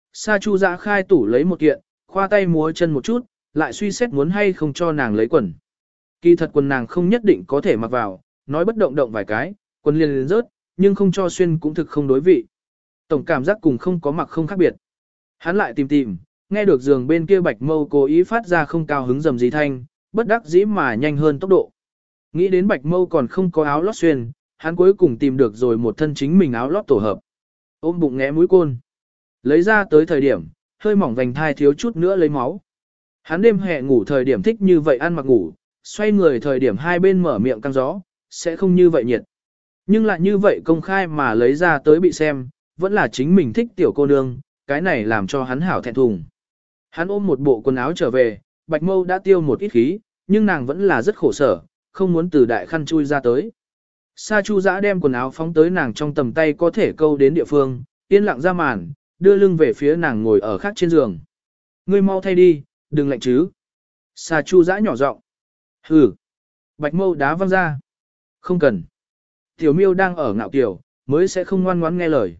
Sa Chu Dã khai tủ lấy một kiện, khoa tay múa chân một chút, lại suy xét muốn hay không cho nàng lấy quần. Kỳ thật quần nàng không nhất định có thể mặc vào, nói bất động động vài cái, quần liền rớt, nhưng không cho xuyên cũng thực không đối vị. Tổng cảm giác cùng không có mặc không khác biệt. Hắn lại tìm, nghe được giường bên kia Bạch Mâu cố ý phát ra không cao hứng rầm rì thanh, bất đắc dĩ mà nhanh hơn tốc độ. Nghĩ đến Bạch Mâu còn không có áo lót xuyên, hắn cuối cùng tìm được rồi một thân chính mình áo lót tổ hợp. Ôm bụng ngẽ mũi côn. Lấy ra tới thời điểm, hơi mỏng vành thai thiếu chút nữa lấy máu. Hắn đêm hè ngủ thời điểm thích như vậy ăn mặc ngủ, xoay người thời điểm hai bên mở miệng căng gió, sẽ không như vậy nhiệt. Nhưng lại như vậy công khai mà lấy ra tới bị xem, vẫn là chính mình thích tiểu cô nương, cái này làm cho hắn hảo thẹn thùng. Hắn ôm một bộ quần áo trở về, Bạch Mâu đã tiêu một ít khí, nhưng nàng vẫn là rất khổ sở, không muốn từ đại khăn chui ra tới. Sa Chu Dã đem quần áo phóng tới nàng trong tầm tay có thể câu đến địa phương, yên lặng ra màn, đưa lưng về phía nàng ngồi ở khác trên giường. Ngươi mau thay đi, đừng lạnh chứ. Sa Chu Dã nhỏ giọng. Hừ. Bạch Mâu đá văng ra. Không cần. Tiểu Miêu đang ở ngạo kiểu, mới sẽ không ngoan ngoãn nghe lời.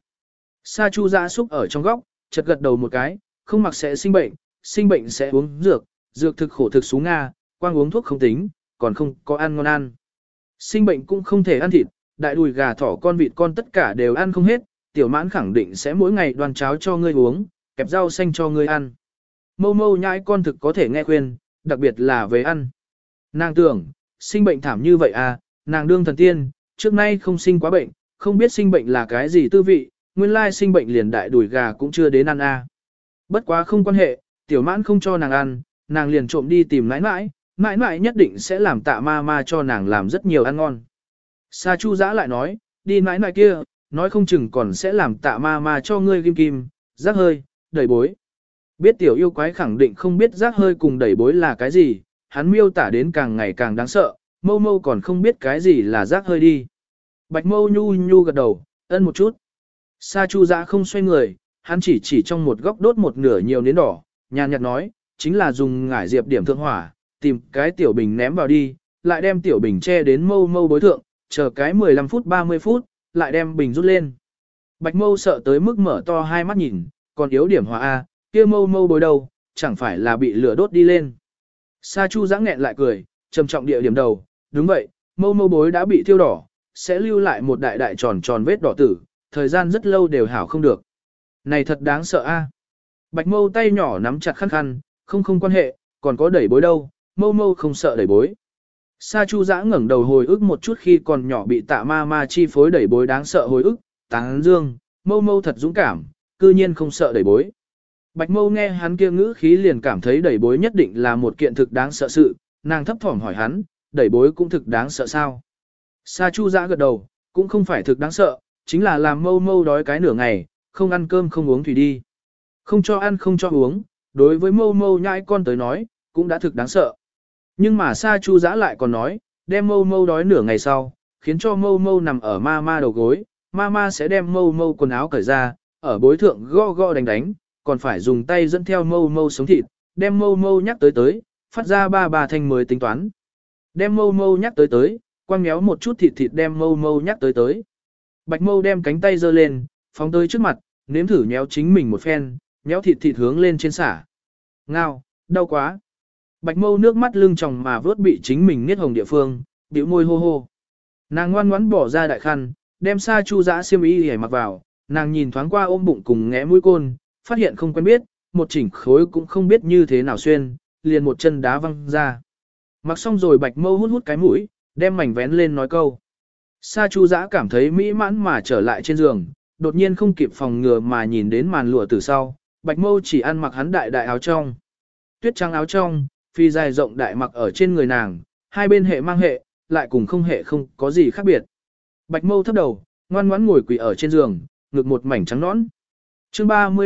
Sa Chu Dã xúc ở trong góc, chật gật đầu một cái, không mặc sẽ sinh bệnh sẽ uống dược, dược thực khổ thực xú Nga, quang uống thuốc không tính, còn không có ăn ngon ăn. Sinh bệnh cũng không thể ăn thịt, đại đùi gà thỏ con vịt con tất cả đều ăn không hết, tiểu mãn khẳng định sẽ mỗi ngày đoan cháo cho ngươi uống, kẹp rau xanh cho ngươi ăn. Mâu mâu nhãi con thực có thể nghe khuyên, đặc biệt là về ăn. Nàng tưởng, sinh bệnh thảm như vậy à, nàng đương thần tiên, trước nay không sinh quá bệnh, không biết sinh bệnh là cái gì tư vị, nguyên lai sinh bệnh liền đại đùi gà cũng chưa đến ăn à. Bất quá không quan hệ, tiểu mãn không cho nàng ăn, nàng liền trộm đi tìm nãi nãi, nãi nãi nhất định sẽ làm tạ ma ma cho nàng làm rất nhiều ăn ngon. Sa Chu Dã lại nói, đi nãi nãi kia, nói không chừng còn sẽ làm tạ ma ma cho ngươi kim kim, rác hơi, đẩy bối. Biết tiểu yêu quái khẳng định không biết rác hơi cùng đẩy bối là cái gì, hắn miêu tả đến càng ngày càng đáng sợ, mâu mâu còn không biết cái gì là rác hơi đi. Bạch Mâu nhu nhu gật đầu, ân một chút. Sa Chu Dã không xoay người, hắn chỉ trong một góc đốt một nửa nhiều nến đỏ, nhàn nhạt nói, chính là dùng ngải diệp điểm thượng hỏa, tìm cái tiểu bình ném vào đi, lại đem tiểu bình che đến mâu mâu bối thượng, chờ cái 15 phút 30 phút, lại đem bình rút lên. Bạch Mâu sợ tới mức mở to hai mắt nhìn, còn yếu điểm hỏa A, kia mâu mâu bối đầu, chẳng phải là bị lửa đốt đi lên. Sa Chu Dã nghẹn lại cười, trầm trọng địa điểm đầu, đúng vậy, mâu mâu bối đã bị thiêu đỏ, sẽ lưu lại một đại đại tròn tròn vết đỏ tử, thời gian rất lâu đều hảo không được. Này thật đáng sợ a. Bạch Mâu tay nhỏ nắm chặt khăn khăn, không quan hệ, còn có đẩy bối đâu, mâu mâu không sợ đẩy bối. Sa Chu Dã ngẩng đầu hồi ức một chút khi còn nhỏ bị tạ ma ma chi phối đẩy bối đáng sợ hồi ức, tán dương, mâu mâu thật dũng cảm, cư nhiên không sợ đẩy bối. Bạch Mâu nghe hắn kia ngữ khí liền cảm thấy đẩy bối nhất định là một kiện thực đáng sợ sự, nàng thấp thỏm hỏi hắn, đẩy bối cũng thực đáng sợ sao? Sa Chu Dã gật đầu, cũng không phải thực đáng sợ, chính là làm mâu mâu đói cái nửa ngày, không ăn cơm không uống thủy đi. Không cho ăn không cho uống, đối với mâu mâu nhãi con tới nói, cũng đã thực đáng sợ. Nhưng mà Sa Chu Dã lại còn nói, đem mâu mâu đói nửa ngày sau, khiến cho mâu mâu nằm ở ma ma đầu gối, ma ma sẽ đem mâu mâu quần áo cởi ra, ở bối thượng go go đánh đánh, còn phải dùng tay dẫn theo mâu mâu sống thịt, đem mâu mâu nhắc tới, phát ra ba thanh mới tính toán. Đem mâu mâu nhắc tới, quăng méo một chút thịt đem mâu mâu nhắc tới. Bạch Mâu đem cánh tay giơ lên, phóng tới trước mặt, nếm thử nhéo chính mình một phen, nhéo thịt hướng lên trên xả. Ngao, đau quá. Bạch Mâu nước mắt lưng tròng mà vớt bị chính mình niết hồng địa phương, bĩu môi hô hô. Nàng ngoan ngoãn bỏ ra đại khăn, đem Sa Chu Dã xiêm y để mặc vào, nàng nhìn thoáng qua ôm bụng cùng ngẽ mũi côn, phát hiện không quen biết, một chỉnh khối cũng không biết như thế nào xuyên, liền một chân đá văng ra. Mặc xong rồi Bạch Mâu hút cái mũi, đem mảnh vén lên nói câu. Sa Chu Dã cảm thấy mỹ mãn mà trở lại trên giường, đột nhiên không kịp phòng ngừa mà nhìn đến màn lụa từ sau, Bạch Mâu chỉ ăn mặc hắn đại đại áo trong. Tuyết trắng áo trong, phi dài rộng đại mặc ở trên người nàng, hai bên hệ mang hệ, lại cùng không hệ không có gì khác biệt. Bạch Mâu thấp đầu, ngoan ngoãn ngồi quỳ ở trên giường, ngực một mảnh trắng nõn. Chương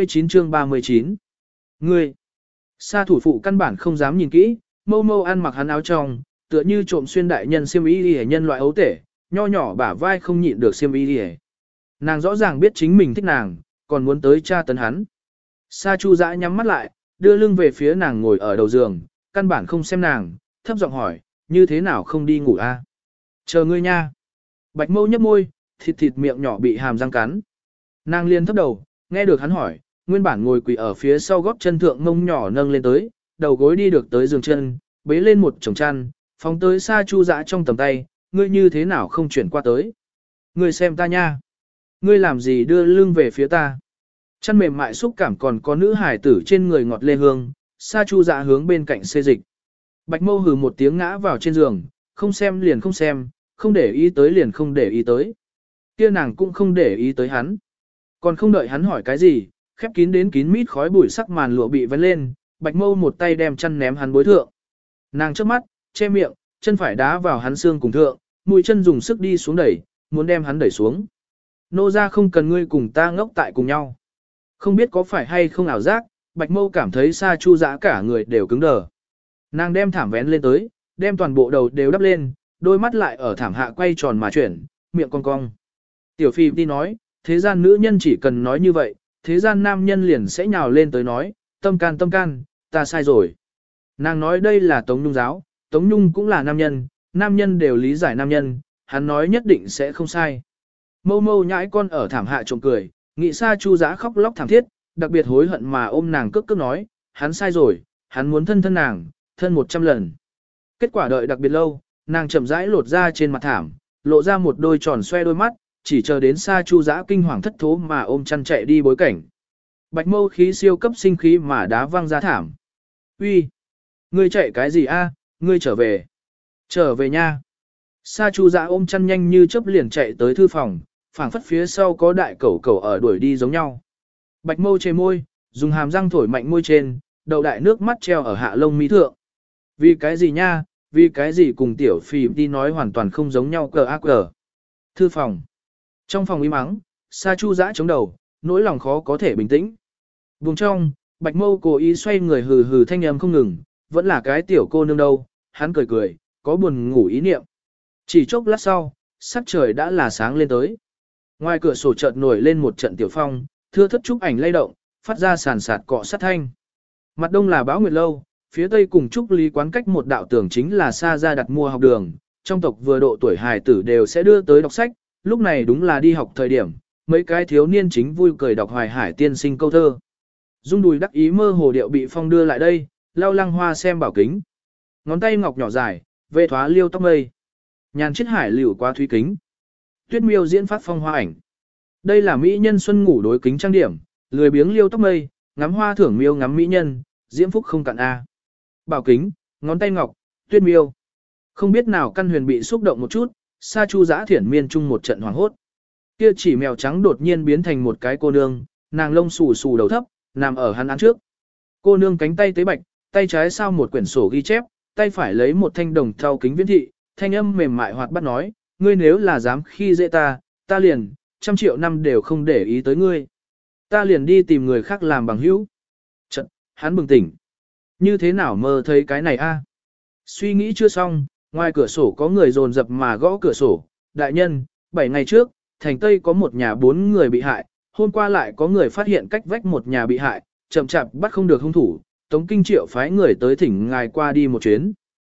39 Ngươi! Sa thủ phụ căn bản không dám nhìn kỹ, Mâu ăn mặc hắn áo trong, tựa như trộm xuyên đại nhân xiêm y đi nhân loại ấu tể, nho nhỏ bả vai không nhịn được xiêm y đi. Nàng rõ ràng biết chính mình thích nàng, còn muốn tới tra tấn hắn. Sa Chu Dã nhắm mắt lại, đưa lưng về phía nàng ngồi ở đầu giường, căn bản không xem nàng, thấp giọng hỏi, như thế nào không đi ngủ a? Chờ ngươi nha. Bạch Mâu nhấp môi, thịt miệng nhỏ bị hàm răng cắn. Nàng liền thấp đầu, nghe được hắn hỏi, nguyên bản ngồi quỳ ở phía sau gót chân thượng mông nhỏ nâng lên tới, đầu gối đi được tới giường chân, bế lên một chồng chăn, phóng tới Sa Chu Dã trong tầm tay, ngươi như thế nào không chuyển qua tới. Ngươi xem ta nha. Ngươi làm gì đưa lưng về phía ta. Chăn mềm mại xúc cảm còn có nữ hải tử trên người ngọt lê hương, Sa Chu Dã hướng bên cạnh xê dịch. Bạch Mâu hừ một tiếng ngã vào trên giường, không xem liền không xem, không để ý tới liền không để ý tới. Kia nàng cũng không để ý tới hắn. Còn không đợi hắn hỏi cái gì, khép kín đến kín mít khói bụi sắc màn lụa bị vén lên, Bạch Mâu một tay đem chăn ném hắn bối thượng. Nàng trước mắt, che miệng, chân phải đá vào hắn xương cùng thượng, mũi chân dùng sức đi xuống đẩy, muốn đem hắn đẩy xuống. Nô ra không cần ngươi cùng ta ngốc tại cùng nhau. Không biết có phải hay không ảo giác, Bạch Mâu cảm thấy Sa Chu Dã cả người đều cứng đờ. Nàng đem thảm vén lên tới, đem toàn bộ đầu đều đắp lên, đôi mắt lại ở thảm hạ quay tròn mà chuyển, miệng cong cong. Tiểu Phi đi nói, thế gian nữ nhân chỉ cần nói như vậy, thế gian nam nhân liền sẽ nhào lên tới nói, tâm can, ta sai rồi. Nàng nói đây là Tống Nhung giáo, Tống Nhung cũng là nam nhân đều lý giải nam nhân, hắn nói nhất định sẽ không sai. Mâu mâu nhãi con ở thảm hạ trộm cười, nghĩ Sa Chu Dã khóc lóc thảm thiết, đặc biệt hối hận mà ôm nàng cước nói, hắn sai rồi, hắn muốn thân nàng, thân 100 lần. Kết quả đợi đặc biệt lâu, nàng chậm rãi lột ra trên mặt thảm, lộ ra một đôi tròn xoe đôi mắt, chỉ chờ đến Sa Chu Dã kinh hoàng thất thố mà ôm chăn chạy đi bối cảnh. Bạch Mâu khí siêu cấp sinh khí mà đá văng ra thảm. Uy, ngươi chạy cái gì a? Ngươi trở về. Trở về nha. Sa Chu Dã ôm chăn nhanh như chớp liền chạy tới thư phòng, phảng phất phía sau có đại cẩu cẩu ở đuổi đi giống nhau. Bạch Mâu chề môi, dùng hàm răng thổi mạnh môi trên, đầu đại nước mắt treo ở hạ lông mi thượng. Vì cái gì nha, vì cái gì cùng tiểu Phi đi nói hoàn toàn không giống nhau cờ ác cờ. Thư phòng. Trong phòng im ắng, Sa Chu Dã chống đầu, nỗi lòng khó có thể bình tĩnh. Vùng trong, Bạch Mâu cố ý xoay người hừ hừ thanh âm không ngừng, vẫn là cái tiểu cô nương đâu, hắn cười cười, có buồn ngủ ý niệm. Chỉ chốc lát sau, sắc trời đã là sáng lên tới. Ngoài cửa sổ chợt nổi lên một trận tiểu phong, thưa thất trúc ảnh lay động, phát ra sàn sạt cọ sát thanh. Mặt đông là Báo Nguyệt lâu, phía tây cùng trúc lý quán cách một đạo tường chính là Sa gia đặt mua học đường, trong tộc vừa độ tuổi hài tử đều sẽ đưa tới đọc sách, lúc này đúng là đi học thời điểm, mấy cái thiếu niên chính vui cười đọc Hoài Hải tiên sinh câu thơ. Dung Đùi đắc ý mơ hồ điệu bị phong đưa lại đây, lau Lăng Hoa xem bảo kính. Ngón tay ngọc nhỏ dài, vệ thoá liêu tóc mây. Nhàn chiết hải liễu qua thúy kính. Tuyết miêu diễn phát phong hoa ảnh. Đây là mỹ nhân xuân ngủ đối kính trang điểm, lười biếng liêu tóc mây, ngắm hoa thưởng miêu ngắm mỹ nhân, diễm phúc không cạn a. Bảo kính, ngón tay ngọc, tuyết miêu. Không biết nào căn huyền bị xúc động một chút, Sa Chu Dã thiển miên chung một trận hoàng hốt. Kia chỉ mèo trắng đột nhiên biến thành một cái cô nương, nàng lông xù xù đầu thấp, nằm ở hắn án trước. Cô nương cánh tay tế bạch, tay trái sao một quyển sổ ghi chép, tay phải lấy một thanh đồng thau kính viễn thị, thanh âm mềm mại hoạt bát nói, ngươi nếu là dám khi dễ ta, ta liền, 100 triệu năm đều không để ý tới ngươi. Ta liền đi tìm người khác làm bằng hữu. Chật, hắn bừng tỉnh. Như thế nào mơ thấy cái này a? Suy nghĩ chưa xong, ngoài cửa sổ có người dồn dập mà gõ cửa sổ. Đại nhân, 7 ngày trước, thành Tây có một nhà 4 người bị hại, hôm qua lại có người phát hiện cách vách một nhà bị hại, chậm chạp bắt không được hung thủ, Tống Kinh Triệu phái người tới thỉnh ngài qua đi một chuyến.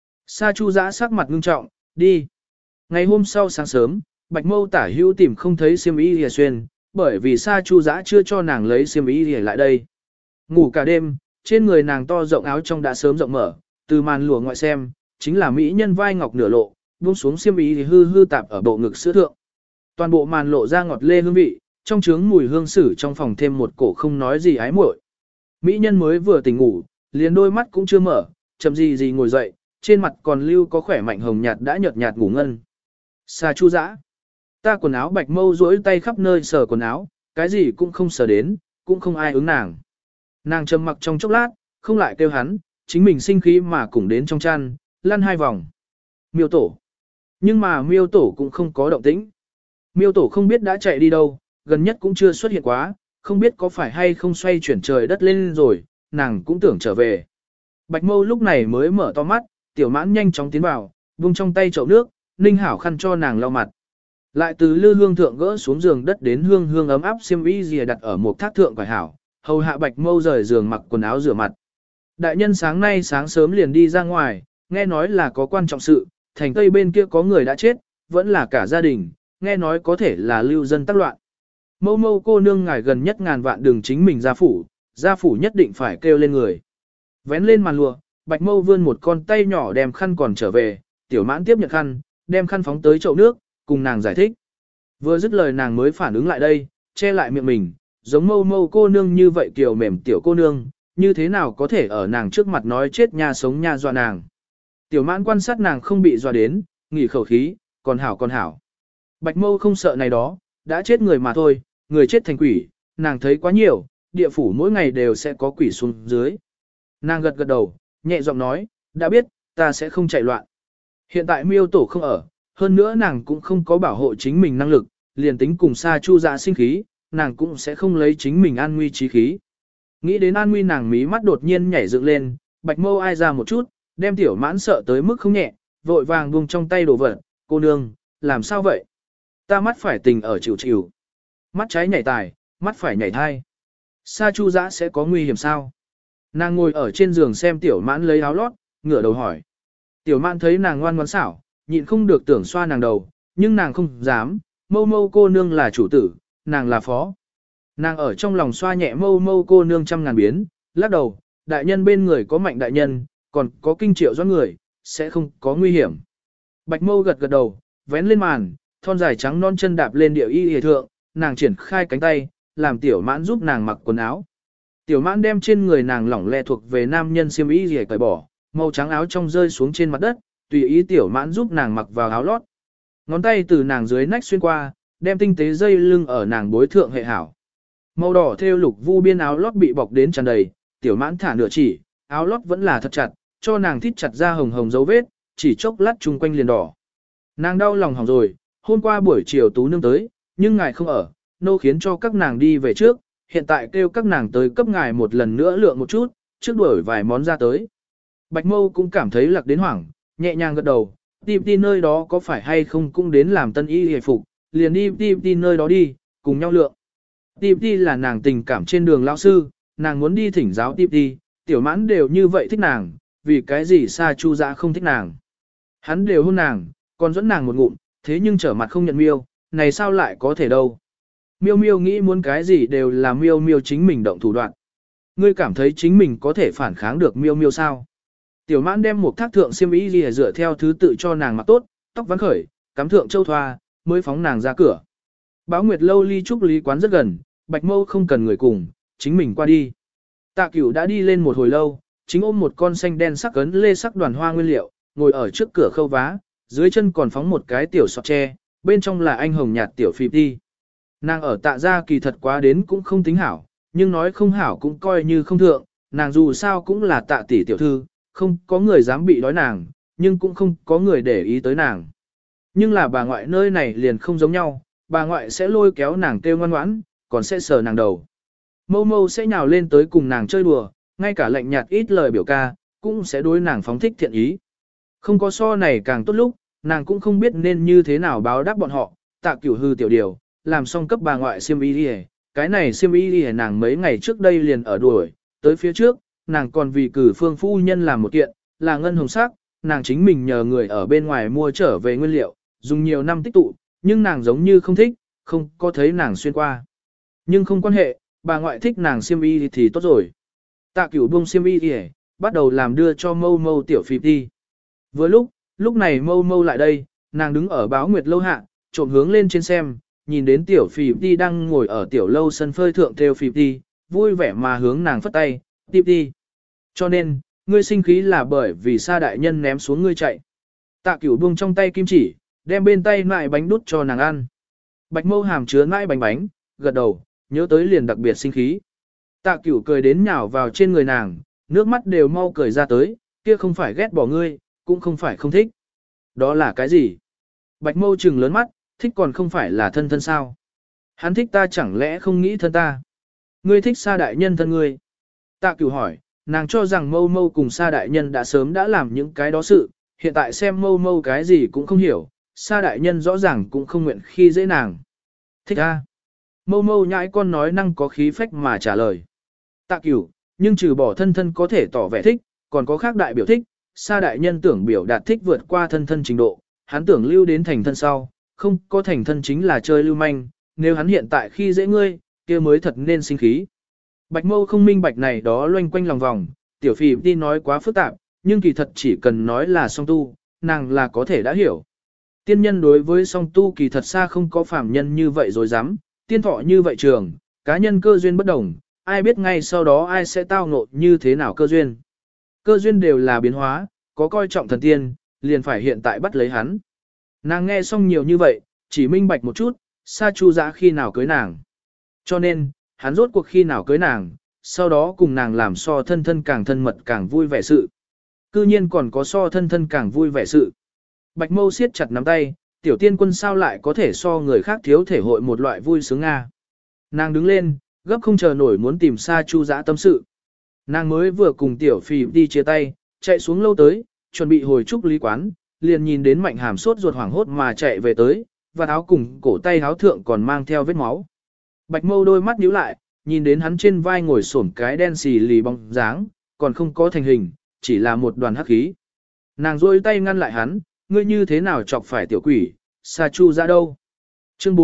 Sa Chu Dã sắc mặt ngưng trọng, đi. Ngày hôm sau sáng sớm, Bạch Mâu tả hữu tìm không thấy xiêm y lìa xuyên, bởi vì Sa Chu Dã chưa cho nàng lấy xiêm y lìa lại đây. Ngủ cả đêm, trên người nàng to rộng áo trong đã sớm rộng mở, từ màn lụa ngoại xem, chính là mỹ nhân vai ngọc nửa lộ, buông xuống xiêm y thì hư hư tạp ở bộ ngực sữa thượng. Toàn bộ màn lộ ra ngọt lê hương vị, trong trướng mùi hương sử trong phòng thêm một cổ không nói gì ái muội. Mỹ nhân mới vừa tỉnh ngủ, liền đôi mắt cũng chưa mở, chậm gì ngồi dậy, trên mặt còn lưu có khỏe mạnh hồng nhạt đã nhợt nhạt ngủ ngân. Sa Chu Dã, ta quần áo. Bạch Mâu duỗi tay khắp nơi sờ quần áo, cái gì cũng không sờ đến, cũng không ai ứng nàng. Nàng trầm mặc trong chốc lát, không lại kêu hắn, chính mình sinh khí mà cùng đến trong chăn, lăn 2 vòng. Miêu Tổ. Nhưng mà Miêu Tổ cũng không có động tĩnh. Miêu Tổ không biết đã chạy đi đâu, gần nhất cũng chưa xuất hiện quá, không biết có phải hay không xoay chuyển trời đất lên rồi, nàng cũng tưởng trở về. Bạch Mâu lúc này mới mở to mắt, Tiểu Mãn nhanh chóng tiến vào, vung trong tay chậu nước, ninh hảo khăn cho nàng lau mặt. Lại từ lư hương thượng gỡ xuống giường đất đến hương hương ấm áp xiêm y dìa đặt ở một thác thượng quải hảo, hầu hạ Bạch Mâu rời giường mặc quần áo rửa mặt. Đại nhân sáng nay sáng sớm liền đi ra ngoài, nghe nói là có quan trọng sự, thành Tây bên kia có người đã chết, vẫn là cả gia đình, nghe nói có thể là lưu dân tác loạn. Mâu Mâu cô nương ngài gần nhất ngàn vạn đường chính mình ra phủ, gia phủ nhất định phải kêu lên người. Vén lên màn lụa, Bạch Mâu vươn một con tay nhỏ đem khăn còn trở về, Tiểu Mãn tiếp nhận khăn, đem khăn phóng tới chậu nước, cùng nàng giải thích. Vừa dứt lời nàng mới phản ứng lại đây, che lại miệng mình, giống Mâu Mâu cô nương như vậy kiểu mềm tiểu cô nương, như thế nào có thể ở nàng trước mặt nói chết nha sống nha dọa nàng. Tiểu Mãn quan sát nàng không bị dọa đến, nghỉ khẩu khí, còn hảo còn hảo. Bạch Mâu không sợ này đó, đã chết người mà thôi, người chết thành quỷ, nàng thấy quá nhiều, địa phủ mỗi ngày đều sẽ có quỷ xuống dưới. Nàng gật gật đầu, nhẹ giọng nói, đã biết, ta sẽ không chạy loạn. Hiện tại Miêu tổ không ở, hơn nữa nàng cũng không có bảo hộ chính mình năng lực, liền tính cùng Sa Chu Dạ sinh khí, nàng cũng sẽ không lấy chính mình an nguy chí khí. Nghĩ đến an nguy nàng mí mắt đột nhiên nhảy dựng lên, Bạch Mâu ai ra một chút, đem Tiểu Mãn sợ tới mức không nhẹ, vội vàng buông trong tay đồ vật, cô nương, làm sao vậy? Ta mắt phải tình ở chịu chịu. Mắt trái nhảy tài, mắt phải nhảy thai. Sa Chu Dã sẽ có nguy hiểm sao? Nàng ngồi ở trên giường xem Tiểu Mãn lấy áo lót, ngửa đầu hỏi. Tiểu Mãn thấy nàng ngoan ngoãn xảo, nhịn không được tưởng xoa nàng đầu, nhưng nàng không dám, Mâu Mâu cô nương là chủ tử, nàng là phó. Nàng ở trong lòng xoa nhẹ Mâu Mâu cô nương trăm ngàn biến, lắc đầu, đại nhân bên người có Mạnh đại nhân, còn có Kinh Triệu Doãn người, sẽ không có nguy hiểm. Bạch Mâu gật gật đầu, vén lên màn, thon dài trắng non chân đạp lên điệu y hề thượng, nàng triển khai cánh tay, làm Tiểu Mãn giúp nàng mặc quần áo. Tiểu Mãn đem trên người nàng lỏng lẻ thuộc về nam nhân xiêm y hề cởi bỏ, màu trắng áo trong rơi xuống trên mặt đất, tùy ý Tiểu Mãn giúp nàng mặc vào áo lót. Ngón tay từ nàng dưới nách xuyên qua, đem tinh tế dây lưng ở nàng bối thượng hệ hảo. Màu đỏ thêu lục vu biên áo lót bị bọc đến tràn đầy, Tiểu Mãn thả nửa chỉ, áo lót vẫn là thật chặt, cho nàng thít chặt ra hồng hồng dấu vết, chỉ chốc lát chung quanh liền đỏ. Nàng đau lòng hỏng rồi, hôm qua buổi chiều Tú nương tới, nhưng ngài không ở, nô khiến cho các nàng đi về trước, hiện tại kêu các nàng tới cấp ngài một lần nữa lượng một chút, trước đuổi vài món ra tới. Bạch Mâu cũng cảm thấy lạc đến hoảng, nhẹ nhàng gật đầu, tìm đi nơi đó có phải hay không cũng đến làm tân y hề phục, liền đi nơi đó đi, cùng nhau lượng. Tìm đi là nàng tình cảm trên đường lão sư, nàng muốn đi thỉnh giáo tìm đi, Tiểu Mãn đều như vậy thích nàng, vì cái gì Sa Chu Dã không thích nàng. Hắn đều hôn nàng, còn dẫn nàng một ngụm, thế nhưng trở mặt không nhận Miêu, này sao lại có thể đâu. Miêu Miêu nghĩ muốn cái gì đều là Miêu Miêu chính mình động thủ đoạn. Ngươi cảm thấy chính mình có thể phản kháng được Miêu Miêu sao? Tiểu Mãn đem một thác thượng xiêm y gì dựa theo thứ tự cho nàng mặc tốt, tóc vắn khởi, cắm thượng châu thoa, mới phóng nàng ra cửa. Báo Nguyệt lâu ly trúc lý quán rất gần, Bạch Mâu không cần người cùng, chính mình qua đi. Tạ Cửu đã đi lên một hồi lâu, chính ôm một con xanh đen sắc ấn lê sắc đoàn hoa nguyên liệu, ngồi ở trước cửa khâu vá, dưới chân còn phóng một cái tiểu sọt tre, bên trong là anh hồng nhạt tiểu phì đi. Nàng ở Tạ gia kỳ thật quá đến cũng không tính hảo, nhưng nói không hảo cũng coi như không thượng, nàng dù sao cũng là Tạ tỷ tiểu thư, không có người dám bị đói nàng, nhưng cũng không có người để ý tới nàng. Nhưng là bà ngoại nơi này liền không giống nhau, bà ngoại sẽ lôi kéo nàng kêu ngoan ngoãn, còn sẽ sờ nàng đầu. Mâu Mâu sẽ nhào lên tới cùng nàng chơi đùa, ngay cả lạnh nhạt ít lời biểu ca, cũng sẽ đối nàng phóng thích thiện ý. Không có so này càng tốt lúc, nàng cũng không biết nên như thế nào báo đáp bọn họ, Tạ Cửu hư tiểu điều, làm xong cấp bà ngoại xiêm y đi, cái này xiêm y đi nàng mấy ngày trước đây liền ở đuổi, tới phía trước, nàng còn vì cử phương phu nhân làm một kiện, là ngân hồng sắc, nàng chính mình nhờ người ở bên ngoài mua trở về nguyên liệu, dùng nhiều năm tích tụ, nhưng nàng giống như không thích, không có thấy nàng xuyên qua. Nhưng không quan hệ, bà ngoại thích nàng xiêm y thì tốt rồi. Tạ Cửu buông xiêm y đi, bắt đầu làm đưa cho Mâu Mâu tiểu phì đi. Vừa lúc này Mâu Mâu lại đây, nàng đứng ở Báo Nguyệt lâu hạ, trộm hướng lên trên xem, nhìn đến tiểu phì đi đang ngồi ở tiểu lâu sân phơi thượng theo phì đi, vui vẻ mà hướng nàng phất tay, tiếp đi. Cho nên, ngươi sinh khí là bởi vì Sa đại nhân ném xuống ngươi chạy. Tạ Cửu buông trong tay kim chỉ, đem bên tay nại bánh đút cho nàng ăn. Bạch Mâu hàm chứa nại bánh, gật đầu, nhớ tới liền đặc biệt sinh khí. Tạ Cửu cười đến nhào vào trên người nàng, nước mắt đều mau cười ra tới, kia không phải ghét bỏ ngươi, cũng không phải không thích. Đó là cái gì? Bạch Mâu trừng lớn mắt, thích còn không phải là thân thân sao? Hắn thích ta chẳng lẽ không nghĩ thân ta? Ngươi thích Sa đại nhân thân ngươi? Tạ Cửu hỏi, nàng cho rằng Mâu Mâu cùng Sa đại nhân đã sớm đã làm những cái đó sự, hiện tại xem Mâu Mâu cái gì cũng không hiểu, Sa đại nhân rõ ràng cũng không nguyện khi dễ nàng. Thích a? Mâu Mâu nhãi con nói năng có khí phách mà trả lời. Tạ Cửu, nhưng trừ bỏ thân thân có thể tỏ vẻ thích, còn có khác đại biểu thích, Sa đại nhân tưởng biểu đạt thích vượt qua thân thân trình độ, hắn tưởng lưu đến thành thân sau, không có thành thân chính là chơi lưu manh, nếu hắn hiện tại khi dễ ngươi, kia mới thật nên sinh khí. Bạch Mâu không minh bạch này đó loanh quanh lòng vòng, tiểu phì đi nói quá phức tạp, nhưng kỳ thật chỉ cần nói là song tu, nàng là có thể đã hiểu. Tiên nhân đối với song tu kỳ thật xa không có phàm nhân như vậy rồi dám, tiên thọ như vậy trường, cá nhân cơ duyên bất đồng, ai biết ngay sau đó ai sẽ tao ngộ như thế nào cơ duyên. Cơ duyên đều là biến hóa, có coi trọng thần tiên, liền phải hiện tại bắt lấy hắn. Nàng nghe xong nhiều như vậy, chỉ minh bạch một chút, Sa Chu Dã khi nào cưới nàng. Cho nên, hắn rốt cuộc khi nào cưới nàng, sau đó cùng nàng làm so thân thân càng thân mật càng vui vẻ sự. Cư nhiên còn có so thân thân càng vui vẻ sự. Bạch Mâu siết chặt nắm tay, tiểu tiên quân sao lại có thể so người khác thiếu thể hội một loại vui sướng Nga. Nàng đứng lên, gấp không chờ nổi muốn tìm Sa Chu Dã tâm sự. Nàng mới vừa cùng tiểu phì đi chia tay, chạy xuống lâu tới, chuẩn bị hồi trúc lý quán, liền nhìn đến Mạnh Hàm sốt ruột hoảng hốt mà chạy về tới, và áo cùng cổ tay áo thượng còn mang theo vết máu. Bạch Mâu đôi mắt nhíu lại, nhìn đến hắn trên vai ngồi xổm cái đen xì lì bóng dáng, còn không có thành hình, chỉ là một đoàn hắc khí. Nàng rôi tay ngăn lại hắn, ngươi như thế nào chọc phải tiểu quỷ, Sa Chu Dã đâu? Chương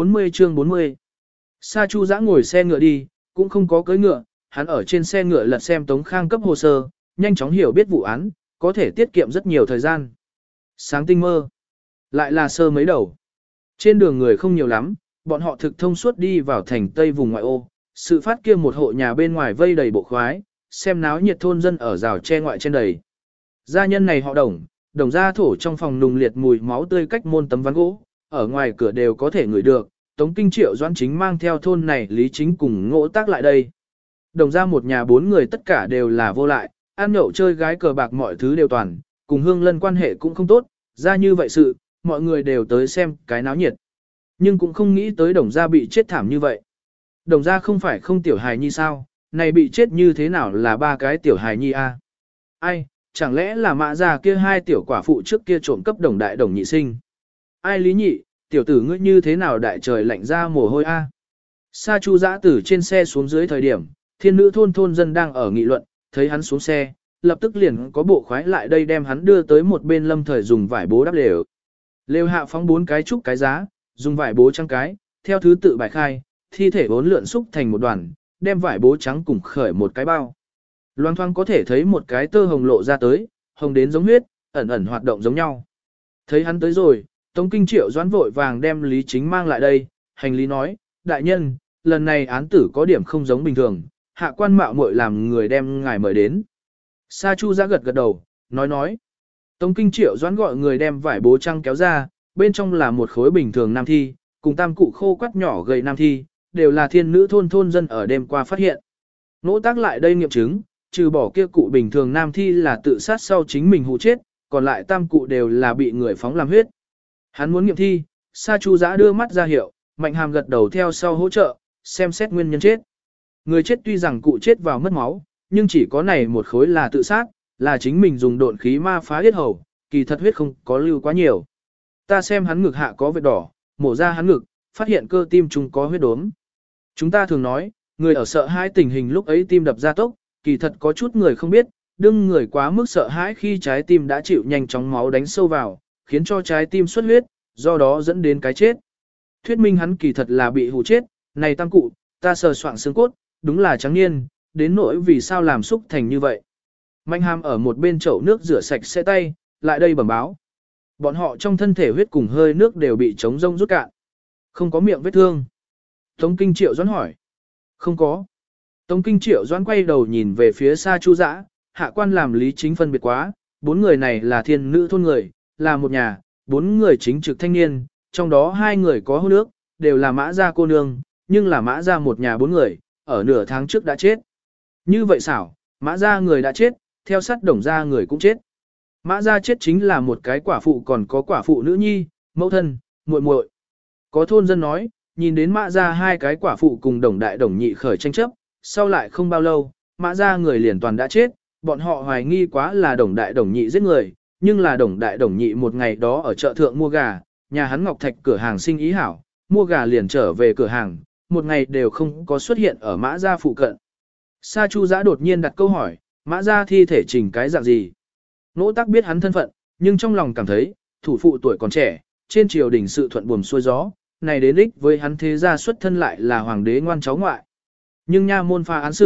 40 Sa Chu Dã ngồi xe ngựa đi, cũng không có cưỡi ngựa, hắn ở trên xe ngựa lật xem Tống Khang cấp hồ sơ, nhanh chóng hiểu biết vụ án, có thể tiết kiệm rất nhiều thời gian. Sáng tinh mơ, lại là sơ mấy đầu. Trên đường người không nhiều lắm, bọn họ thực thông suốt đi vào thành tây vùng ngoại ô, sự phát kia một hộ nhà bên ngoài vây đầy bộ khoái, xem náo nhiệt thôn dân ở rào tre ngoại trên đầy. Gia nhân này họ Đồng gia thổ trong phòng nùng liệt mùi máu tươi cách môn tấm ván gỗ, ở ngoài cửa đều có thể ngửi được, Tống Kinh Triệu Doãn Chính mang theo thôn này Lý Chính cùng Ngỗ Tác lại đây. Đồng gia một nhà 4 người tất cả đều là vô lại, ăn nhậu chơi gái cờ bạc mọi thứ đều toàn, cùng Hương Lân quan hệ cũng không tốt, ra như vậy sự, mọi người đều tới xem cái náo nhiệt. Nhưng cũng không nghĩ tới Đồng gia bị chết thảm như vậy. Đồng gia không phải không tiểu hài nhi sao, này bị chết như thế nào là 3 cái tiểu hài nhi a? Ai, chẳng lẽ là Mã gia kia 2 tiểu quả phụ trước kia trộm cấp Đồng đại Đồng nhị sinh? Ai Lý nhị, tiểu tử ngươi như thế nào đại trời lạnh ra mồ hôi a? Sa Chu Dã từ trên xe xuống dưới thời điểm, thiên nữ thôn dân đang ở nghị luận, thấy hắn xuống xe, lập tức liền có bộ khoái lại đây đem hắn đưa tới một bên lâm thời dùng vải bố đắp lều. Lều hạ phóng 4 cái trúc cái giá, dùng vải bố trắng cái, theo thứ tự bài khai, thi thể 4 lượn xúc thành một đoàn, đem vải bố trắng cùng khởi một cái bao. Loang thoang có thể thấy một cái tơ hồng lộ ra tới, hồng đến giống huyết, ẩn ẩn hoạt động giống nhau. Thấy hắn tới rồi, Tống Kinh Triệu Doãn vội vàng đem Lý Chính mang lại đây, hành lý nói, đại nhân, lần này án tử có điểm không giống bình thường, hạ quan mạo muội làm người đem ngài mời đến. Sa Chu Dã gật gật đầu, nói. Tống Kinh Triệu Doãn gọi người đem vải bố trăng kéo ra, bên trong là một khối bình thường nam thi, cùng tam cụ khô quắt nhỏ gầy nam thi, đều là thiên nữ thôn dân ở đêm qua phát hiện. Ngỗ Tác lại đây nghiệm chứng, trừ bỏ kia cụ bình thường nam thi là tự sát sau chính mình hụ chết, còn lại tam cụ đều là bị người phóng làm huyết. Hắn muốn nghiệm thi, Sa Chu Dã đưa mắt ra hiệu, Mạnh Hàm gật đầu theo sau hỗ trợ, xem xét nguyên nhân chết. Người chết tuy rằng cụ chết vào mất máu, nhưng chỉ có này một khối là tự sát, là chính mình dùng độn khí ma phá huyết hầu, kỳ thật huyết không có lưu quá nhiều. Ta xem hắn ngực hạ có vết đỏ, mổ ra hắn ngực, phát hiện cơ tim chúng có huyết đốm. Chúng ta thường nói, người ở sợ hãi tình hình lúc ấy tim đập ra tốc, kỳ thật có chút người không biết, đương người quá mức sợ hãi khi trái tim đã chịu nhanh chóng máu đánh sâu vào, khiến cho trái tim xuất huyết, do đó dẫn đến cái chết. Thuyết minh hắn kỳ thật là bị hù chết, này tam cụ, ta sờ soạng xương cốt, đúng là trắng niên, đến nỗi vì sao làm xúc thành như vậy. Mạnh Hàm ở một bên chậu nước rửa sạch sẽ tay, lại đây bẩm báo. Bọn họ trong thân thể huyết cùng hơi nước đều bị trống rông rút cạn. Không có miệng vết thương. Tống Kinh Triệu Doãn hỏi. Không có. Tống Kinh Triệu Doãn quay đầu nhìn về phía Sa Chu Dã, hạ quan làm Lý Chính phân biệt quá, 4 người này là thiên nữ thôn người, là một nhà, 4 người chính trực thanh niên, trong đó 2 người có hôn ước, đều là Mã gia cô nương, nhưng là Mã gia một nhà 4 người, ở nửa tháng trước đã chết. Như vậy xảo, Mã gia người đã chết, theo sát Đồng gia người cũng chết. Mã gia chết chính là một cái quả phụ còn có quả phụ nữ nhi, mẫu thân, muội muội. Có thôn dân nói, nhìn đến Mã gia 2 cái quả phụ cùng Đồng đại Đồng nhị khởi tranh chấp, sau lại không bao lâu, Mã gia người liền toàn đã chết, bọn họ hoài nghi quá là Đồng đại Đồng nhị giết người, nhưng là Đồng đại Đồng nhị một ngày đó ở chợ thượng mua gà, nhà hắn Ngọc Thạch cửa hàng sinh ý hảo, mua gà liền trở về cửa hàng, một ngày đều không có xuất hiện ở Mã gia phụ cận. Sa Chu Dã đột nhiên đặt câu hỏi, Mã gia thi thể trình cái dạng gì? Ngỗ Tác biết hắn thân phận, nhưng trong lòng cảm thấy, thủ phụ tuổi còn trẻ, trên triều đình sự thuận buồm xuôi gió, này đến ích với hắn thế gia xuất thân lại là hoàng đế ngoan cháu ngoại. Nhưng nha môn pha án sự,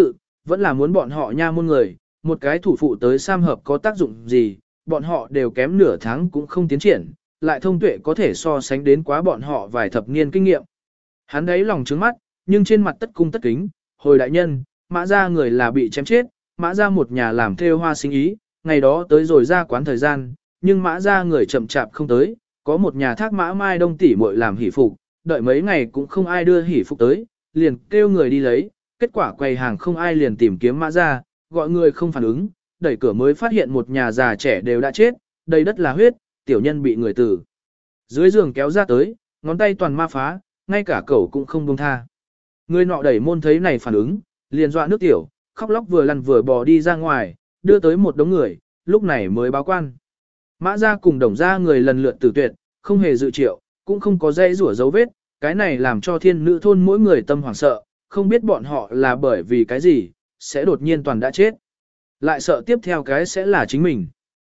vẫn là muốn bọn họ nha môn người, một cái thủ phụ tới sam hợp có tác dụng gì, bọn họ đều kém nửa tháng cũng không tiến triển, lại thông tuệ có thể so sánh đến quá bọn họ vài thập niên kinh nghiệm. Hắn đấy lòng trướng mắt, nhưng trên mặt tất cung tất kính, hồi đại nhân, mã ra người là bị chém chết, mã ra một nhà làm theo hoa sinh ý, ngày đó tới rồi ra quán thời gian, nhưng mã ra người chậm chạp không tới, có một nhà thác mã mai đông tỷ muội làm hỷ phục, đợi mấy ngày cũng không ai đưa hỷ phục tới, liền kêu người đi lấy, kết quả quầy hàng không ai liền tìm kiếm mã ra, gọi người không phản ứng, đẩy cửa mới phát hiện một nhà già trẻ đều đã chết, đầy đất là huyết, tiểu nhân bị người từ dưới giường kéo ra tới, ngón tay toàn ma phá, ngay cả cẩu cũng không buông tha. Người nọ đẩy môn thấy này phản ứng, liền dọa nước tiểu, khóc lóc vừa lăn vừa bò đi ra ngoài, đưa tới một đống người, lúc này mới báo quan. Mã ra cùng Đồng ra người lần lượt tử tuyệt, không hề dự triệu, cũng không có dây rủa dấu vết, cái này làm cho thiên nữ thôn mỗi người tâm hoảng sợ, không biết bọn họ là bởi vì cái gì, sẽ đột nhiên toàn đã chết. Lại sợ tiếp theo cái sẽ là chính mình.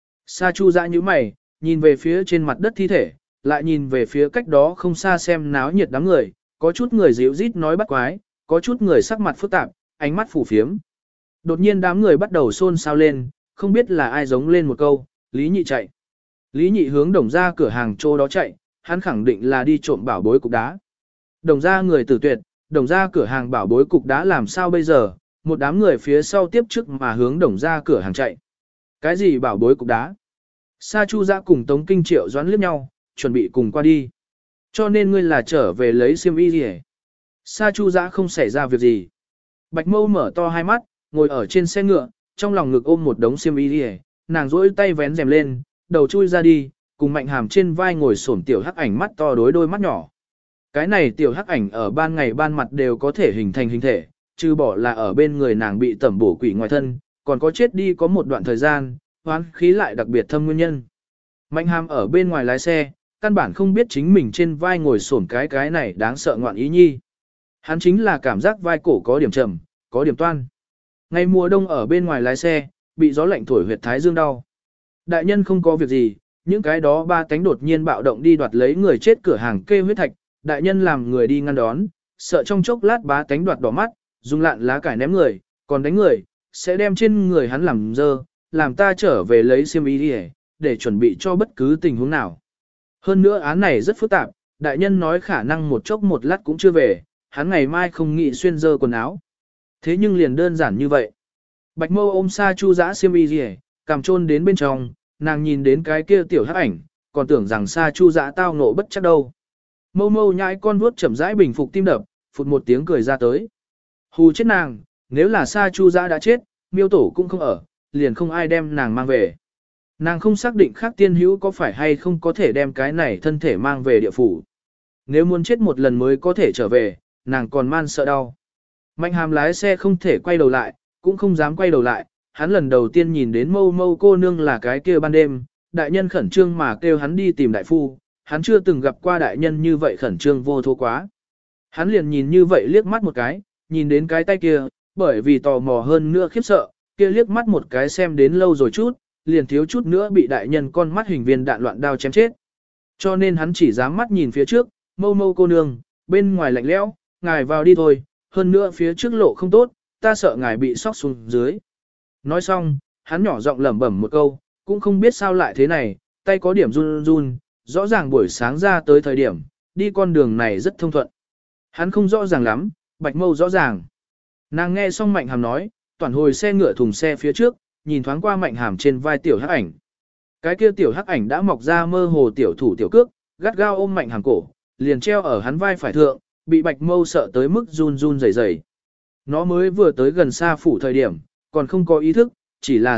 Sa Chu dã như mày, nhìn về phía trên mặt đất thi thể, lại nhìn về phía cách đó không xa xem náo nhiệt đám người, có chút người dịu rít nói bắt quái, có chút người sắc mặt phức tạp, ánh mắt phủ phiếm. Đột nhiên đám người bắt đầu xôn xao lên, không biết là ai giống lên một câu, Lý Nhị chạy. Lý Nhị hướng Đồng ra cửa hàng chỗ đó chạy, hắn khẳng định là đi trộm bảo bối cục đá. Đồng ra người tử tuyệt, Đồng ra cửa hàng bảo bối cục đá làm sao bây giờ, một đám người phía sau tiếp trước mà hướng Đồng ra cửa hàng chạy. Cái gì bảo bối cục đá? Sa Chu Dã cùng Tống Kinh Triệu doãn liếc nhau, chuẩn bị cùng qua đi. Cho nên ngươi là trở về lấy xiêm y gì? Sa Chu Dã không xảy ra việc gì. Bạch Mâu mở to hai mắt, ngồi ở trên xe ngựa, trong lòng ngực ôm một đống xiêm y gì, nàng duỗi tay vén rèm lên, đầu chui ra đi, cùng Mạnh Hàm trên vai ngồi xổm tiểu hắc ảnh mắt to đối đôi mắt nhỏ. Cái này tiểu hắc ảnh ở ban ngày ban mặt đều có thể hình thành hình thể, trừ bỏ là ở bên người nàng bị tẩm bổ quỷ ngoài thân, còn có chết đi có một đoạn thời gian, hoán khí lại đặc biệt thâm nguyên nhân. Mạnh Hàm ở bên ngoài lái xe, căn bản không biết chính mình trên vai ngồi xổm cái này đáng sợ ngoạn ý nhi. Hắn chính là cảm giác vai cổ có điểm trầm, có điểm toan. Ngày mùa đông ở bên ngoài lái xe, bị gió lạnh thổi huyệt thái dương đau. Đại nhân không có việc gì, những cái đó ba cánh đột nhiên bạo động đi đoạt lấy người chết cửa hàng kê huyết thạch, đại nhân làm người đi ngăn đón, sợ trong chốc lát bá cánh đoạt đỏ mắt, dùng lạn lá cải ném người, còn đánh người, sẽ đem trên người hắn làm dơ, làm ta trở về lấy xiêm y đi để chuẩn bị cho bất cứ tình huống nào. Hơn nữa án này rất phức tạp, đại nhân nói khả năng một chốc một lát cũng chưa về, hắn ngày mai không nghĩ xuyên dơ quần áo. Thế nhưng liền đơn giản như vậy. Bạch Mâu ôm Sa Chu Dã xiêm y gì, cầm chôn đến bên trong, nàng nhìn đến cái kia tiểu hắc ảnh, còn tưởng rằng Sa Chu Dã tao ngộ bất chắc đâu. Mâu Mâu nhãi con vuốt chậm rãi bình phục tim đập, phụt một tiếng cười ra tới. Hù chết nàng, nếu là Sa Chu Dã đã chết, Miêu Tổ cũng không ở, liền không ai đem nàng mang về. Nàng không xác định Khác Tiên Hữu có phải hay không có thể đem cái này thân thể mang về địa phủ. Nếu muốn chết một lần mới có thể trở về, nàng còn man sợ đau. Mạnh Hàm lái xe không thể quay đầu lại, cũng không dám quay đầu lại, hắn lần đầu tiên nhìn đến Mâu Mâu cô nương là cái kia ban đêm, đại nhân khẩn trương mà kêu hắn đi tìm đại phu, hắn chưa từng gặp qua đại nhân như vậy khẩn trương vô thố quá. Hắn liền nhìn như vậy liếc mắt một cái, nhìn đến cái tay kia, bởi vì tò mò hơn nữa khiếp sợ, kia liếc mắt một cái xem đến lâu rồi chút, liền thiếu chút nữa bị đại nhân con mắt hình viên đạn loạn đao chém chết. Cho nên hắn chỉ dám mắt nhìn phía trước, Mâu Mâu cô nương, bên ngoài lạnh lẽo, ngài vào đi thôi, hơn nữa phía trước lộ không tốt, ta sợ ngài bị sóc xuống dưới. Nói xong, hắn nhỏ giọng lẩm bẩm một câu, cũng không biết sao lại thế này, tay có điểm run run, rõ ràng buổi sáng ra tới thời điểm, đi con đường này rất thông thuận. Hắn không rõ ràng lắm, Bạch Mâu rõ ràng. Nàng nghe xong Mạnh Hàm nói, toàn hồi xe ngựa thùng xe phía trước, nhìn thoáng qua Mạnh Hàm trên vai tiểu hắc ảnh. Cái kia tiểu hắc ảnh đã mọc ra mơ hồ tiểu thủ tiểu cước, gắt gao ôm Mạnh Hàm cổ, liền treo ở hắn vai phải thượng, bị Bạch Mâu sợ tới mức run run rẩy rẩy. Nó mới vừa tới gần Sa phủ thời điểm, còn không có ý thức, chỉ là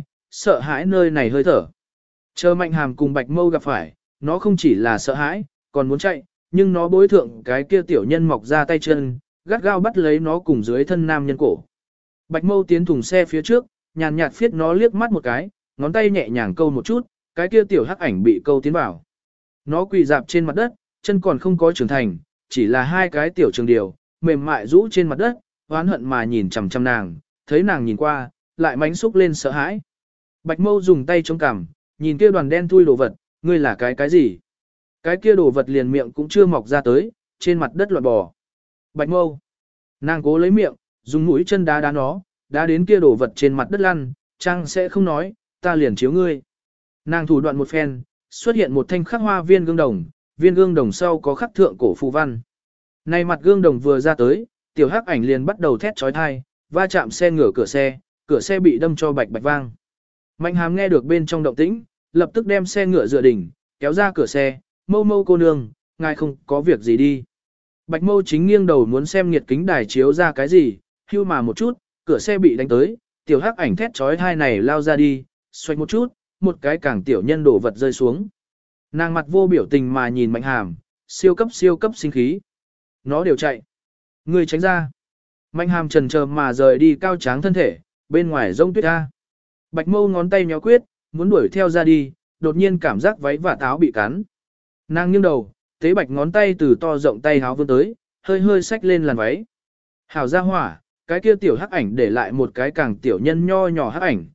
sợ hãi nơi này hơi thở. Chờ Mạnh Hàm cùng Bạch Mâu gặp phải, nó không chỉ là sợ hãi, còn muốn chạy, nhưng nó bối thượng cái kia tiểu nhân mọc ra tay chân, gắt gao bắt lấy nó cùng dưới thân nam nhân cổ. Bạch Mâu tiến thùng xe phía trước, nhàn nhạt phiết nó liếc mắt một cái, ngón tay nhẹ nhàng câu một chút, cái kia tiểu hắc ảnh bị câu tiến vào. Nó quỳ dạp trên mặt đất, chân còn không có trưởng thành, chỉ là hai cái tiểu trường điều, mềm mại rũ trên mặt đất, oán hận mà nhìn chằm chằm nàng, thấy nàng nhìn qua, lại mánh xúc lên sợ hãi. Bạch Mâu dùng tay chống cằm, nhìn kia đoàn đen thui đồ vật, ngươi là cái gì? Cái kia đồ vật liền miệng cũng chưa mọc ra tới, trên mặt đất loạn bò. Bạch Mâu, nàng cố lấy miệng, dùng mũi chân đá đá nó, đã đến kia đổ vật trên mặt đất lăn, Trang sẽ không nói, ta liền chiếu ngươi. Nàng thủ đoạn một phen, xuất hiện một thanh khắc hoa viên gương đồng sau có khắc thượng cổ phù văn. Này mặt gương đồng vừa ra tới, tiểu hắc ảnh liền bắt đầu thét trói thai, va chạm xe ngửa cửa xe bị đâm cho bạch bạch vang. Mạnh hàm nghe được bên trong động tĩnh, lập tức đem xe ngựa dựa đỉnh, kéo ra cửa xe, mâu mâu cô nương, ngài không có việc gì đi. Bạch mâu chính nghiêng đầu muốn xem nhiệt kính đài chiếu ra cái gì, hưu mà một chút, cửa xe bị đánh tới, tiểu hắc ảnh thét trói thai này lao ra đi, xoay một chút, một cái càng tiểu nhân đổ vật rơi xuống. Nàng mặt vô biểu tình mà nhìn mạnh hàm, siêu cấp sinh khí. Nó đều chạy. Người tránh ra. Mạnh hàm trần chờ mà rời đi cao tráng thân thể, bên ngoài rông tuyết ra. Bạch mâu ngón tay nhéo quyết, muốn đuổi theo ra đi, đột nhiên cảm giác váy và táo bị cắn. Nàng nghiêng đầu, tế bạch ngón tay từ to rộng tay háo vươn tới, hơi hơi xách lên làn váy. Hảo ra hỏa, cái kia tiểu hắc ảnh để lại một cái càng tiểu nhân nho nhỏ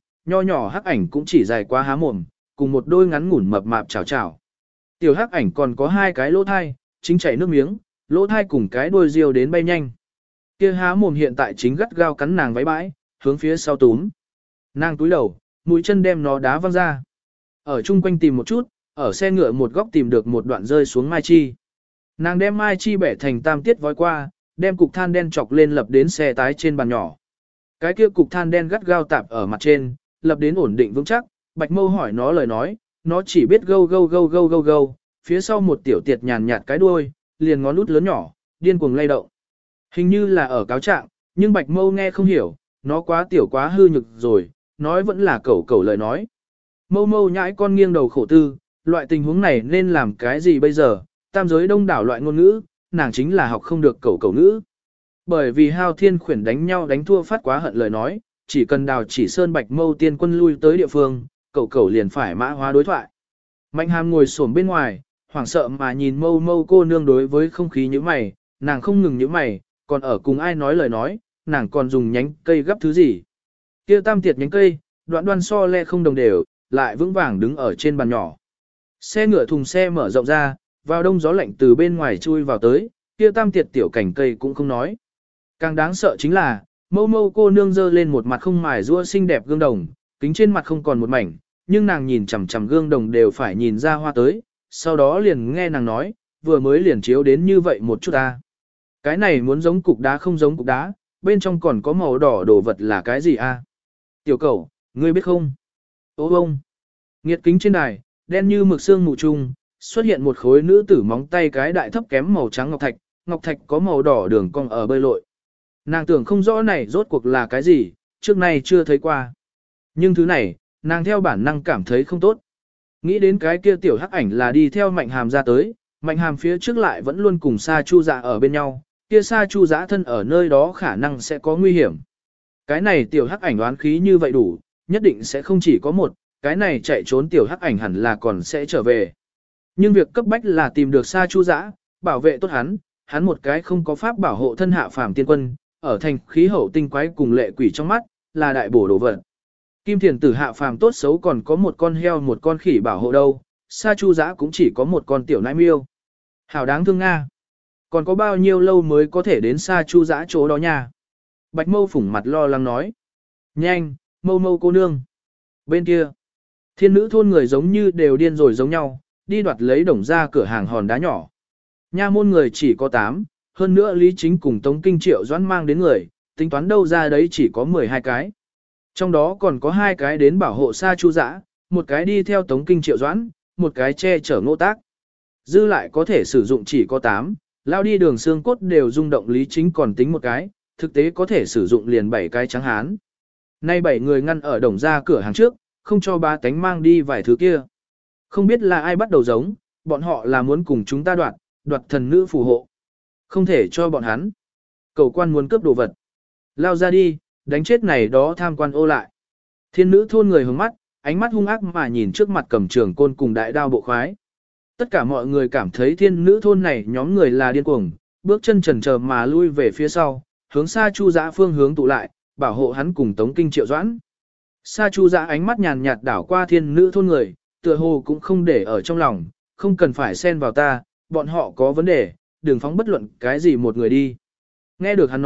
hắc ảnh cũng chỉ dài quá há mồm, cùng một đôi ngắn ngủn mập mạp chào chào. Tiểu hắc ảnh còn có hai cái lỗ thai, chính chảy nước miếng, lỗ thai cùng cái đuôi riêu đến bay nhanh. Kia há mồm hiện tại chính gắt gao cắn nàng váy bãi, hướng phía sau túm. Nàng túi đầu, mũi chân đem nó đá văng ra. Ở chung quanh tìm một chút, ở xe ngựa một góc tìm được một đoạn rơi xuống mai chi. Nàng đem mai chi bẻ thành tam tiết vói qua, đem cục than đen chọc lên lập đến xe tái trên bàn nhỏ. Cái kia cục than đen gắt gao tạp ở mặt trên, lập đến ổn định vững chắc, Bạch Mâu hỏi nó lời nói, nó chỉ biết gâu gâu gâu gâu gâu gâu, phía sau một tiểu tiệt nhàn nhạt cái đuôi, liền ngón út lớn nhỏ, điên cuồng lay động. Hình như là ở cáo trạng, nhưng Bạch Mâu nghe không hiểu, nó quá tiểu quá hư nhực rồi, nói vẫn là cẩu lời nói. Mâu mâu nhãi con nghiêng đầu khổ tư, loại tình huống này nên làm cái gì bây giờ, tam giới đông đảo loại ngôn ngữ, nàng chính là học không được cẩu ngữ. Bởi vì hao thiên khuyển đánh nhau đánh thua phát quá hận lời nói, chỉ cần đào chỉ sơn Bạch Mâu tiên quân lui tới địa phương, cẩu liền phải mã hóa đối thoại. Mạnh hàm ngồi xổm bên ngoài, hoảng sợ mà nhìn mâu mâu cô nương đối với không khí như mày, nàng không ngừng như mày, còn ở cùng ai nói lời nói, nàng còn dùng nhánh cây gấp thứ gì. Kia tam tiệt nhánh cây, đoạn đoan so le không đồng đều, lại vững vàng đứng ở trên bàn nhỏ. Xe ngựa thùng xe mở rộng ra, vào đông gió lạnh từ bên ngoài chui vào tới, kia tam tiệt tiểu cảnh cây cũng không nói. Càng đáng sợ chính là, mâu mâu cô nương dơ lên một mặt không mài rua xinh đẹp gương đồng, kính trên mặt không còn một mảnh, nhưng nàng nhìn chằm chằm gương đồng đều phải nhìn ra hoa tới, sau đó liền nghe nàng nói, vừa mới liền chiếu đến như vậy một chút ta. Cái này muốn giống cục đá không giống cục đá, bên trong còn có màu đỏ đồ vật là cái gì a? Tiểu cẩu, ngươi biết không? Ô bông. Nghiệt kính trên đài, đen như mực xương mù trung, xuất hiện một khối nữ tử móng tay cái đại thấp kém màu trắng ngọc thạch có màu đỏ đường cong ở bơi lội. Nàng tưởng không rõ này rốt cuộc là cái gì, trước nay chưa thấy qua. Nhưng thứ này, nàng theo bản năng cảm thấy không tốt. Nghĩ đến cái kia tiểu hắc ảnh là đi theo mạnh hàm ra tới, mạnh hàm phía trước lại vẫn luôn cùng Sa Chu Dạ ở bên nhau, kia Sa Chu Dạ thân ở nơi đó khả năng sẽ có nguy hiểm. Cái này tiểu hắc ảnh đoán khí như vậy đủ, nhất định sẽ không chỉ có một, cái này chạy trốn tiểu hắc ảnh hẳn là còn sẽ trở về. Nhưng việc cấp bách là tìm được Sa Chu Dạ, bảo vệ tốt hắn một cái không có pháp bảo hộ thân hạ phàm tiên quân, ở thành khí hậu tinh quái cùng lệ quỷ trong mắt, là đại bổ đồ vật. Kim thiền tử hạ phàm tốt xấu còn có một con heo một con khỉ bảo hộ đâu, Sa Chu Dạ cũng chỉ có một con tiểu nãi miêu. Hảo đáng thương Nga. Còn có bao nhiêu lâu mới có thể đến Sa Chu Dạ chỗ đó nha? Bạch Mâu phủng mặt lo lắng nói. Nhanh, Mâu mâu cô nương. Bên kia, thiên nữ thôn người giống như đều điên rồi giống nhau, đi đoạt lấy đồng ra cửa hàng hòn đá nhỏ. Nha môn người chỉ có 8, hơn nữa Lý Chính cùng Tống Kinh Triệu Doãn mang đến người, tính toán đâu ra đấy chỉ có 12 cái. Trong đó còn có 2 cái đến bảo hộ Sa Chu Dạ, một cái đi theo Tống Kinh Triệu Doãn, một cái che chở Ngô Tác. Dư lại có thể sử dụng chỉ có 8, lao đi đường xương cốt đều rung động Lý Chính còn tính một cái, thực tế có thể sử dụng liền 7 cái trắng hán. Nay 7 người ngăn ở đồng ra cửa hàng trước, không cho ba tánh mang đi vài thứ kia. Không biết là ai bắt đầu giống, bọn họ là muốn cùng chúng ta đoạt thần nữ phù hộ. Không thể cho bọn hắn. Cầu quan muốn cướp đồ vật. Lao ra đi, đánh chết này đó tham quan ô lại. Thiên nữ thôn người hướng mắt, ánh mắt hung ác mà nhìn trước mặt cầm trường côn cùng đại đao bộ khoái. Tất cả mọi người cảm thấy thiên nữ thôn này nhóm người là điên cuồng, bước chân chần chờ mà lui về phía sau, hướng Sa Chu Dạ phương hướng tụ lại, bảo hộ hắn cùng Tống Kinh Triệu Doãn. Sa Chu Dạ ánh mắt nhàn nhạt đảo qua thiên nữ thôn người, tựa hồ cũng không để ở trong lòng, không cần phải xen vào ta, bọn họ có vấn đề, đừng phóng bất luận cái gì một người đi. Nghe được hắn nói,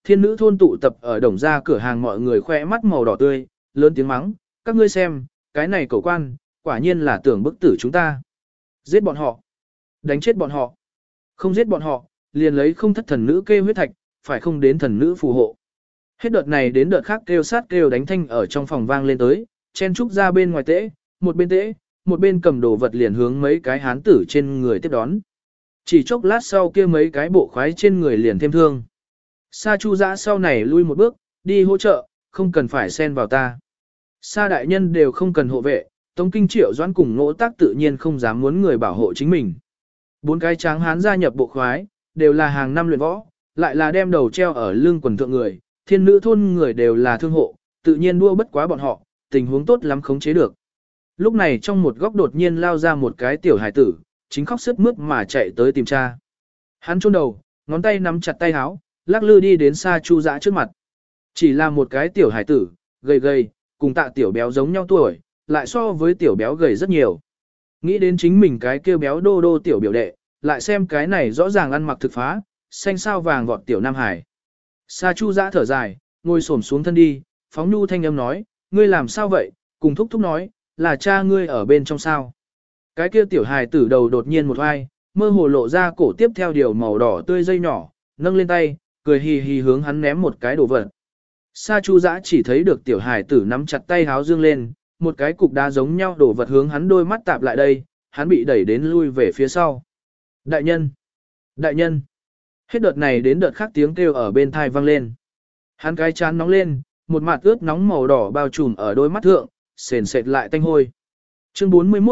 thiên nữ thôn tụ tập ở đồng gia cửa hàng mọi người khoe mắt màu đỏ tươi, lớn tiếng mắng, các ngươi xem, cái này cầu quan, quả nhiên là tưởng bức tử chúng ta. Giết bọn họ, đánh chết bọn họ, không giết bọn họ, liền lấy không thất thần nữ kê huyết thạch, phải không đến thần nữ phù hộ. Hết đợt này đến đợt khác kêu sát kêu đánh thanh ở trong phòng vang lên tới, chen trúc ra bên ngoài tễ, một bên cầm đồ vật liền hướng mấy cái hán tử trên người tiếp đón. Chỉ chốc lát sau kia mấy cái bộ khoái trên người liền thêm thương. Sa Chu Dã sau này lui một bước, đi hỗ trợ, không cần phải xen vào ta. Sa đại nhân đều không cần hộ vệ, Tống Kinh Triệu Doãn cùng Ngỗ Tác tự nhiên không dám muốn người bảo hộ chính mình. 4 cái tráng hán gia nhập bộ khoái, đều là hàng năm luyện võ, lại là đem đầu treo ở lưng quần thượng người, thiên nữ thôn người đều là thương hộ, tự nhiên đua bất quá bọn họ, tình huống tốt lắm khống chế được. Lúc này trong một góc đột nhiên lao ra một cái tiểu hải tử, chính khóc sướt mướt mà chạy tới tìm cha. Hắn chôn đầu, ngón tay nắm chặt tay áo, lắc lư đi đến Sa Chu Dã trước mặt. Chỉ là một cái tiểu hải tử, gầy gầy, cùng Tạ Tiểu Béo giống nhau tuổi, lại so với Tiểu Béo gầy rất nhiều. Nghĩ đến chính mình cái kia béo đô đô tiểu biểu đệ, lại xem cái này rõ ràng ăn mặc thực phá, xanh sao vàng vọt tiểu Nam Hải. Sa Chu Dã thở dài, ngồi xổm xuống thân đi, phóng nhu thanh âm nói, ngươi làm sao vậy, cùng thúc thúc nói, là cha ngươi ở bên trong sao. Cái kia tiểu hài tử đầu đột nhiên một oai, mơ hồ lộ ra cổ tiếp theo điều màu đỏ tươi dây nhỏ, nâng lên tay, cười hì hì hướng hắn ném một cái đồ vật. Sa Chu Dã chỉ thấy được tiểu hài tử nắm chặt tay háo dương lên, một cái cục đá giống nhau đổ vật hướng hắn đôi mắt tạp lại đây, hắn bị đẩy đến lui về phía sau. Đại nhân! Đại nhân! Hết đợt này đến đợt khác tiếng kêu ở bên thai vang lên. Hắn cái chán nóng lên, một mặt ướt nóng màu đỏ bao trùm ở đôi mắt thượng, sền sệt lại tanh hôi. Chương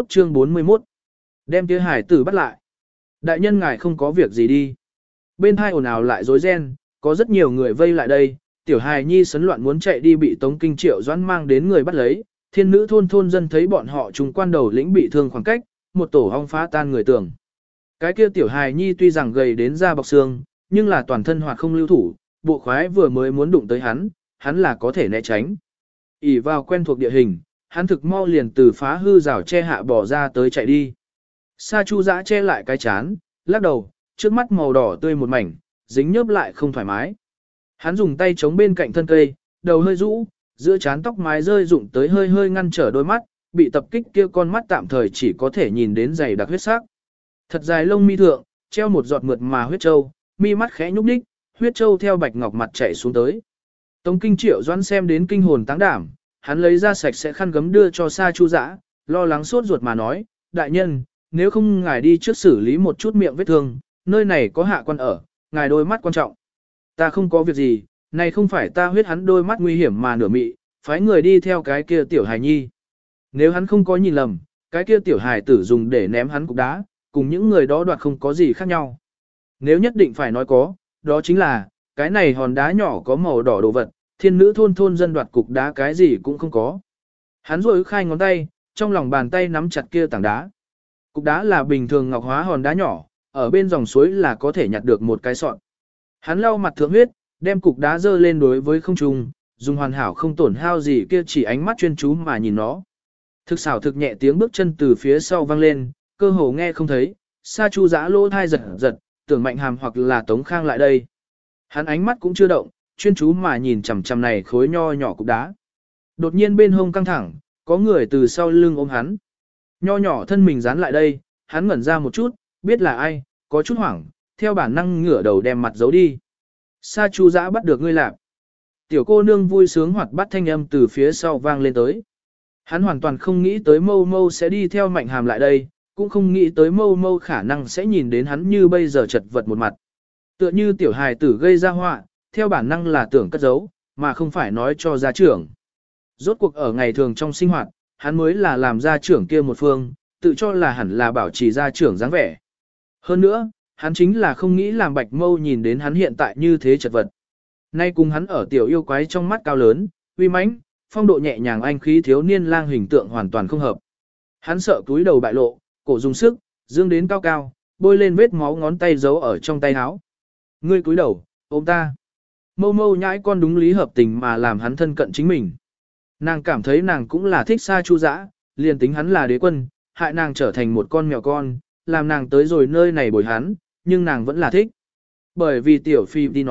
41 Đem kia hải tử bắt lại. Đại nhân ngài không có việc gì đi. Bên thai ồn ào lại rối ren, có rất nhiều người vây lại đây, tiểu hài nhi sấn loạn muốn chạy đi bị Tống Kinh Triệu Doãn mang đến người bắt lấy. Thiên nữ thôn dân thấy bọn họ trùng quan đầu lĩnh bị thương khoảng cách, một tổ hong phá tan người tường. Cái kia tiểu hài nhi tuy rằng gầy đến da bọc xương, nhưng là toàn thân hoạt không lưu thủ, bộ khoái vừa mới muốn đụng tới hắn là có thể né tránh. ỷ vào quen thuộc địa hình, hắn thực mau liền từ phá hư rào che hạ bỏ ra tới chạy đi. Sa Chu Dã che lại cái chán, lắc đầu, trước mắt màu đỏ tươi một mảnh, dính nhớp lại không thoải mái. Hắn dùng tay chống bên cạnh thân cây, đầu hơi rũ, giữa chán tóc mái rơi rụng tới hơi hơi ngăn trở đôi mắt, bị tập kích kia con mắt tạm thời chỉ có thể nhìn đến dày đặc huyết sắc. Thật dài lông mi thượng, treo một giọt mượt mà huyết châu, mi mắt khẽ nhúc nhích, huyết châu theo bạch ngọc mặt chảy xuống tới. Tống Kinh Triệu Doãn xem đến kinh hồn táng đảm, hắn lấy ra sạch sẽ khăn gấm đưa cho Sa Chu Dã, lo lắng sốt ruột mà nói, đại nhân, nếu không ngài đi trước xử lý một chút miệng vết thương, nơi này có hạ quan ở, ngài đôi mắt quan trọng. Ta không có việc gì, này không phải ta huyết hắn đôi mắt nguy hiểm mà nửa mị, phái người đi theo cái kia tiểu hài nhi. Nếu hắn không có nhìn lầm, cái kia tiểu hài tử dùng để ném hắn cục đá, cùng những người đó đoạt không có gì khác nhau. Nếu nhất định phải nói có, đó chính là, cái này hòn đá nhỏ có màu đỏ đồ vật, thiên nữ thôn dân đoạt cục đá cái gì cũng không có. Hắn rôi khai ngón tay, trong lòng bàn tay nắm chặt kia tảng đá. Cục đá là bình thường ngọc hóa hòn đá nhỏ, ở bên dòng suối là có thể nhặt được một cái sọn. Hắn lau mặt thượng huyết, đem cục đá dơ lên đối với không trung, dùng hoàn hảo không tổn hao gì kia chỉ ánh mắt chuyên chú mà nhìn nó. Thực xảo thực nhẹ tiếng bước chân từ phía sau vang lên, cơ hồ nghe không thấy, Sa Chu Dã lỗ thai giật giật, tưởng Mạnh Hàm hoặc là Tống Khang lại đây. Hắn ánh mắt cũng chưa động, chuyên chú mà nhìn chằm chằm này khối nho nhỏ cục đá. Đột nhiên bên hông căng thẳng, có người từ sau lưng ôm hắn. Nho nhỏ thân mình dán lại đây, hắn ngẩn ra một chút, biết là ai, có chút hoảng, theo bản năng ngửa đầu đem mặt giấu đi. Sa Chu Dã bắt được ngươi lạp. Tiểu cô nương vui sướng hoạt bát thanh âm từ phía sau vang lên tới. Hắn hoàn toàn không nghĩ tới Mâu Mâu sẽ đi theo Mạnh Hàm lại đây, cũng không nghĩ tới Mâu Mâu khả năng sẽ nhìn đến hắn như bây giờ chật vật một mặt. Tựa như tiểu hài tử gây ra họa, theo bản năng là tưởng cất giấu, mà không phải nói cho gia trưởng. Rốt cuộc ở ngày thường trong sinh hoạt, hắn mới là làm gia trưởng kia một phương, tự cho là hẳn là bảo trì gia trưởng dáng vẻ. Hơn nữa, hắn chính là không nghĩ làm Bạch Mâu nhìn đến hắn hiện tại như thế chật vật. Nay cùng hắn ở tiểu yêu quái trong mắt cao lớn, uy mãnh, phong độ nhẹ nhàng anh khí thiếu niên lang hình tượng hoàn toàn không hợp. Hắn sợ túi đầu bại lộ, cổ dùng sức, dương đến cao cao, bôi lên vết máu ngón tay giấu ở trong tay áo. Ngươi cúi đầu, ôm ta. Mâu Mâu nhãi con đúng lý hợp tình mà làm hắn thân cận chính mình. Nàng cảm thấy nàng cũng là thích Sa Chu Dã, liền tính hắn là đế quân, hại nàng trở thành một con mèo con, làm nàng tới rồi nơi này bồi hắn, nhưng nàng vẫn là thích. Bởi vì tiểu phi đi nói,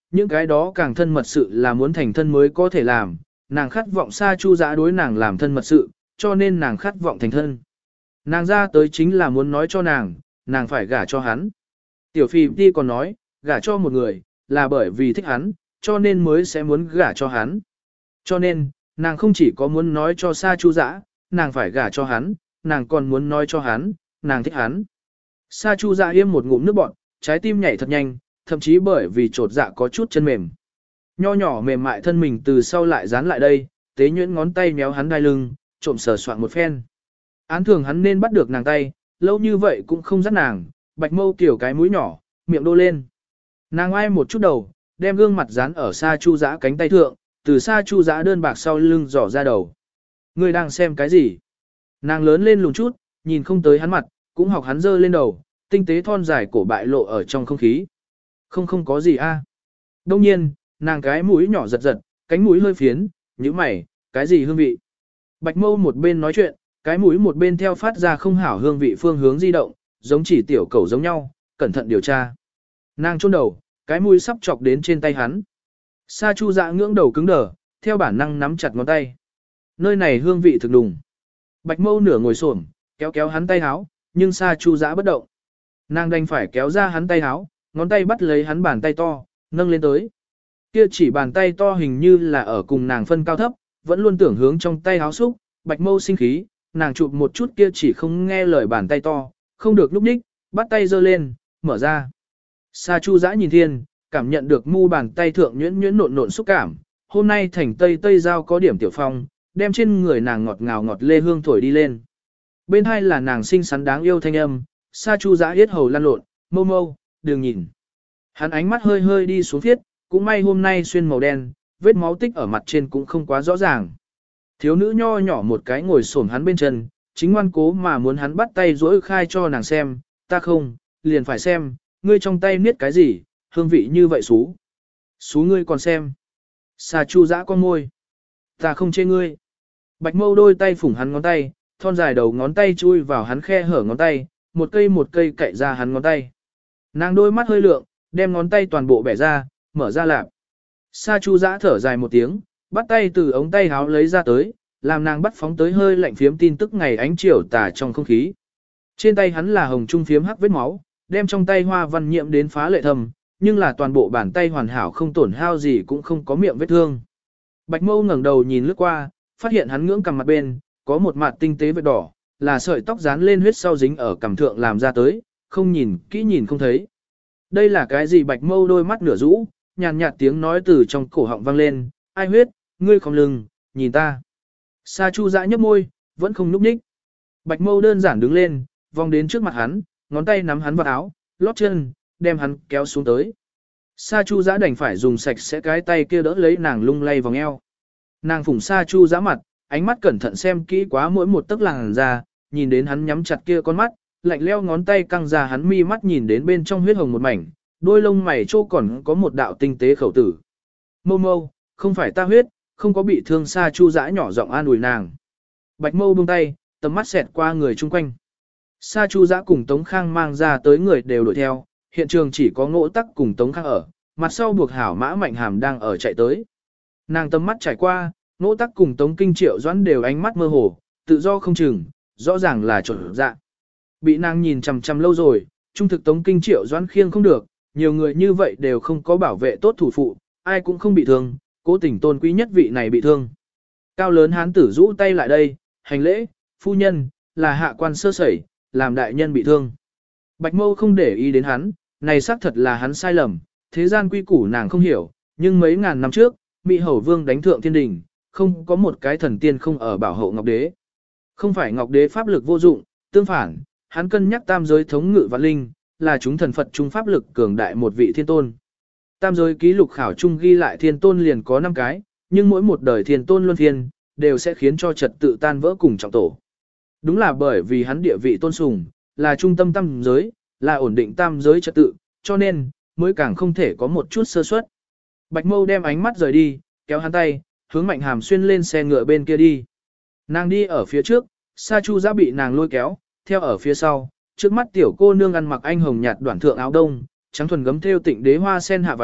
những cái đó càng thân mật sự là muốn thành thân mới có thể làm, nàng khát vọng Sa Chu Dã đối nàng làm thân mật sự, cho nên nàng khát vọng thành thân. Nàng ra tới chính là muốn nói cho nàng phải gả cho hắn. Tiểu Phi đi còn nói, gả cho một người, là bởi vì thích hắn, cho nên mới sẽ muốn gả cho hắn. Cho nên, nàng không chỉ có muốn nói cho Sa Chu Dã, nàng phải gả cho hắn, nàng còn muốn nói cho hắn, nàng thích hắn. Sa Chu Dã yêm một ngụm nước bọt, trái tim nhảy thật nhanh, thậm chí bởi vì trột dạ có chút chân mềm. Nho nhỏ mềm mại thân mình từ sau lại dán lại đây, tế nhuyễn ngón tay méo hắn đai lưng, trộm sờ soạn một phen. Án thường hắn nên bắt được nàng tay, lâu như vậy cũng không dắt nàng, bạch mâu kiểu cái mũi nhỏ, miệng đô lên. Nàng ai một chút đầu, đem gương mặt dán ở Sa Chu Dã cánh tay thượng, từ Sa Chu Dã đơn bạc sau lưng dò ra đầu. Ngươi đang xem cái gì? Nàng lớn lên lùn chút, nhìn không tới hắn mặt, cũng học hắn dơ lên đầu, tinh tế thon dài cổ bại lộ ở trong không khí. Không có gì a. Đông nhiên, nàng cái mũi nhỏ giật giật, cánh mũi hơi phiến, nhíu mày, cái gì hương vị? Bạch mâu một bên nói chuyện, cái mũi một bên theo phát ra không hảo hương vị phương hướng di động, giống chỉ tiểu cẩu giống nhau, cẩn thận điều tra. Nàng chôn đầu, cái mũi sắp chọc đến trên tay hắn. Sa Chu Dã ngưỡng đầu cứng đờ, theo bản năng nắm chặt ngón tay. Nơi này hương vị thực đùng. Bạch mâu nửa ngồi xổm, kéo kéo hắn tay háo, nhưng Sa Chu Dã bất động. Nàng đành phải kéo ra hắn tay háo, ngón tay bắt lấy hắn bàn tay to, nâng lên tới. Kia chỉ bàn tay to hình như là ở cùng nàng phân cao thấp, vẫn luôn tưởng hướng trong tay háo xúc, bạch mâu sinh khí, nàng chụp một chút kia chỉ không nghe lời bàn tay to, không được núp ních, bắt tay giơ lên, mở ra. Sa Chu Dã nhìn thiên, cảm nhận được mu bàn tay thượng nhuyễn nhuyễn nộn nộn xúc cảm, hôm nay thành tây giao có điểm tiểu phong, đem trên người nàng ngọt ngào ngọt lê hương thổi đi lên. Bên hai là nàng xinh xắn đáng yêu thanh âm, Sa Chu Dã yết hầu lăn lộn, mâu mâu, đừng nhìn. Hắn ánh mắt hơi hơi đi xuống phiết, cũng may hôm nay xuyên màu đen, vết máu tích ở mặt trên cũng không quá rõ ràng. Thiếu nữ nho nhỏ một cái ngồi xổm hắn bên chân, chính ngoan cố mà muốn hắn bắt tay duỗi khai cho nàng xem, ta không, liền phải xem, ngươi trong tay niết cái gì, hương vị như vậy xú. Xú ngươi còn xem. Sa Chu Dã con môi. Ta không chê ngươi. Bạch mâu đôi tay phủng hắn ngón tay, thon dài đầu ngón tay chui vào hắn khe hở ngón tay, một cây cậy ra hắn ngón tay. Nàng đôi mắt hơi lượng, đem ngón tay toàn bộ bẻ ra, mở ra lạp. Sa Chu Dã thở dài một tiếng, bắt tay từ ống tay áo lấy ra tới, làm nàng bắt phóng tới hơi lạnh phiếm tin tức ngày ánh chiều tà trong không khí. Trên tay hắn là hồng trung phiếm hắc vết máu, đem trong tay hoa văn nhiễm đến phá lệ thầm, nhưng là toàn bộ bàn tay hoàn hảo không tổn hao gì cũng không có miệng vết thương. Bạch mâu ngẩng đầu nhìn lướt qua, phát hiện hắn ngưỡng cằm mặt bên, có một mặt tinh tế vết đỏ, là sợi tóc dán lên huyết sau dính ở cằm thượng làm ra tới, không nhìn, kỹ nhìn không thấy. Đây là cái gì? Bạch mâu đôi mắt nửa rũ, nhàn nhạt tiếng nói từ trong cổ họng vang lên, ai huyết, ngươi không lưng, nhìn ta. Sa Chu Dã nhấp môi, vẫn không núp nhích. Bạch mâu đơn giản đứng lên, vòng đến trước mặt hắn, ngón tay nắm hắn vào áo, lót chân, đem hắn kéo xuống tới. Sa Chu Dã đành phải dùng sạch sẽ cái tay kia đỡ lấy nàng lung lay vòng eo. Nàng phủng Sa Chu Dã mặt, ánh mắt cẩn thận xem kỹ quá mỗi một tấc làn da, nhìn đến hắn nhắm chặt kia con mắt, lạnh leo ngón tay căng ra hắn mi mắt nhìn đến bên trong huyết hồng một mảnh, đôi lông mày chỗ còn có một đạo tinh tế khẩu tử. Mâu mâu, không phải ta huyết, không có bị thương. Sa Chu Dã nhỏ giọng an ủi nàng. Bạch mâu buông tay, tầm mắt xẹt qua người chung quanh. Sa Chu Dã cùng Tống Khang mang ra tới người đều đuổi theo, hiện trường chỉ có Ngỗ Tắc cùng Tống Khang ở, mặt sau buộc hảo Mã Mạnh Hàm đang ở chạy tới. Nàng tầm mắt trải qua, Ngỗ Tắc cùng Tống Kinh Triệu Doãn đều ánh mắt mơ hồ, tự do không chừng, rõ ràng là trộn dạ. Bị nàng nhìn chằm chằm lâu rồi, trung thực Tống Kinh Triệu Doãn khiêng không được, nhiều người như vậy đều không có bảo vệ tốt thủ phụ, ai cũng không bị thương, cố tình tôn quý nhất vị này bị thương. Cao lớn hán tử rũ tay lại đây, hành lễ, phu nhân, là hạ quan sơ sẩy, làm đại nhân bị thương. Bạch mâu không để ý đến hắn, này xác thật là hắn sai lầm, thế gian quy củ nàng không hiểu, nhưng mấy ngàn năm trước, Mị Hầu Vương đánh thượng thiên đình, không có một cái thần tiên không ở bảo hộ Ngọc Đế. Không phải Ngọc Đế pháp lực vô dụng, tương phản, hắn cân nhắc tam giới thống ngự vạn linh, là chúng thần Phật trung pháp lực cường đại một vị thiên tôn. Tam giới ký lục khảo trung ghi lại thiên tôn liền có 5 cái, nhưng mỗi một đời thiên tôn luân phiên, đều sẽ khiến cho trật tự tan vỡ cùng trọng tổ. Đúng là bởi vì hắn địa vị tôn sùng, là trung tâm tam giới, là ổn định tam giới trật tự, cho nên, mới càng không thể có một chút sơ suất. Bạch mâu đem ánh mắt rời đi, kéo hắn tay, hướng Mạnh Hàm xuyên lên xe ngựa bên kia đi. Nàng đi ở phía trước, Sa Chu Dã bị nàng lôi kéo, theo ở phía sau, trước mắt tiểu cô nương ăn mặc anh hồng nhạt đoạn thượng áo đông, trắng thuần gấm thêu tịnh đế hoa sen hạ váy,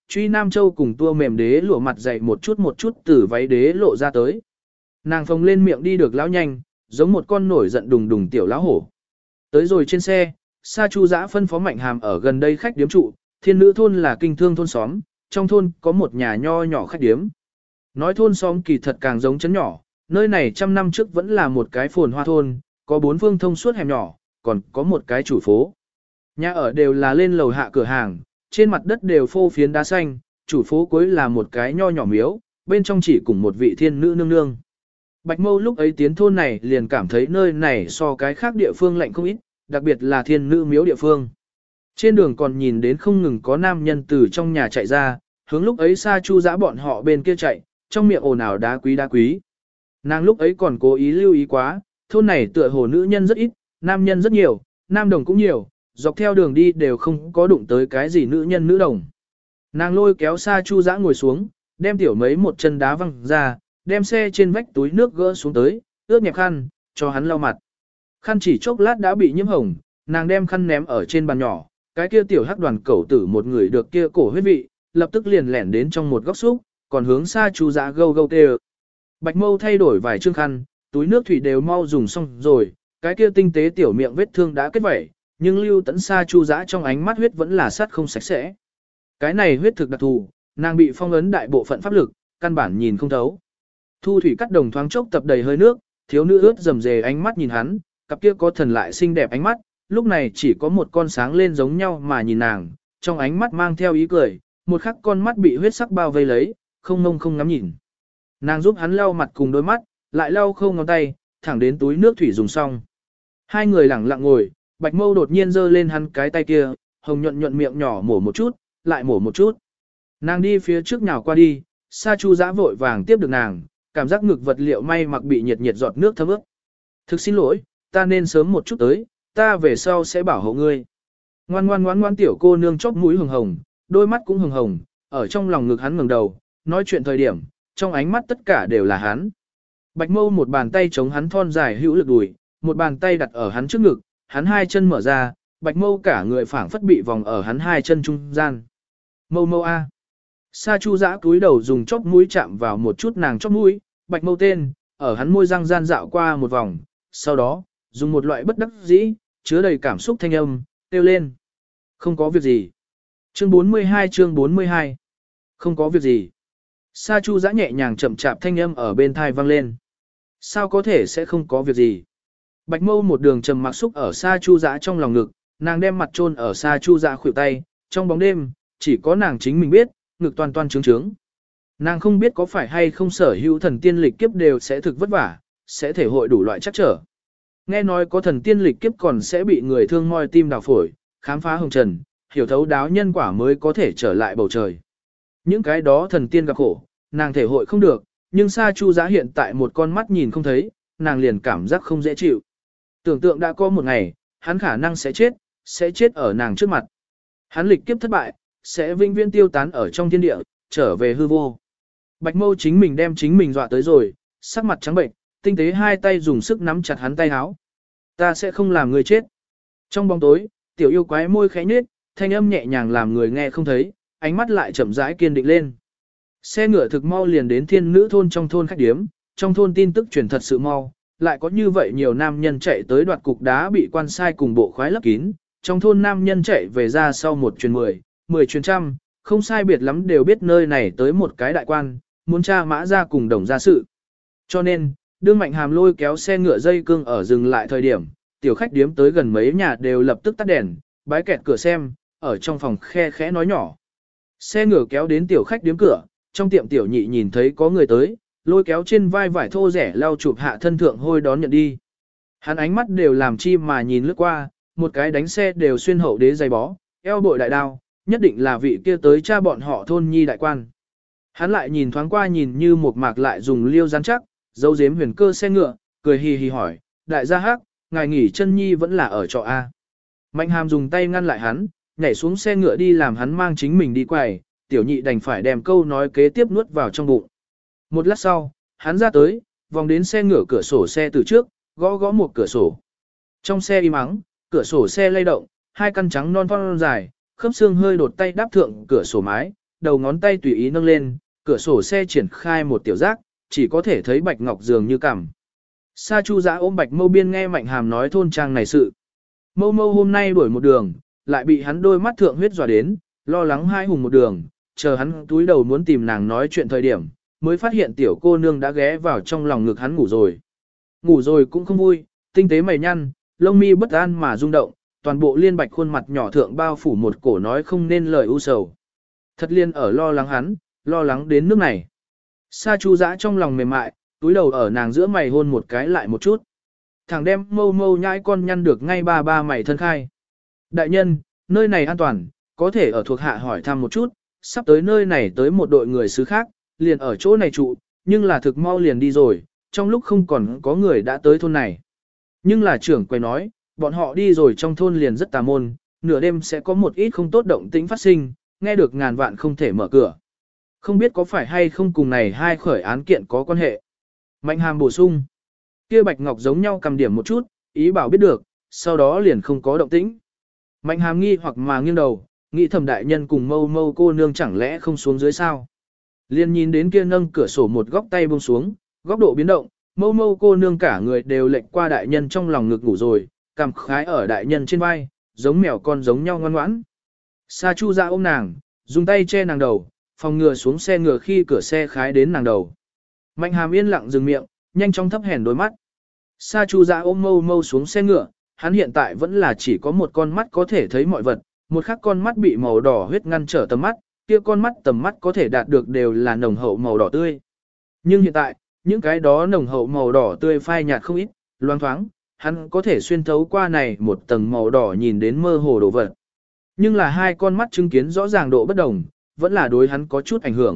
truy Nam Châu cùng tua mềm đế lụa mặt dày một chút từ váy đế lộ ra tới. Nàng phồng lên miệng đi được lão nhanh, giống một con nổi giận đùng đùng tiểu lão hổ. Tới rồi trên xe, Sa Chu Dã phân phó Mạnh Hàm ở gần đây khách điếm trụ, Thiên Nữ thôn là kinh thương thôn xóm, trong thôn có một nhà nho nhỏ khách điếm. Nói thôn xóm kỳ thật càng giống trấn nhỏ, nơi này trăm năm trước vẫn là một cái phồn hoa thôn, có 4 phương thông suốt hẻm nhỏ, còn có một cái chủ phố. Nhà ở đều là lên lầu hạ cửa hàng, trên mặt đất đều phô phiến đá xanh, chủ phố cuối là một cái nho nhỏ miếu, bên trong chỉ cùng một vị thiên nữ nương nương. Bạch Mâu lúc ấy tiến thôn này liền cảm thấy nơi này so cái khác địa phương lạnh không ít, đặc biệt là thiên nữ miếu địa phương. Trên đường còn nhìn đến không ngừng có nam nhân từ trong nhà chạy ra, hướng lúc ấy Sa Chu Dã bọn họ bên kia chạy, trong miệng ồn ào đá quý đá quý. Nàng lúc ấy còn cố ý lưu ý quá, thôn này tựa hồ nữ nhân rất ít, nam nhân rất nhiều, nam đồng cũng nhiều, dọc theo đường đi đều không có đụng tới cái gì nữ nhân nữ đồng. Nàng lôi kéo Sa Chu Dã ngồi xuống, đem tiểu mấy một chân đá văng ra, đem xe trên vách túi nước gỡ xuống tới, ướt nhẹp khăn, cho hắn lau mặt. Khăn chỉ chốc lát đã bị nhiễm hồng, nàng đem khăn ném ở trên bàn nhỏ, cái kia tiểu hắc đoàn cẩu tử một người được kia cổ huyết vị, lập tức liền lẻn đến trong một góc xúc, còn hướng Sa Chu Dã gâu gâu tê. Bạch Mâu thay đổi vài trương khăn, túi nước thủy đều mau dùng xong rồi, cái kia tinh tế tiểu miệng vết thương đã kết vẩy, nhưng Lưu Tấn Sa Chu Dã trong ánh mắt huyết vẫn là sắt không sạch sẽ. Cái này huyết thực đặc thù, nàng bị phong ấn đại bộ phận pháp lực, căn bản nhìn không thấu. Thu thủy cắt đồng thoáng chốc tập đầy hơi nước, thiếu nữ ướt rầm rề ánh mắt nhìn hắn, cặp kia có thần lại xinh đẹp ánh mắt, lúc này chỉ có một con sáng lên giống nhau mà nhìn nàng, trong ánh mắt mang theo ý cười, một khắc con mắt bị huyết sắc bao vây lấy, không mông không ngắm nhìn. Nàng giúp hắn lau mặt cùng đôi mắt, lại lau khâu ngón tay, thẳng đến túi nước thủy dùng xong. Hai người lẳng lặng ngồi, Bạch Mâu đột nhiên giơ lên hắn cái tay kia, hồng nhuận nhuận miệng nhỏ mổ một chút, lại mổ một chút. Nàng đi phía trước nhào qua đi, Sa Chu Dã vội vàng tiếp được nàng, cảm giác ngực vật liệu may mặc bị nhiệt nhiệt giọt nước thấm ướt. Thực xin lỗi, ta nên sớm một chút tới, ta về sau sẽ bảo hộ ngươi. Ngoan ngoan ngoan ngoan tiểu cô nương chóp mũi hồng hồng, đôi mắt cũng hồng hồng, ở trong lòng ngực hắn ngẩng đầu, nói chuyện thời điểm, trong ánh mắt tất cả đều là hắn. Bạch Mâu một bàn tay chống hắn thon dài hữu lực đùi, một bàn tay đặt ở hắn trước ngực, hắn hai chân mở ra, Bạch Mâu cả người phảng phất bị vòng ở hắn hai chân trung gian. Mâu Mâu a. Sa Chu Dã cúi đầu dùng chóp mũi chạm vào một chút nàng chóp mũi, Bạch Mâu tên, ở hắn môi răng gian dạo qua một vòng, sau đó, dùng một loại bất đắc dĩ, chứa đầy cảm xúc thanh âm, kêu lên. Không có việc gì. Chương 42 Không có việc gì. Sa Chu Dã nhẹ nhàng chậm chạp thanh âm ở bên thai vang lên. Sao có thể sẽ không có việc gì? Bạch Mâu một đường trầm mặc xúc ở Sa Chu Dã trong lòng ngực, nàng đem mặt chôn ở Sa Chu Dã khuỷu tay, trong bóng đêm, chỉ có nàng chính mình biết, ngực toàn toàn trướng trướng. Nàng không biết có phải hay không sở hữu thần tiên lịch kiếp đều sẽ thực vất vả, sẽ thể hội đủ loại chắc trở. Nghe nói có thần tiên lịch kiếp còn sẽ bị người thương moi tim đào phổi, khám phá hồng trần, hiểu thấu đáo nhân quả mới có thể trở lại bầu trời. Những cái đó thần tiên gặp khổ, nàng thể hội không được, nhưng Sa Chu Dã hiện tại một con mắt nhìn không thấy, nàng liền cảm giác không dễ chịu. Tưởng tượng đã có một ngày, hắn khả năng sẽ chết ở nàng trước mặt. Hắn lịch kiếp thất bại, sẽ vĩnh viễn tiêu tán ở trong thiên địa, trở về hư vô. Bạch Mâu chính mình đem chính mình dọa tới rồi, sắc mặt trắng bệnh, tinh tế hai tay dùng sức nắm chặt hắn tay háo. Ta sẽ không làm người chết. Trong bóng tối, tiểu yêu quái môi khẽ nhếch, thanh âm nhẹ nhàng làm người nghe không thấy, ánh mắt lại chậm rãi kiên định lên. Xe ngựa thực mau liền đến Thiên Nữ thôn trong thôn khách điếm, trong thôn tin tức truyền thật sự mau, lại có như vậy nhiều nam nhân chạy tới đoạt cục đá bị quan sai cùng bộ khoái lấp kín, trong thôn nam nhân chạy về ra sau một truyền 10 truyền trăm, không sai biệt lắm đều biết nơi này tới một cái đại quan, muốn tra mã ra cùng đồng ra sự. Cho nên, đương Mạnh Hàm lôi kéo xe ngựa dây cương ở dừng lại thời điểm, tiểu khách điếm tới gần mấy nhà đều lập tức tắt đèn, bái kẹt cửa xem, ở trong phòng khe khẽ nói nhỏ. Xe ngựa kéo đến tiểu khách điếm cửa, trong tiệm tiểu nhị nhìn thấy có người tới, lôi kéo trên vai vải thô rẻ lau chụp hạ thân thượng hôi đón nhận đi. Hắn ánh mắt đều làm chi mà nhìn lướt qua, một cái đánh xe đều xuyên hậu đế dày bó, eo bội đại đao, nhất định là vị kia tới cha bọn họ thôn nhi đại quan. Hắn lại nhìn thoáng qua nhìn như một mạc lại dùng liêu rắn chắc, dấu giếm huyền cơ xe ngựa, cười hì hì hỏi, đại gia hắc, ngài nghỉ chân nhi vẫn là ở trọ A. Mạnh Hàm dùng tay ngăn lại hắn, nhảy xuống xe ngựa đi làm hắn mang chính mình đi quầy, tiểu nhị đành phải đem câu nói kế tiếp nuốt vào trong bụng. Một lát sau, hắn ra tới, vòng đến xe ngựa cửa sổ xe từ trước, gõ gõ một cửa sổ. Trong xe im ắng, cửa sổ xe lay động, hai căn trắng non dài, khớp xương hơi đột tay đáp thượng cửa sổ mái, đầu ngón tay tùy ý nâng lên, cửa sổ xe triển khai một tiểu giác, chỉ có thể thấy Bạch Ngọc dường như cằm. Sa Chu Dã ôm Bạch Mâu biên nghe Mạnh Hàm nói thôn trang này sự. Mâu Mâu hôm nay đuổi một đường, lại bị hắn đôi mắt thượng huyết dọa đến, lo lắng hai hùng một đường, chờ hắn túi đầu muốn tìm nàng nói chuyện thời điểm, mới phát hiện tiểu cô nương đã ghé vào trong lòng ngực hắn ngủ rồi. Ngủ rồi cũng không vui, tinh tế mày nhăn, lông mi bất an mà rung động, toàn bộ liên bạch khuôn mặt nhỏ thượng bao phủ một cổ nói không nên lời u sầu. Thật liên ở lo lắng hắn, lo lắng đến nước này. Sa Chu Dã trong lòng mềm mại, túi đầu ở nàng giữa mày hôn một cái lại một chút. Thằng đem Mâu Mâu nhãi con nhăn được ngay ba ba mày thân khai. Đại nhân, nơi này an toàn, có thể ở thuộc hạ hỏi thăm một chút, sắp tới nơi này tới một đội người xứ khác, liền ở chỗ này trụ, nhưng là thực mau liền đi rồi, trong lúc không còn có người đã tới thôn này. Nhưng là trưởng quầy nói, bọn họ đi rồi trong thôn liền rất tà môn, nửa đêm sẽ có một ít không tốt động tĩnh phát sinh, nghe được ngàn vạn không thể mở cửa. Không biết có phải hay không cùng này hai khởi án kiện có quan hệ. Mạnh Hàm bổ sung. Kia Bạch Ngọc giống nhau cầm điểm một chút, ý bảo biết được, sau đó liền không có động tĩnh. Mạnh Hàm nghi hoặc mà nghiêng đầu, nghĩ thẩm đại nhân cùng Mâu Mâu cô nương chẳng lẽ không xuống dưới sao. Liền nhìn đến kia nâng cửa sổ một góc tay buông xuống, góc độ biến động, Mâu Mâu cô nương cả người đều lệch qua đại nhân trong lòng ngực ngủ rồi, cằm khái ở đại nhân trên vai, giống mèo con giống nhau ngoan ngoãn. Sa Chu Dã ôm nàng, dùng tay che nàng đầu, phòng ngừa xuống xe ngựa khi cửa xe khái đến nàng đầu. Mạnh Hàm yên lặng dừng miệng, nhanh chóng thấp hèn đôi mắt. Sa Chu Dã ôm Mâu Mâu xuống xe ngựa, hắn hiện tại vẫn là chỉ có một con mắt có thể thấy mọi vật, một khác con mắt bị màu đỏ huyết ngăn trở tầm mắt, kia con mắt tầm mắt có thể đạt được đều là nồng hậu màu đỏ tươi. Nhưng hiện tại, những cái đó nồng hậu màu đỏ tươi phai nhạt không ít, loang thoáng, hắn có thể xuyên thấu qua này một tầng màu đỏ nhìn đến mơ hồ đồ vật. Nhưng là hai con mắt chứng kiến rõ ràng độ bất đồng, vẫn là đối hắn có chút ảnh hưởng.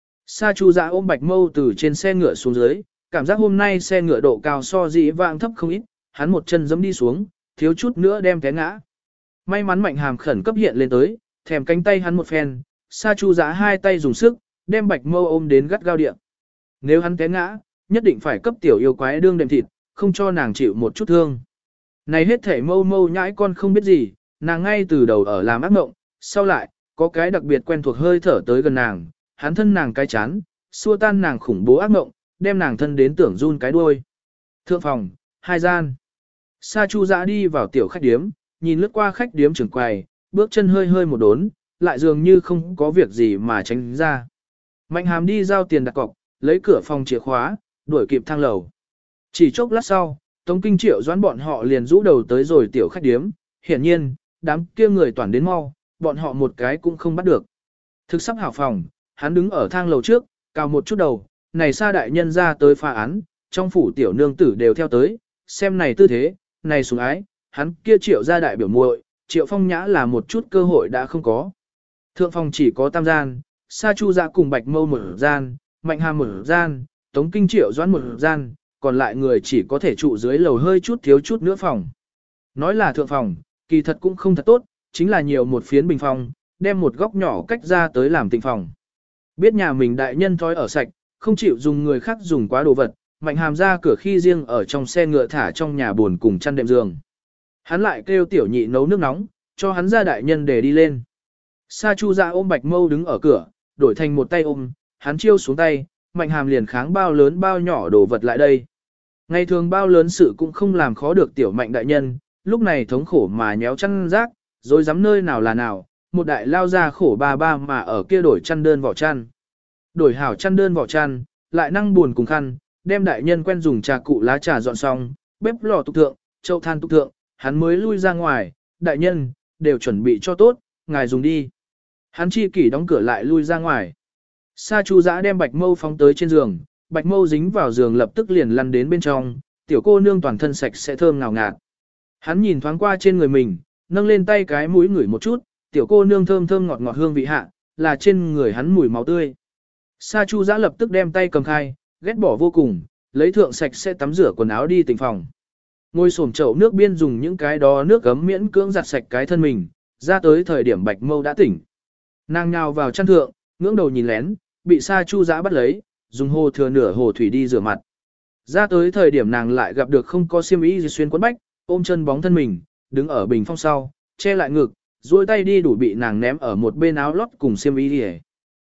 Sa Chu Dã ôm Bạch Mâu từ trên xe ngựa xuống dưới, cảm giác hôm nay xe ngựa độ cao so dĩ vãng thấp không ít, hắn một chân giẫm đi xuống, thiếu chút nữa đem té ngã. May mắn Mạnh Hàm khẩn cấp hiện lên tới, thèm cánh tay hắn một phen, Sa Chu Dã hai tay dùng sức, đem Bạch Mâu ôm đến gắt gao địa. Nếu hắn té ngã, nhất định phải cấp tiểu yêu quái đương đệm thịt, không cho nàng chịu một chút thương. Này hết thể Mâu Mâu nhãi con không biết gì, nàng ngay từ đầu ở làm ác mộng, sau lại, có cái đặc biệt quen thuộc hơi thở tới gần nàng, hắn thân nàng cái chán, xua tan nàng khủng bố ác mộng, đem nàng thân đến tưởng run cái đuôi. Thượng phòng, hai gian. Sa Chu Dã đi vào tiểu khách điếm, nhìn lướt qua khách điếm trưởng quầy, bước chân hơi hơi một đốn, lại dường như không có việc gì mà tránh ra. Mạnh Hàm đi giao tiền đặt cọc, lấy cửa phòng chìa khóa, đuổi kịp thang lầu. Chỉ chốc lát sau, Tống Kinh Triệu Doãn bọn họ liền rũ đầu tới rồi tiểu khách điếm, hiển nhiên, đám kia người toàn đến mau, bọn họ một cái cũng không bắt được. Thực sắp hảo phòng, hắn đứng ở thang lầu trước, cào một chút đầu, này Sa đại nhân ra tới phá án, trong phủ tiểu nương tử đều theo tới, xem này tư thế, này sủng ái, hắn kia Triệu gia đại biểu muội, Triệu Phong Nhã là một chút cơ hội đã không có. Thượng phòng chỉ có tam gian, Sa Chu Dã cùng Bạch Mâu một gian, Mạnh Hàm một gian, Tống Kinh Triệu Doãn một gian, còn lại người chỉ có thể trụ dưới lầu hơi chút thiếu chút nữa phòng. Nói là thượng phòng, kỳ thật cũng không thật tốt, chính là nhiều một phiến bình phòng, đem một góc nhỏ cách ra tới làm tịnh phòng. Biết nhà mình đại nhân thói ở sạch, không chịu dùng người khác dùng quá đồ vật, Mạnh Hàm ra cửa khi riêng ở trong xe ngựa thả trong nhà buồn cùng chăn đệm giường. Hắn lại kêu tiểu nhị nấu nước nóng, cho hắn ra đại nhân để đi lên. Sa Chu Dã ôm Bạch Mâu đứng ở cửa, đổi thành một tay ôm, hắn chiêu xuống tay, Mạnh Hàm liền kháng bao lớn bao nhỏ đồ vật lại đây. Ngày thường bao lớn sự cũng không làm khó được tiểu Mạnh đại nhân, lúc này thống khổ mà nhéo chăn rác, rồi dám nơi nào là nào, một đại lao ra khổ ba ba mà ở kia đổi chăn đơn vỏ chăn. Đổi hảo chăn đơn vỏ chăn, lại năng buồn cùng khăn, đem đại nhân quen dùng trà cụ lá trà dọn xong, bếp lò tục thượng, chậu than tục thượng, hắn mới lui ra ngoài, đại nhân, đều chuẩn bị cho tốt, ngài dùng đi. Hắn chi kỷ đóng cửa lại lui ra ngoài. Sa Chu Dã đem Bạch Mâu phóng tới trên giường, Bạch Mâu dính vào giường lập tức liền lăn đến bên trong, tiểu cô nương toàn thân sạch sẽ thơm ngào ngạt. Hắn nhìn thoáng qua trên người mình, nâng lên tay cái mũi ngửi một chút, tiểu cô nương thơm thơm ngọt ngọt hương vị hạ, là trên người hắn mùi máu tươi. Sa Chu Dã lập tức đem tay cầm khai, ghét bỏ vô cùng, lấy thượng sạch sẽ tắm rửa quần áo đi tịnh phòng. Ngồi xổm chậu nước biên dùng những cái đó nước gấm miễn cưỡng giặt sạch cái thân mình, ra tới thời điểm Bạch Mâu đã tỉnh. Nàng nhào vào chăn thượng, ngưỡng đầu nhìn lén, bị Sa Chu Dã bắt lấy, dùng hồ thừa nửa hồ thủy đi rửa mặt. Ra tới thời điểm nàng lại gặp được không có xiêm y gì xuyên quấn bách, ôm chân bóng thân mình, đứng ở bình phong sau, che lại ngực, duỗi tay đi đủ bị nàng ném ở một bên áo lót cùng xiêm y đi.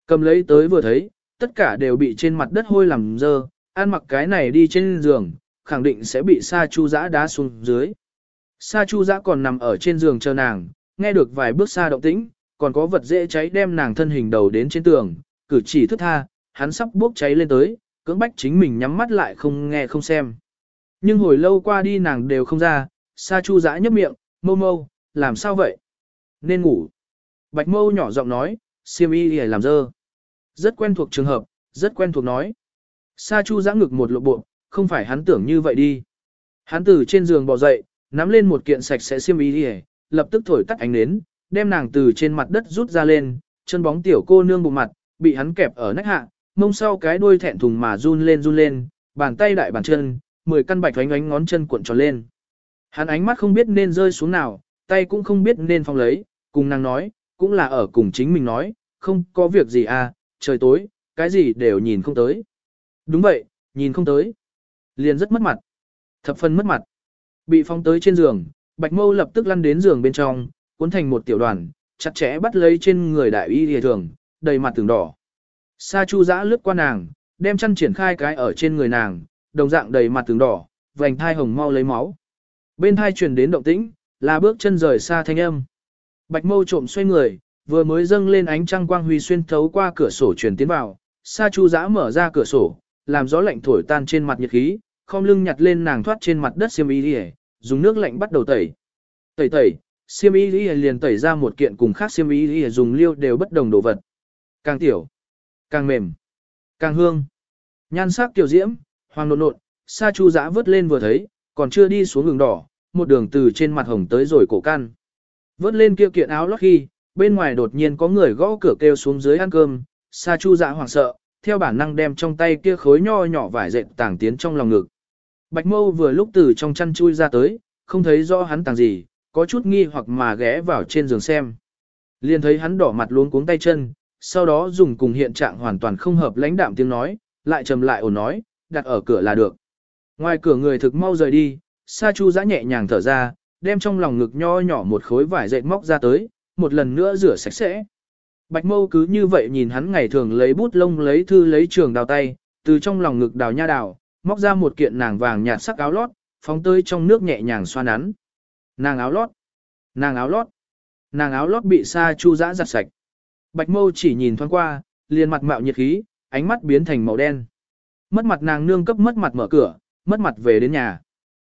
Cầm lấy tới vừa thấy, tất cả đều bị trên mặt đất hôi làm dơ, ăn mặc cái này đi trên giường, khẳng định sẽ bị Sa Chu Dã đá xuống dưới. Sa Chu Dã còn nằm ở trên giường chờ nàng, nghe được vài bước xa động tĩnh, còn có vật dễ cháy đem nàng thân hình đầu đến trên tường, cử chỉ thức tha, hắn sắp bốc cháy lên tới, cưỡng bách chính mình nhắm mắt lại không nghe không xem. Nhưng hồi lâu qua đi nàng đều không ra, Sa Chu Dã nhấp miệng, mâu mâu, làm sao vậy? Nên ngủ. Bạch mâu nhỏ giọng nói, xiêm y để làm dơ. Rất quen thuộc trường hợp, rất quen thuộc nói. Sa Chu Dã ngực một lộ bộ, không phải hắn tưởng như vậy đi. Hắn từ trên giường bò dậy, nắm lên một kiện sạch sẽ xiêm y để, lập tức thổi tắt ánh nến, đem nàng từ trên mặt đất rút ra lên, chân bóng tiểu cô nương bụng mặt, bị hắn kẹp ở nách hạ, mông sau cái đuôi thẹn thùng mà run lên, bàn tay đại bàn chân, 10 căn bạch oánh ngón chân cuộn tròn lên. Hắn ánh mắt không biết nên rơi xuống nào, tay cũng không biết nên phong lấy, cùng nàng nói, cũng là ở cùng chính mình nói, không có việc gì à, trời tối, cái gì đều nhìn không tới. Đúng vậy, nhìn không tới. Liền rất mất mặt. Thập phân mất mặt. Bị phong tới trên giường, Bạch Mâu lập tức lăn đến giường bên trong, cuốn thành một tiểu đoàn, chặt chẽ bắt lấy trên người đại y hề thường, đầy mặt từng đỏ. Sa Chu Dã lướt qua nàng, đem chăn triển khai cái ở trên người nàng, đồng dạng đầy mặt từng đỏ, vành thai hồng mau lấy máu. Bên thai truyền đến động tĩnh, là bước chân rời xa thanh âm. Bạch Mâu trộm xoay người, vừa mới dâng lên ánh trăng quang huy xuyên thấu qua cửa sổ truyền tiến vào, Sa Chu Dã mở ra cửa sổ, làm gió lạnh thổi tan trên mặt nhiệt khí, khom lưng nhặt lên nàng thoát trên mặt đất xiêm y liề, dùng nước lạnh bắt đầu tẩy. Tẩy, xiêm y liề liền tẩy ra một kiện cùng khác xiêm y liề dùng liêu đều bất đồng đồ vật. Càng tiểu, càng mềm, càng hương. Nhan sắc tiểu diễm, hoàng nộn nộn, Sa Chu Dã vớt lên vừa thấy, còn chưa đi xuống đường đỏ, một đường từ trên mặt hồng tới rồi cổ căn. Vớt lên kia kiện áo lót khi, bên ngoài đột nhiên có người gõ cửa kêu xuống dưới ăn cơm, Sa Chu Dã hoảng sợ, theo bản năng đem trong tay kia khối nho nhỏ vải dệt tàng tiến trong lòng ngực. Bạch Mâu vừa lúc từ trong chăn chui ra tới, không thấy rõ hắn tàng gì, có chút nghi hoặc mà ghé vào trên giường xem. Liền thấy hắn đỏ mặt luống cuống tay chân, sau đó dùng cùng hiện trạng hoàn toàn không hợp lãnh đạm tiếng nói, lại trầm lại ổn nói, đặt ở cửa là được. Ngoài cửa người thực mau rời đi, Sa Chu Dã nhẹ nhàng thở ra, đem trong lòng ngực nho nhỏ một khối vải dệt móc ra tới, một lần nữa rửa sạch sẽ. Bạch Mâu cứ như vậy nhìn hắn ngày thường lấy bút lông lấy thư lấy trường đào tay, từ trong lòng ngực đào nha đào, móc ra một kiện nàng vàng nhạt sắc áo lót, phóng tới trong nước nhẹ nhàng xoa nắn. Nàng áo lót, nàng áo lót, nàng áo lót bị Sa Chu Dã giặt sạch. Bạch Mâu chỉ nhìn thoáng qua, liền mặt mạo nhiệt khí, ánh mắt biến thành màu đen. Mất mặt nàng nương cấp mất mặt mở cửa, mất mặt về đến nhà.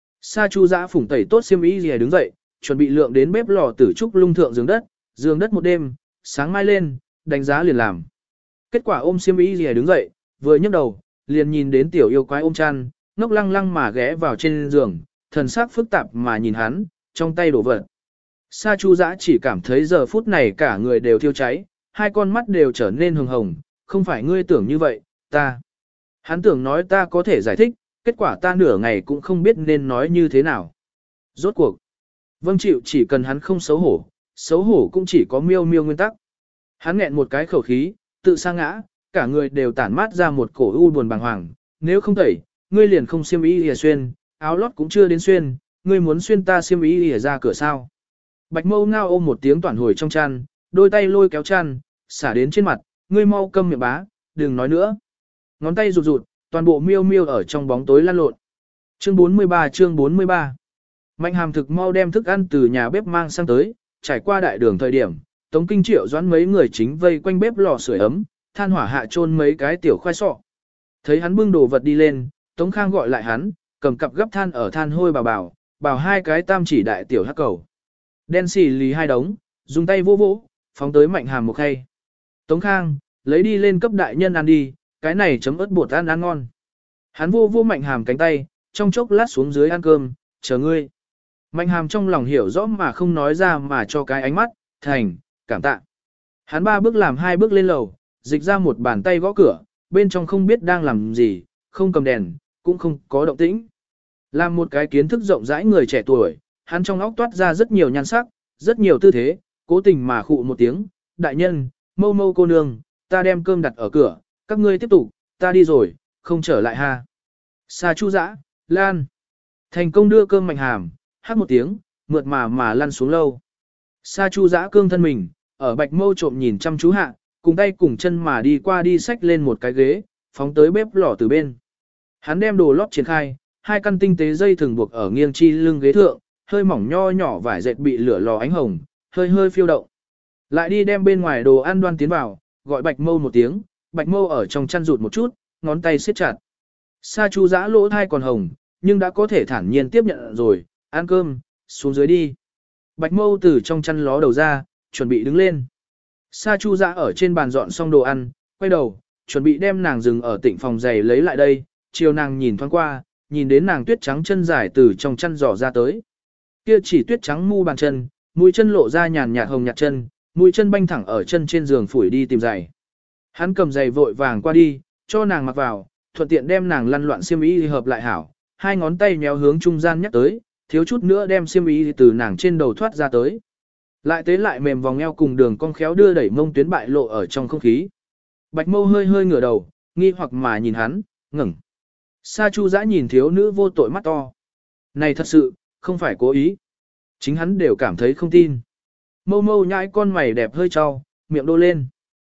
Sa Chu Dã phủng tẩy tốt xiêm y gì đứng dậy, chuẩn bị lượng đến bếp lò tử trúc lung thượng giường đất một đêm, sáng mai lên, đánh giá liền làm. Kết quả ôm xiêm y gì đứng dậy, vừa nhấc đầu, liền nhìn đến tiểu yêu quái ôm chăn, ngốc lăng lăng mà ghé vào trên giường, thần sắc phức tạp mà nhìn hắn, trong tay đổ vật. Sa Chu Dã chỉ cảm thấy giờ phút này cả người đều thiêu cháy, hai con mắt đều trở nên hồng hồng, không phải ngươi tưởng như vậy, ta. Hắn tưởng nói ta có thể giải thích, kết quả ta nửa ngày cũng không biết nên nói như thế nào. Rốt cuộc, vâng chịu chỉ cần hắn không xấu hổ cũng chỉ có miêu miêu nguyên tắc. Hắn nghẹn một cái khẩu khí, tự sa ngã, cả người đều tản mát ra một cổ u buồn bàng hoàng, nếu không tẩy, ngươi liền không xiêm y hề xuyên, áo lót cũng chưa đến xuyên, ngươi muốn xuyên ta xiêm y hề ra cửa sao. Bạch Mâu ngao ôm một tiếng toàn hồi trong chăn, đôi tay lôi kéo chăn, xả đến trên mặt, ngươi mau câm miệng bá, đừng nói nữa. Ngón tay rụt rụt, toàn bộ miêu miêu ở trong bóng tối lăn lộn. Chương 43 Mạnh Hàm thực mau đem thức ăn từ nhà bếp mang sang tới, trải qua đại đường thời điểm, Tống Kinh Triệu doãn mấy người chính vây quanh bếp lò sưởi ấm, than hỏa hạ chôn mấy cái tiểu khoai sọ. Thấy hắn bưng đồ vật đi lên, Tống Khang gọi lại hắn, cầm cặp gấp than ở than hôi bảo hai cái tam chỉ đại tiểu hắc cầu. Đen xì lì hai đống, dùng tay vô vỗ, phóng tới Mạnh Hàm một khay. Tống Khang, lấy đi lên cấp đại nhân ăn đi, cái này chấm ớt bột ăn ngon. Hắn vô Mạnh Hàm cánh tay, trong chốc lát xuống dưới ăn cơm, chờ ngươi. Mạnh Hàm trong lòng hiểu rõ mà không nói ra mà cho cái ánh mắt, thành, cảm tạ. Hắn 3 bước làm 2 bước lên lầu, dịch ra một bàn tay gõ cửa, bên trong không biết đang làm gì, không cầm đèn, cũng không có động tĩnh. Làm một cái kiến thức rộng rãi người trẻ tuổi, hắn trong óc toát ra rất nhiều nhan sắc, rất nhiều tư thế, cố tình mà khụ một tiếng, đại nhân, Mâu Mâu cô nương, ta đem cơm đặt ở cửa, các ngươi tiếp tục, ta đi rồi, không trở lại ha. Sa Chu Dã, Lan. Thành công đưa cơm Mạnh Hàm, hát một tiếng, mượt mà lăn xuống lâu. Sa Chu Dã cương thân mình, ở Bạch Mâu trộm nhìn chăm chú hạ, cùng tay cùng chân mà đi qua đi xách lên một cái ghế, phóng tới bếp lò từ bên. Hắn đem đồ lót triển khai, hai căn tinh tế dây thường buộc ở nghiêng chi lưng ghế thượng, hơi mỏng nho nhỏ vải dệt bị lửa lò ánh hồng, hơi hơi phiêu động. Lại đi đem bên ngoài đồ ăn đoan tiến vào, gọi Bạch Mâu một tiếng, Bạch Mâu ở trong chăn rụt một chút, ngón tay siết chặt. Sa Chu Dã lỗ thai còn hồng, nhưng đã có thể thản nhiên tiếp nhận rồi, ăn cơm, xuống dưới đi. Bạch Mâu từ trong chăn ló đầu ra, chuẩn bị đứng lên. Sa Chu Dã ở trên bàn dọn xong đồ ăn, quay đầu, chuẩn bị đem nàng dừng ở tịnh phòng giày lấy lại đây, chiều nàng nhìn thoáng qua, nhìn đến nàng tuyết trắng chân dài từ trong chăn dò ra tới. Kia chỉ tuyết trắng mu bàn chân, mũi chân lộ ra nhàn nhạt hồng nhạt chân, mũi chân banh thẳng ở chân trên giường phủi đi tìm giày. Hắn cầm giày vội vàng qua đi, cho nàng mặc vào, thuận tiện đem nàng lăn loạn xiêm y hợp lại hảo, hai ngón tay nhéo hướng trung gian nhắc tới, thiếu chút nữa đem xiêm y từ nàng trên đầu thoát ra tới. Lại tế lại mềm vòng eo cùng đường cong khéo đưa đẩy mông tuyến bại lộ ở trong không khí. Bạch Mâu hơi hơi ngửa đầu, nghi hoặc mà nhìn hắn, ngẩng. Sa Chu Dã nhìn thiếu nữ vô tội mắt to. Này thật sự, không phải cố ý. Chính hắn đều cảm thấy không tin. Mâu Mâu nhãi con mày đẹp hơi trao, miệng đô lên.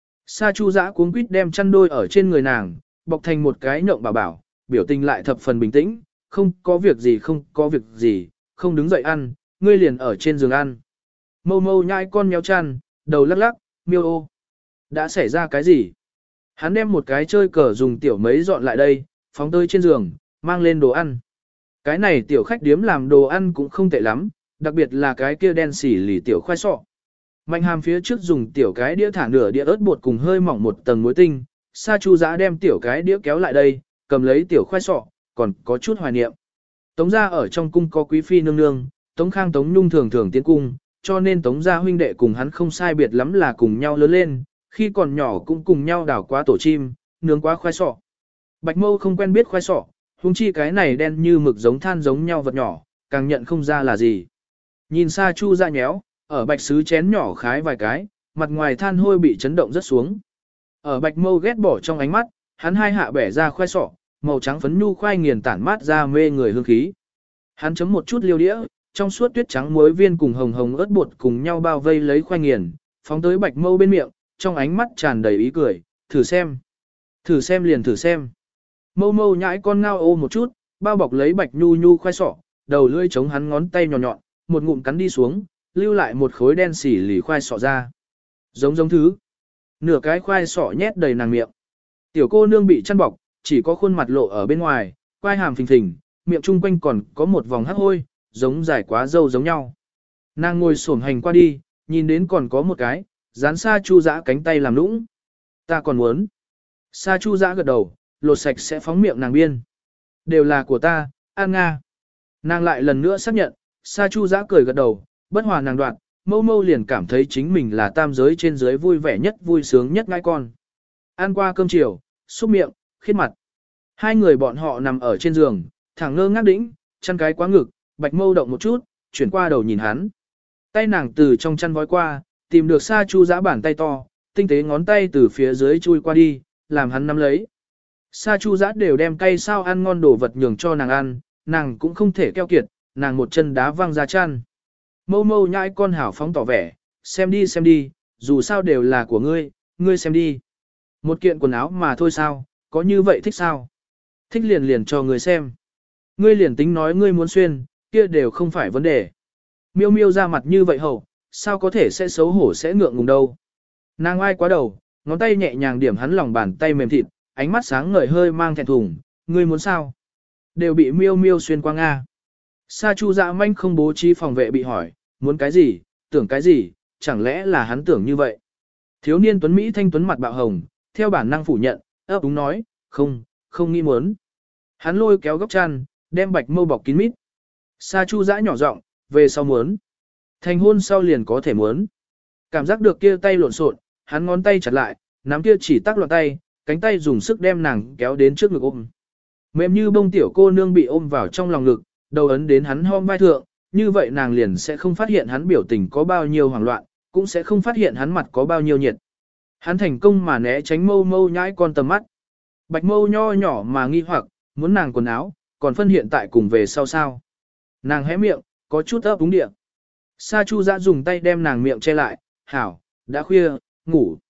Sa Chu Dã cuống quýt đem chăn đôi ở trên người nàng, bọc thành một cái nhộng bảo bảo, biểu tình lại thập phần bình tĩnh, không có việc gì không có việc gì, không đứng dậy ăn, ngươi liền ở trên giường ăn. Mâu Mâu nhãi con méo chăn, đầu lắc lắc, miêu ô. Đã xảy ra cái gì? Hắn đem một cái chơi cờ dùng tiểu mấy dọn lại đây, phóng tới trên giường, mang lên đồ ăn. Cái này tiểu khách điếm làm đồ ăn cũng không tệ lắm, đặc biệt là cái kia đen xỉ lì tiểu khoai sọ. Mạnh Hàm phía trước dùng tiểu cái đĩa thả nửa đĩa ớt bột cùng hơi mỏng một tầng muối tinh, Sa Chu Dã đem tiểu cái đĩa kéo lại đây, cầm lấy tiểu khoai sọ, còn có chút hoài niệm. Tống gia ở trong cung có quý phi nương nương, Tống Khang Tống Nhung thường thường tiến cung, cho nên Tống gia huynh đệ cùng hắn không sai biệt lắm là cùng nhau lớn lên, khi còn nhỏ cũng cùng nhau đào quá tổ chim, nướng quá khoai sọ. Bạch Mâu không quen biết khoai sọ, huống chi cái này đen như mực giống than giống nhau vật nhỏ, càng nhận không ra là gì. Nhìn Sa Chu Dã nhéo, ở bạch sứ chén nhỏ khái vài cái, mặt ngoài than hôi bị chấn động rất xuống. Ở Bạch Mâu ghét bỏ trong ánh mắt, hắn hai hạ bẻ ra khoai sọ, màu trắng phấn nhu khoai nghiền tản mát ra mê người hương khí. Hắn chấm một chút liêu đĩa, trong suốt tuyết trắng muối viên cùng hồng hồng ớt bột cùng nhau bao vây lấy khoai nghiền, phóng tới Bạch Mâu bên miệng, trong ánh mắt tràn đầy ý cười, thử xem. Thử xem liền thử xem. Mâu Mâu nhãi con ngao ô một chút, bao bọc lấy Bạch Nhu Nhu khoai sọ, đầu lưỡi chống hắn ngón tay nhọn nhọn, một ngụm cắn đi xuống, lưu lại một khối đen xỉ lì khoai sọ ra. Giống thứ. Nửa cái khoai sọ nhét đầy nàng miệng. Tiểu cô nương bị chăn bọc, chỉ có khuôn mặt lộ ở bên ngoài, quai hàm phình phình, miệng chung quanh còn có một vòng hắc hôi, giống dài quá dâu giống nhau. Nàng ngồi xổm hành qua đi, nhìn đến còn có một cái, dán Sa Chu Dã cánh tay làm nũng. Ta còn muốn. Sa Chu Dã gật đầu, lột sạch sẽ phóng miệng nàng biên. Đều là của ta, ăn nga. Nàng lại lần nữa xác nhận, Sa Chu Dã cười gật đầu, bất hòa nàng đoạn, Mâu Mâu liền cảm thấy chính mình là tam giới trên dưới vui vẻ nhất vui sướng nhất ngai con. Ăn qua cơm chiều, xúc miệng, khiết mặt. Hai người bọn họ nằm ở trên giường, thẳng ngơ ngác đĩnh, chăn cái quá ngực, Bạch Mâu động một chút, chuyển qua đầu nhìn hắn. Tay nàng từ trong chăn vói qua, tìm được Sa Chu Dã bàn tay to, tinh tế ngón tay từ phía dưới chui qua đi, làm hắn nắm lấy. Sa Chu Dã đều đem cay sao ăn ngon đồ vật nhường cho nàng ăn, nàng cũng không thể keo kiệt, nàng một chân đá văng ra chăn. Mâu Mâu nhãi con hảo phóng tỏ vẻ, xem đi, dù sao đều là của ngươi, ngươi xem đi. Một kiện quần áo mà thôi sao, có như vậy thích sao? Thích liền liền cho ngươi xem. Ngươi liền tính nói ngươi muốn xuyên, kia đều không phải vấn đề. Miêu Miêu ra mặt như vậy hầu, sao có thể sẽ xấu hổ sẽ ngượng ngùng đâu. Nàng ai quá đầu, ngón tay nhẹ nhàng điểm hắn lòng bàn tay mềm thịt, ánh mắt sáng ngời hơi mang thẹn thùng, ngươi muốn sao? Đều bị Miêu Miêu xuyên qua Nga. Sa Chu Dã manh không bố trí phòng vệ bị hỏi, muốn cái gì, tưởng cái gì, chẳng lẽ là hắn tưởng như vậy. Thiếu niên tuấn Mỹ thanh tuấn mặt bạo hồng, theo bản năng phủ nhận, ấp úng nói, không nghĩ muốn. Hắn lôi kéo góc chăn, đem Bạch Mâu bọc kín mít. Sa Chu Dã nhỏ giọng, về sau muốn. Thành hôn sau liền có thể muốn. Cảm giác được kia tay lộn xộn, hắn ngón tay chặt lại, nắm kia chỉ tắc loạn tay, cánh tay dùng sức đem nàng kéo đến trước ngực ôm. Mềm như bông tiểu cô nương bị ôm vào trong lòng ngực, đầu ấn đến hắn hom vai thượng, như vậy nàng liền sẽ không phát hiện hắn biểu tình có bao nhiêu hoảng loạn, cũng sẽ không phát hiện hắn mặt có bao nhiêu nhiệt. Hắn thành công mà né tránh Mâu Mâu nhãi con tầm mắt. Bạch Mâu nho nhỏ mà nghi hoặc, muốn nàng quần áo, còn phân hiện tại cùng về sau sao. Nàng hé miệng, có chút ấp úng địa. Sa Chu Dã dùng tay đem nàng miệng che lại, hảo, đã khuya, ngủ.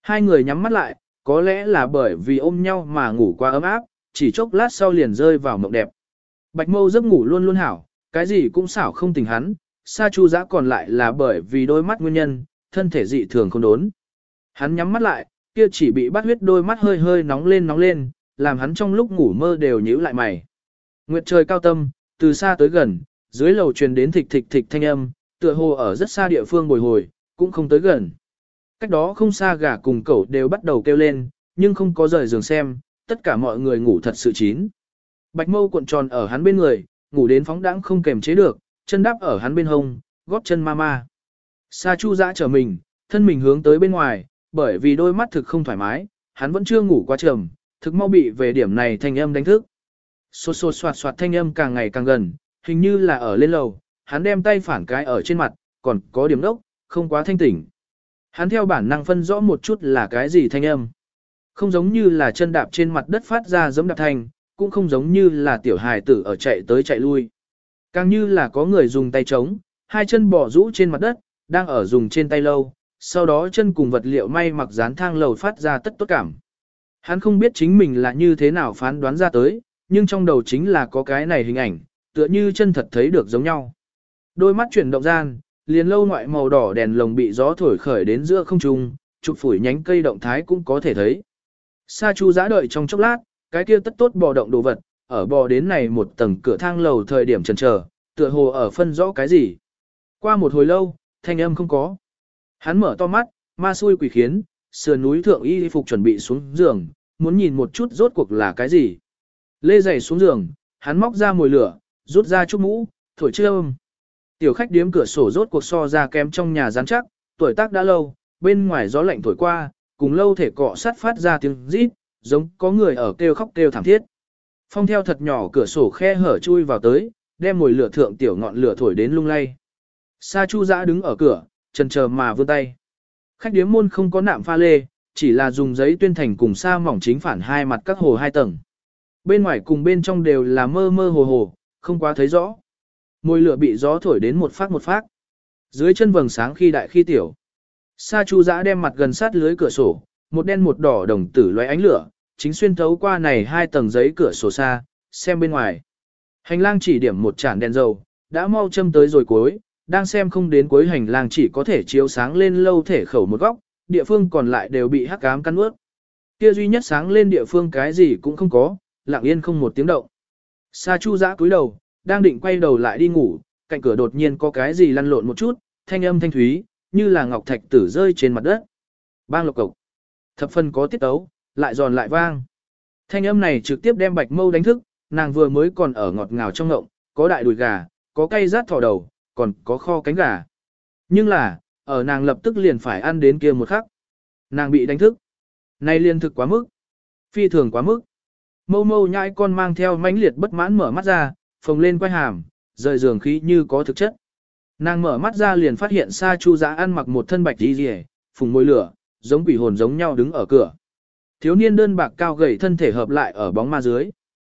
Hai người nhắm mắt lại, có lẽ là bởi vì ôm nhau mà ngủ quá ấm áp, chỉ chốc lát sau liền rơi vào mộng đẹp. Bạch Mâu giấc ngủ luôn luôn hảo, cái gì cũng xảo không tỉnh hắn, Sa Chu Dã còn lại là bởi vì đôi mắt nguyên nhân, thân thể dị thường không đốn. Hắn nhắm mắt lại, kia chỉ bị bắt huyết đôi mắt hơi hơi nóng lên, làm hắn trong lúc ngủ mơ đều nhíu lại mày. Nguyệt trời cao tâm, từ xa tới gần, dưới lầu truyền đến thịch thịch thịch thanh âm, tựa hồ ở rất xa địa phương bồi hồi, cũng không tới gần. Cách đó không xa gà cùng cẩu đều bắt đầu kêu lên, nhưng không có rời giường xem, tất cả mọi người ngủ thật sự chín. Bạch Mâu cuộn tròn ở hắn bên người, ngủ đến phóng đãng không kềm chế được, chân đắp ở hắn bên hông, góp chân ma ma. Sa Chu Dã trở mình, thân mình hướng tới bên ngoài, bởi vì đôi mắt thực không thoải mái, hắn vẫn chưa ngủ quá trầm, thực mau bị về điểm này thanh âm đánh thức. Xô xô xoạt xoạt thanh âm càng ngày càng gần, hình như là ở lên lầu, hắn đem tay phản cái ở trên mặt, còn có điểm đốc, không quá thanh tỉnh. Hắn theo bản năng phân rõ một chút là cái gì thanh âm. Không giống như là chân đạp trên mặt đất phát ra giống đạp thanh, cũng không giống như là tiểu hài tử ở chạy tới chạy lui. Càng như là có người dùng tay trống, hai chân bỏ rũ trên mặt đất, đang ở dùng trên tay lâu, sau đó chân cùng vật liệu may mặc dán thang lầu phát ra tất tốt cảm. Hắn không biết chính mình là như thế nào phán đoán ra tới, nhưng trong đầu chính là có cái này hình ảnh, tựa như chân thật thấy được giống nhau. Đôi mắt chuyển động gian, liền lâu ngoại màu đỏ đèn lồng bị gió thổi khởi đến giữa không trung, chụp phủi nhánh cây động thái cũng có thể thấy. Sa Chu Dã đợi trong chốc lát, cái kia tất tốt bò động đồ vật, ở bò đến này một tầng cửa thang lầu thời điểm chần chờ, tựa hồ ở phân rõ cái gì. Qua một hồi lâu, thanh âm không có. Hắn mở to mắt, ma xui quỷ khiến, sườn núi thượng y phục chuẩn bị xuống giường, muốn nhìn một chút rốt cuộc là cái gì. Lê giày xuống giường, hắn móc ra mồi lửa, rút ra chút mũ, thổi châm. Tiểu khách điếm cửa sổ rốt cuộc so ra kém trong nhà rắn chắc, tuổi tác đã lâu, bên ngoài gió lạnh thổi qua, cùng lâu thể cọ sắt phát ra tiếng rít, giống có người ở kêu khóc kêu thảm thiết. Phong theo thật nhỏ cửa sổ khe hở chui vào tới, đem mồi lửa thượng tiểu ngọn lửa thổi đến lung lay. Sa Chu Dã đứng ở cửa, chần chờ mà vươn tay. Khách điếm môn không có nạm pha lê, chỉ là dùng giấy tuyên thành cùng sa mỏng chính phản hai mặt các hồ hai tầng. Bên ngoài cùng bên trong đều là mơ mơ hồ hồ, không quá thấy rõ. Mồi lửa bị gió thổi đến một phát. Dưới chân vầng sáng khi đại khi tiểu. Sa Chu Dã đem mặt gần sát lưới cửa sổ, một đen một đỏ đồng tử lóe ánh lửa, chính xuyên thấu qua này hai tầng giấy cửa sổ xa, xem bên ngoài. Hành lang chỉ điểm một chản đèn dầu, đã mau châm tới rồi cuối, đang xem không đến cuối hành lang chỉ có thể chiếu sáng lên lâu thể khẩu một góc, địa phương còn lại đều bị hắc ám căn ướt. Kia duy nhất sáng lên địa phương cái gì cũng không có, lặng yên không một tiếng động. Sa Chu Dã cúi đầu, đang định quay đầu lại đi ngủ, cạnh cửa đột nhiên có cái gì lăn lộn một chút, thanh âm thanh thúy, như là ngọc thạch tử rơi trên mặt đất. Bang lộc cộc. Thập phần có tiết tấu, lại giòn lại vang. Thanh âm này trực tiếp đem Bạch Mâu đánh thức, nàng vừa mới còn ở ngọt ngào trong ngộng, có đại đùi gà, có cay rát thỏ đầu, còn có kho cánh gà. Nhưng là, ở nàng lập tức liền phải ăn đến kia một khắc. Nàng bị đánh thức. Này liên thực quá mức. Phi thường quá mức. Mâu mâu nhãi con mang theo mãnh liệt bất mãn mở mắt ra, phồng lên quay hàm, rời giường khí như có thực chất. Nàng mở mắt ra liền phát hiện Sa Chu Dã ăn mặc một thân bạch y rìa, phùng môi lửa, giống quỷ hồn giống nhau đứng ở cửa. Thiếu niên đơn bạc cao gầy thân thể hợp lại ở bóng ma dưới.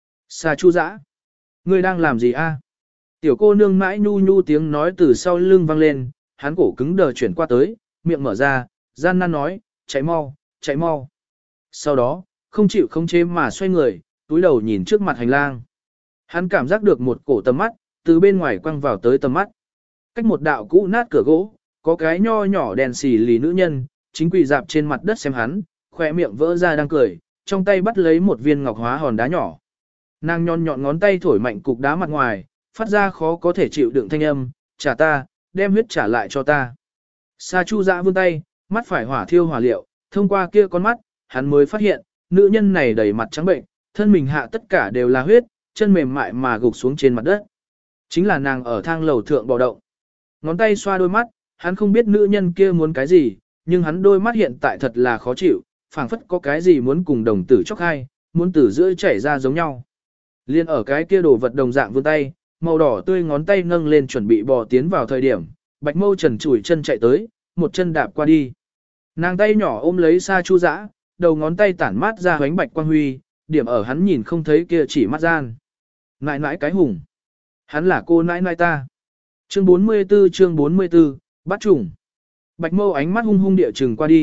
Sa Chu Dã, ngươi đang làm gì a? Tiểu cô nương mãi nhu nhu tiếng nói từ sau lưng vang lên, hắn cổ cứng đờ chuyển qua tới, miệng mở ra, gian nan nói, chạy mau, chạy mau. Sau đó, không chịu khống chế mà xoay người, túi đầu nhìn trước mặt hành lang. Hắn cảm giác được một cổ tầm mắt, từ bên ngoài quăng vào tới tầm mắt. Cách một đạo cũ nát cửa gỗ, có cái nho nhỏ đèn xì lì nữ nhân, chính quỳ dạp trên mặt đất xem hắn, khỏe miệng vỡ ra đang cười, trong tay bắt lấy một viên ngọc hóa hòn đá nhỏ. Nàng nhọn nhọn ngón tay thổi mạnh cục đá mặt ngoài, phát ra khó có thể chịu đựng thanh âm, trả ta, đem huyết trả lại cho ta. Sa Chu Dã vươn tay, mắt phải hỏa thiêu hỏa liệu, thông qua kia con mắt, hắn mới phát hiện, nữ nhân này đầy mặt trắng bệnh, thân mình hạ tất cả đều là huyết, chân mềm mại mà gục xuống trên mặt đất. Chính là nàng ở thang lầu thượng bò động. Ngón tay xoa đôi mắt, hắn không biết nữ nhân kia muốn cái gì, nhưng hắn đôi mắt hiện tại thật là khó chịu, phảng phất có cái gì muốn cùng đồng tử chóc hai, muốn từ giữa chảy ra giống nhau. Liên ở cái kia đồ vật đồng dạng vươn tay, màu đỏ tươi ngón tay nâng lên chuẩn bị bò tiến vào thời điểm, Bạch Mâu trần chủi chân chạy tới, một chân đạp qua đi. Nàng tay nhỏ ôm lấy Sa Chu Dã, đầu ngón tay tản mát ra ánh bạch quang huy, điểm ở hắn nhìn không thấy kia chỉ mắt gian. Nãi nãi cái hùng. Hắn là cô nãi nãi ta. Chương 44 bắt trùng. Bạch Mâu ánh mắt hung hung địa trừng qua đi,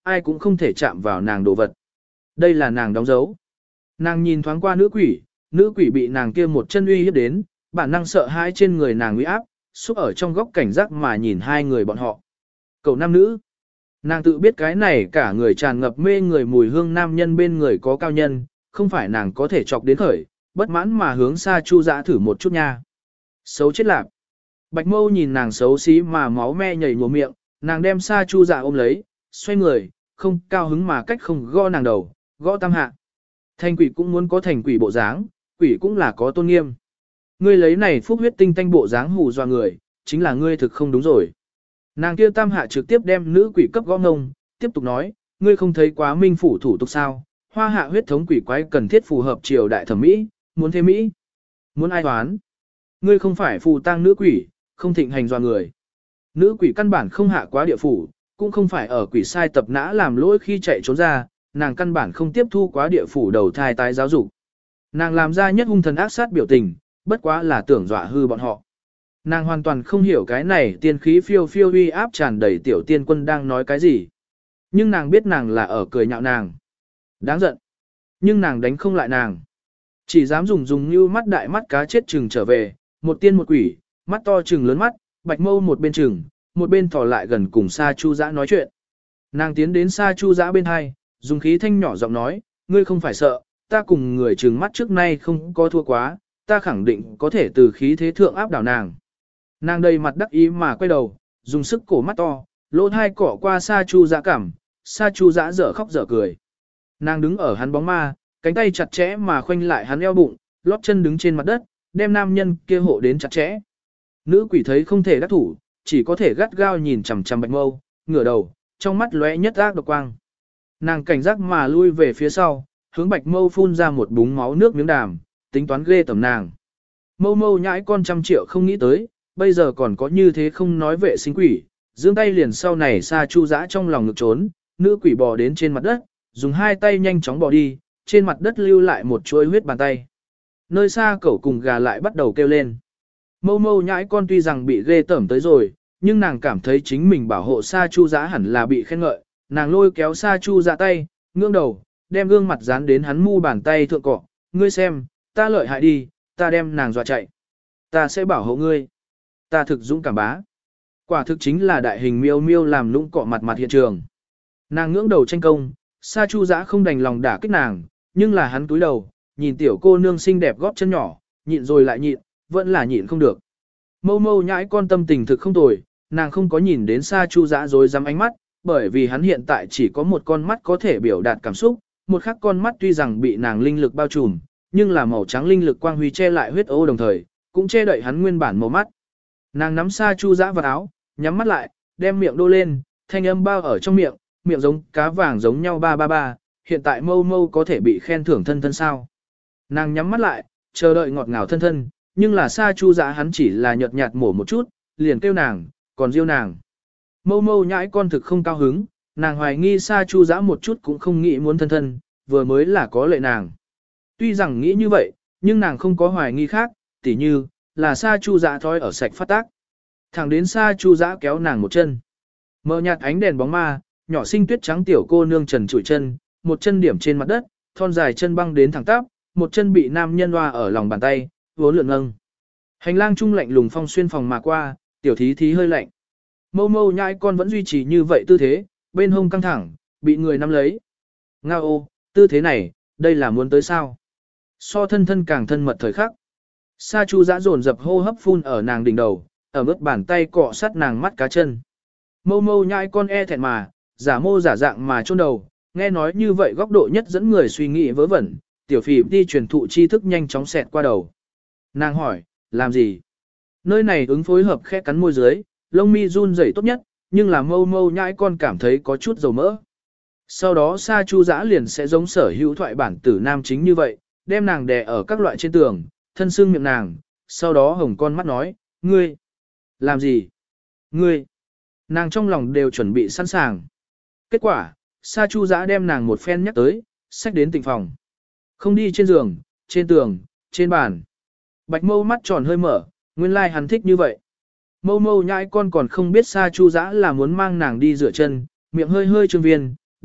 ai cũng không thể chạm vào nàng đồ vật. Đây là nàng đóng dấu. Nàng nhìn thoáng qua nữ quỷ bị nàng kia một chân uy hiếp đến, bản năng sợ hãi trên người nàng uy áp, xúc ở trong góc cảnh giác mà nhìn hai người bọn họ. Cậu nam nữ. Nàng tự biết cái này cả người tràn ngập mê người mùi hương nam nhân bên người có cao nhân, không phải nàng có thể chọc đến khởi, bất mãn mà hướng Sa Chu Dã thử một chút nha. Xấu chết lạp. Bạch Mâu nhìn nàng xấu xí mà máu me nhảy nhổ miệng, nàng đem Sa Chu Dã ôm lấy, xoay người, không cao hứng mà cách không gõ nàng đầu, gõ tam hạ. Thành quỷ cũng muốn có thành quỷ bộ dáng, quỷ cũng là có tôn nghiêm. Ngươi lấy này phúc huyết tinh tanh bộ dáng hù dọa người, chính là ngươi thực không đúng rồi. Nàng kia tam hạ trực tiếp đem nữ quỷ cấp gõ ngông, tiếp tục nói, ngươi không thấy quá minh phủ thủ tục sao, hoa hạ huyết thống quỷ quái cần thiết phù hợp triều đại thẩm mỹ, muốn thế mỹ, muốn ai toán. Ngươi không phải phù tang nữ quỷ, không thịnh hành dọa người. Nữ quỷ căn bản không hạ quá địa phủ, cũng không phải ở quỷ sai tập nã làm lỗi khi chạy trốn ra, nàng căn bản không tiếp thu quá địa phủ đầu thai tái giáo dục. Nàng làm ra nhất hung thần ác sát biểu tình, bất quá là tưởng dọa hư bọn họ. Nàng hoàn toàn không hiểu cái này tiên khí phiêu phiêu uy áp tràn đầy tiểu tiên quân đang nói cái gì. Nhưng nàng biết nàng là ở cười nhạo nàng. Đáng giận. Nhưng nàng đánh không lại nàng. Chỉ dám dùng như mắt đại mắt cá chết chừng trở về, một tiên một quỷ, mắt to chừng lớn mắt, Bạch Mâu một bên chừng, một bên thò lại gần cùng Sa Chu Dã nói chuyện. Nàng tiến đến Sa Chu Dã bên hai, dùng khí thanh nhỏ giọng nói, ngươi không phải sợ, ta cùng người chừng mắt trước nay không có thua quá, ta khẳng định có thể từ khí thế thượng áp đảo nàng. Nàng đầy mặt đắc ý mà quay đầu, dùng sức cổ mắt to, lỗ thai cỏ qua Sa Chu Dã cảm, Sa Chu Dã dở khóc dở cười. Nàng đứng ở hắn bóng ma, cánh tay chặt chẽ mà khoanh lại hắn eo bụng, lót chân đứng trên mặt đất, đem nam nhân kia hộ đến chặt chẽ. Nữ quỷ thấy không thể đắc thủ, chỉ có thể gắt gao nhìn chằm chằm Bạch Mâu, ngửa đầu, trong mắt lóe nhất ác độc quang. Nàng cảnh giác mà lui về phía sau, hướng Bạch Mâu phun ra một búng máu nước miếng đàm, tính toán ghê tởm nàng. Mâu Mâu nhãi con trăm triệu không nghĩ tới, bây giờ còn có như thế không nói vệ sinh quỷ, giương tay liền sau này Sa Chu Dã trong lòng ngực trốn, nữ quỷ bò đến trên mặt đất, dùng hai tay nhanh chóng bò đi, trên mặt đất lưu lại một chuỗi huyết bàn tay. Nơi xa cẩu cùng gà lại bắt đầu kêu lên. Mâu Mâu nhãi con tuy rằng bị ghê tởm tới rồi, nhưng nàng cảm thấy chính mình bảo hộ Sa Chu Dã hẳn là bị khen ngợi, nàng lôi kéo Sa Chu Dã tay, ngưỡng đầu, đem gương mặt dán đến hắn mu bàn tay thượng cọ, ngươi xem, ta lợi hại đi, ta đem nàng dọa chạy. Ta sẽ bảo hộ ngươi. Ta thực dũng cảm bá. Quả thực chính là đại hình miêu miêu làm lũng cọ mặt mặt hiện trường. Nàng ngưỡng đầu tranh công, Sa Chu Dã không đành lòng đả kích nàng, nhưng là hắn cúi đầu, nhìn tiểu cô nương xinh đẹp gót chân nhỏ, nhịn rồi lại nhịn, vẫn là nhịn không được. Mâu Mâu nhãi con tâm tình thực không tồi, nàng không có nhìn đến Sa Chu Dã rồi dám ánh mắt, bởi vì hắn hiện tại chỉ có một con mắt có thể biểu đạt cảm xúc, một khác con mắt tuy rằng bị nàng linh lực bao trùm, nhưng là màu trắng linh lực quang huy che lại huyết ô đồng thời, cũng che đậy hắn nguyên bản màu mắt. Nàng nắm Sa Chu Dã vào áo, nhắm mắt lại, đem miệng đô lên, thanh âm bao ở trong miệng, miệng giống cá vàng giống nhau ba ba ba, hiện tại Mâu Mâu có thể bị khen thưởng thân thân sao. Nàng nhắm mắt lại, chờ đợi ngọt ngào thân thân, nhưng là Sa Chu Dã hắn chỉ là nhợt nhạt mổ một chút, liền kêu nàng, còn riêu nàng. Mâu Mâu nhãi con thực không cao hứng, nàng hoài nghi Sa Chu Dã một chút cũng không nghĩ muốn thân thân, vừa mới là có lệ nàng. Tuy rằng nghĩ như vậy, nhưng nàng không có hoài nghi khác, tỉ như, là Sa Chu Dã thói ở sạch phát tác. Thẳng đến Sa Chu Dã kéo nàng một chân. Mờ nhạt ánh đèn bóng ma, nhỏ xinh tuyết trắng tiểu cô nương trần trụi chân, một chân điểm trên mặt đất, thon dài chân băng đến thẳng tắp, một chân bị nam nhân hoa ở lòng bàn tay, vốn lượn ngâng. Hành lang trung lạnh lùng phong xuyên phòng mà qua, tiểu thí thí hơi lạnh. Mâu Mâu nhãi con vẫn duy trì như vậy tư thế, bên hông căng thẳng, bị người nắm lấy. Ngao ô, tư thế này, đây là muốn tới sao? So thân thân càng thân mật thời khắc. Sa Chu Dã dồn dập hô hấp phun ở nàng đỉnh đầu, ở mức bàn tay cọ sát nàng mắt cá chân. Mâu Mâu nhãi con e thẹn mà, giả mô giả dạng mà chôn đầu, nghe nói như vậy góc độ nhất dẫn người suy nghĩ vớ vẩn, tiểu phì đi truyền thụ tri thức nhanh chóng xẹt qua đầu. Nàng hỏi, làm gì? Nơi này ứng phối hợp khẽ cắn môi dưới, lông mi run rẩy tốt nhất, nhưng là Mâu Mâu nhãi con cảm thấy có chút dầu mỡ. Sau đó Sa Chu Dã liền sẽ giống sở hữu thoại bản tử nam chính như vậy, đem nàng đè ở các loại trên tường, thân xương miệng nàng, sau đó hồng con mắt nói, ngươi, làm gì? Ngươi, nàng trong lòng đều chuẩn bị sẵn sàng. Kết quả, Sa Chu Dã đem nàng một phen nhắc tới, xách đến tịnh phòng. Không đi trên giường, trên tường, trên bàn. Bạch Mâu mắt tròn hơi mở, nguyên lai hắn thích như vậy. Mâu Mâu nhãi con còn không biết Sa Chu Dã là muốn mang nàng đi rửa chân, miệng hơi hơi trương viên,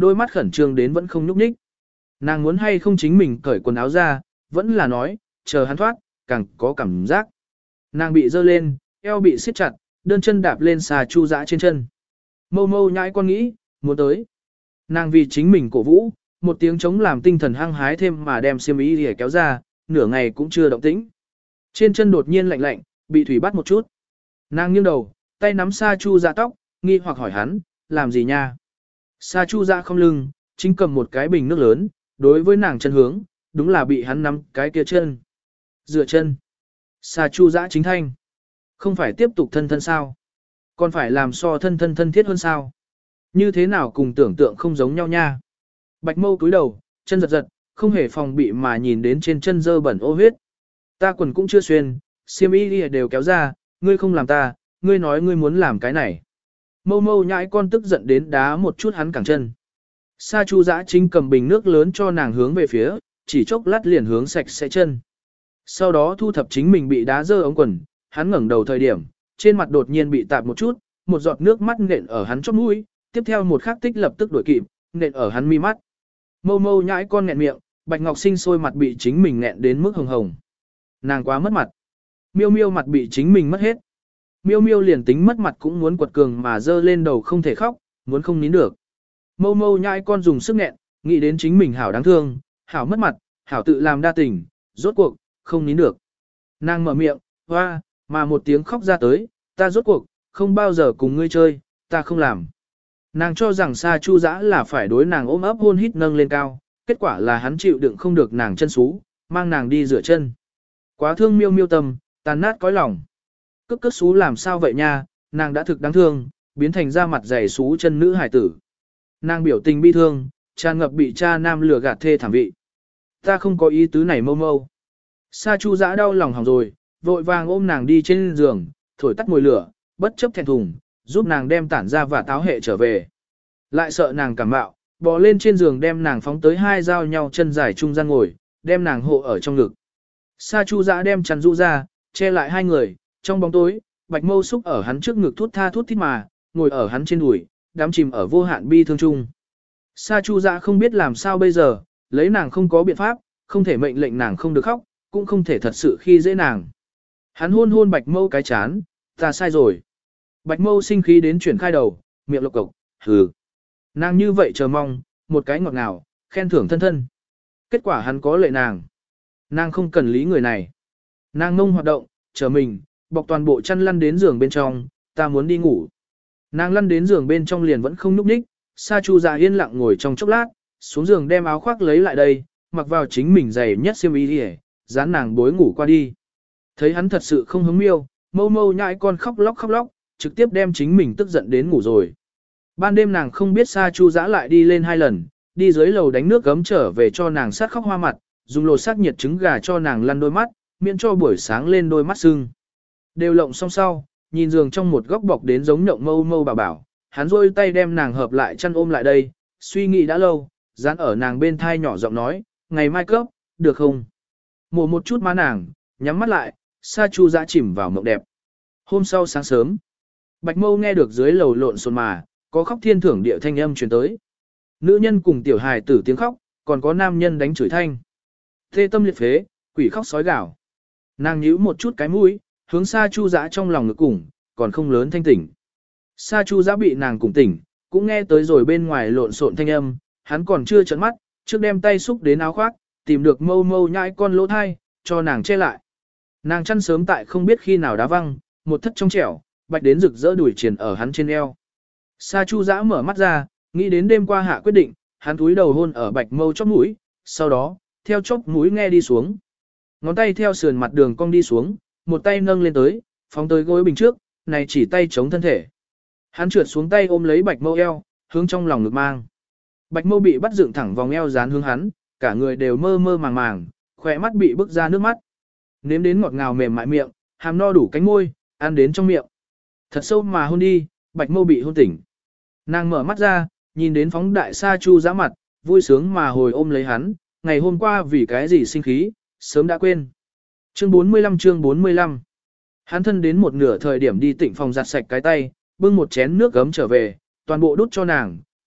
đôi mắt khẩn trương đến vẫn không nhúc nhích. Nàng muốn hay không chính mình cởi quần áo ra, vẫn là nói, chờ hắn thoát, càng có cảm giác. Nàng bị dơ lên, eo bị siết chặt, đơn chân đạp lên xà chu dã trên chân. Mâu mâu nhãi con nghĩ, muốn tới. Nàng vì chính mình cổ vũ, một tiếng chống làm tinh thần hăng hái thêm mà đem xiêm y để kéo ra, nửa ngày cũng chưa động tĩnh. Trên chân đột nhiên lạnh lạnh, bị thủy bắt một chút. Nàng nghiêng đầu, tay nắm Sa Chu Dạ tóc, nghi hoặc hỏi hắn, làm gì nha? Sa Chu Dạ không lưng, chính cầm một cái bình nước lớn, đối với nàng chân hướng, đúng là bị hắn nắm cái kia chân. Dựa chân. Sa Chu Dạ chính thanh. Không phải tiếp tục thân thân sao? Còn phải làm so thân thân thân thiết hơn sao? Như thế nào cùng tưởng tượng không giống nhau nha? Bạch Mâu cúi đầu, chân giật giật, không hề phòng bị mà nhìn đến trên chân dơ bẩn ô huyết. Ta quần cũng chưa xuyên, xiêm y đều kéo ra, ngươi không làm ta, ngươi nói ngươi muốn làm cái này. Mâu mâu nhãi con tức giận đến đá một chút hắn cẳng chân. Sa Chu Dã chính cầm bình nước lớn cho nàng hướng về phía, chỉ chốc lát liền hướng sạch sẽ chân. Sau đó thu thập chính mình bị đá dơ ống quần, hắn ngẩng đầu thời điểm, trên mặt đột nhiên bị tạp một chút, một giọt nước mắt nện ở hắn chóp mũi, tiếp theo một khắc tích lập tức đuổi kịp, nện ở hắn mi mắt. Mâu mâu nhãi con nghẹn miệng, Bạch Ngọc Sinh sôi mặt bị chính mình nghẹn đến mức hồng hồng. Nàng quá mất mặt. Miêu miêu mặt bị chính mình mất hết. Miêu miêu liền tính mất mặt cũng muốn quật cường mà dơ lên đầu không thể khóc, muốn không nín được. Mâu mâu nhãi con dùng sức nghẹn, nghĩ đến chính mình hảo đáng thương, hảo mất mặt, hảo tự làm đa tình, rốt cuộc, không nín được. Nàng mở miệng, hoa, mà một tiếng khóc ra tới, ta rốt cuộc, không bao giờ cùng ngươi chơi, ta không làm. Nàng cho rằng Sa Chu Dã là phải đối nàng ôm ấp hôn hít nâng lên cao, kết quả là hắn chịu đựng không được nàng chân xú, mang nàng đi rửa chân. Quá thương miêu miêu tâm, tàn nát cõi lòng. Cức xú làm sao vậy nha, nàng đã thực đáng thương, biến thành da mặt dày xú chân nữ hải tử. Nàng biểu tình bi thương, tràn ngập bị cha nam lừa gạt thê thảm vị. Ta không có ý tứ này mâu mâu. Sa Chu Dã đau lòng hỏng rồi, vội vàng ôm nàng đi trên giường, thổi tắt mồi lửa, bất chấp thẹn thùng, giúp nàng đem tản ra và táo hệ trở về. Lại sợ nàng cảm mạo, bò lên trên giường đem nàng phóng tới hai giao nhau chân dài trung gian ngồi, đem nàng hộ ở trong ngực. Sa Chu Dã đem chăn rũ ra, che lại hai người, trong bóng tối, Bạch Mâu xúc ở hắn trước ngực thút tha thút thít mà, ngồi ở hắn trên đùi, đắm chìm ở vô hạn bi thương chung. Sa Chu Dã không biết làm sao bây giờ, lấy nàng không có biện pháp, không thể mệnh lệnh nàng không được khóc, cũng không thể thật sự khi dễ nàng. Hắn hôn hôn Bạch Mâu cái chán, ta sai rồi. Bạch Mâu sinh khí đến chuyển khai đầu, miệng lộc cộc, hừ. Nàng như vậy chờ mong, một cái ngọt ngào, khen thưởng thân thân. Kết quả hắn có lệ nàng. Nàng không cần lý người này. Nàng ngông hoạt động, chờ mình, bọc toàn bộ chăn lăn đến giường bên trong, ta muốn đi ngủ. Nàng lăn đến giường bên trong liền vẫn không nhúc nhích, Sa Chu Dạ yên lặng ngồi trong chốc lát, xuống giường đem áo khoác lấy lại đây, mặc vào chính mình giày nhất xiêm y đi, dán nàng bối ngủ qua đi. Thấy hắn thật sự không hứng miêu, mâu mâu nhãi con khóc lóc, trực tiếp đem chính mình tức giận đến ngủ rồi. Ban đêm nàng không biết Sa Chu Dã lại đi lên 2 lần, đi dưới lầu đánh nước gấm trở về cho nàng sát khóc hoa mặt, dùng lột xác nhiệt trứng gà cho nàng lăn đôi mắt, miễn cho buổi sáng lên đôi mắt sưng. Đều lộng xong sau, nhìn giường trong một góc bọc đến giống nhộng mâu mâu bảo, hắn rôi tay đem nàng hợp lại chăn ôm lại đây, suy nghĩ đã lâu, dán ở nàng bên thai nhỏ giọng nói, ngày mai cấp, được không? Mổ một chút má nàng, nhắm mắt lại, Sa Chu Dã chìm vào mộng đẹp. Hôm sau sáng sớm, Bạch Mâu nghe được dưới lầu lộn xộn mà, có khóc thiên thưởng địa thanh âm truyền tới. Nữ nhân cùng tiểu hài tử tiếng khóc, còn có nam nhân đánh chửi thanh. Thê tâm liệt phế, quỷ khóc sói gào. Nàng nhíu một chút cái mũi, hướng Sa Chu Dã trong lòng ngực cùng, còn không lớn thanh tỉnh. Sa Chu Dã bị nàng cùng tỉnh, cũng nghe tới rồi bên ngoài lộn xộn thanh âm, hắn còn chưa trợn mắt, trước đem tay xúc đến áo khoác, tìm được mâu mâu nhãi con lỗ thai, cho nàng che lại. Nàng chăn sớm tại không biết khi nào đá văng, một thất trong trẻo, bạch đến rực rỡ đuổi triền ở hắn trên eo. Sa Chu Dã mở mắt ra, nghĩ đến đêm qua hạ quyết định, hắn cúi đầu hôn ở Bạch Mâu chóp mũi, sau đó, theo chóp mũi nghe đi xuống. Ngón tay theo sườn mặt đường cong đi xuống, một tay nâng lên tới, phóng tới gối bình trước, này chỉ tay chống thân thể. Hắn trượt xuống tay ôm lấy Bạch Mâu eo, hướng trong lòng ngực mang. Bạch Mâu bị bắt dựng thẳng vòng eo dán hướng hắn, cả người đều mơ mơ màng màng, khỏe mắt bị bức ra nước mắt. Nếm đến ngọt ngào mềm mại miệng, hàm no đủ cánh môi, ăn đến trong miệng. Thật sâu mà hôn đi, Bạch Mâu bị hôn tỉnh. Nàng mở mắt ra, nhìn đến phóng đại Sa Chu Dã mặt, vui sướng mà hồi ôm lấy hắn, ngày hôm qua vì cái gì sinh khí, sớm đã quên. Chương 45 Hắn thân đến một nửa thời điểm đi tịnh phòng giặt sạch cái tay, bưng một chén nước gấm trở về, toàn bộ đút cho nàng,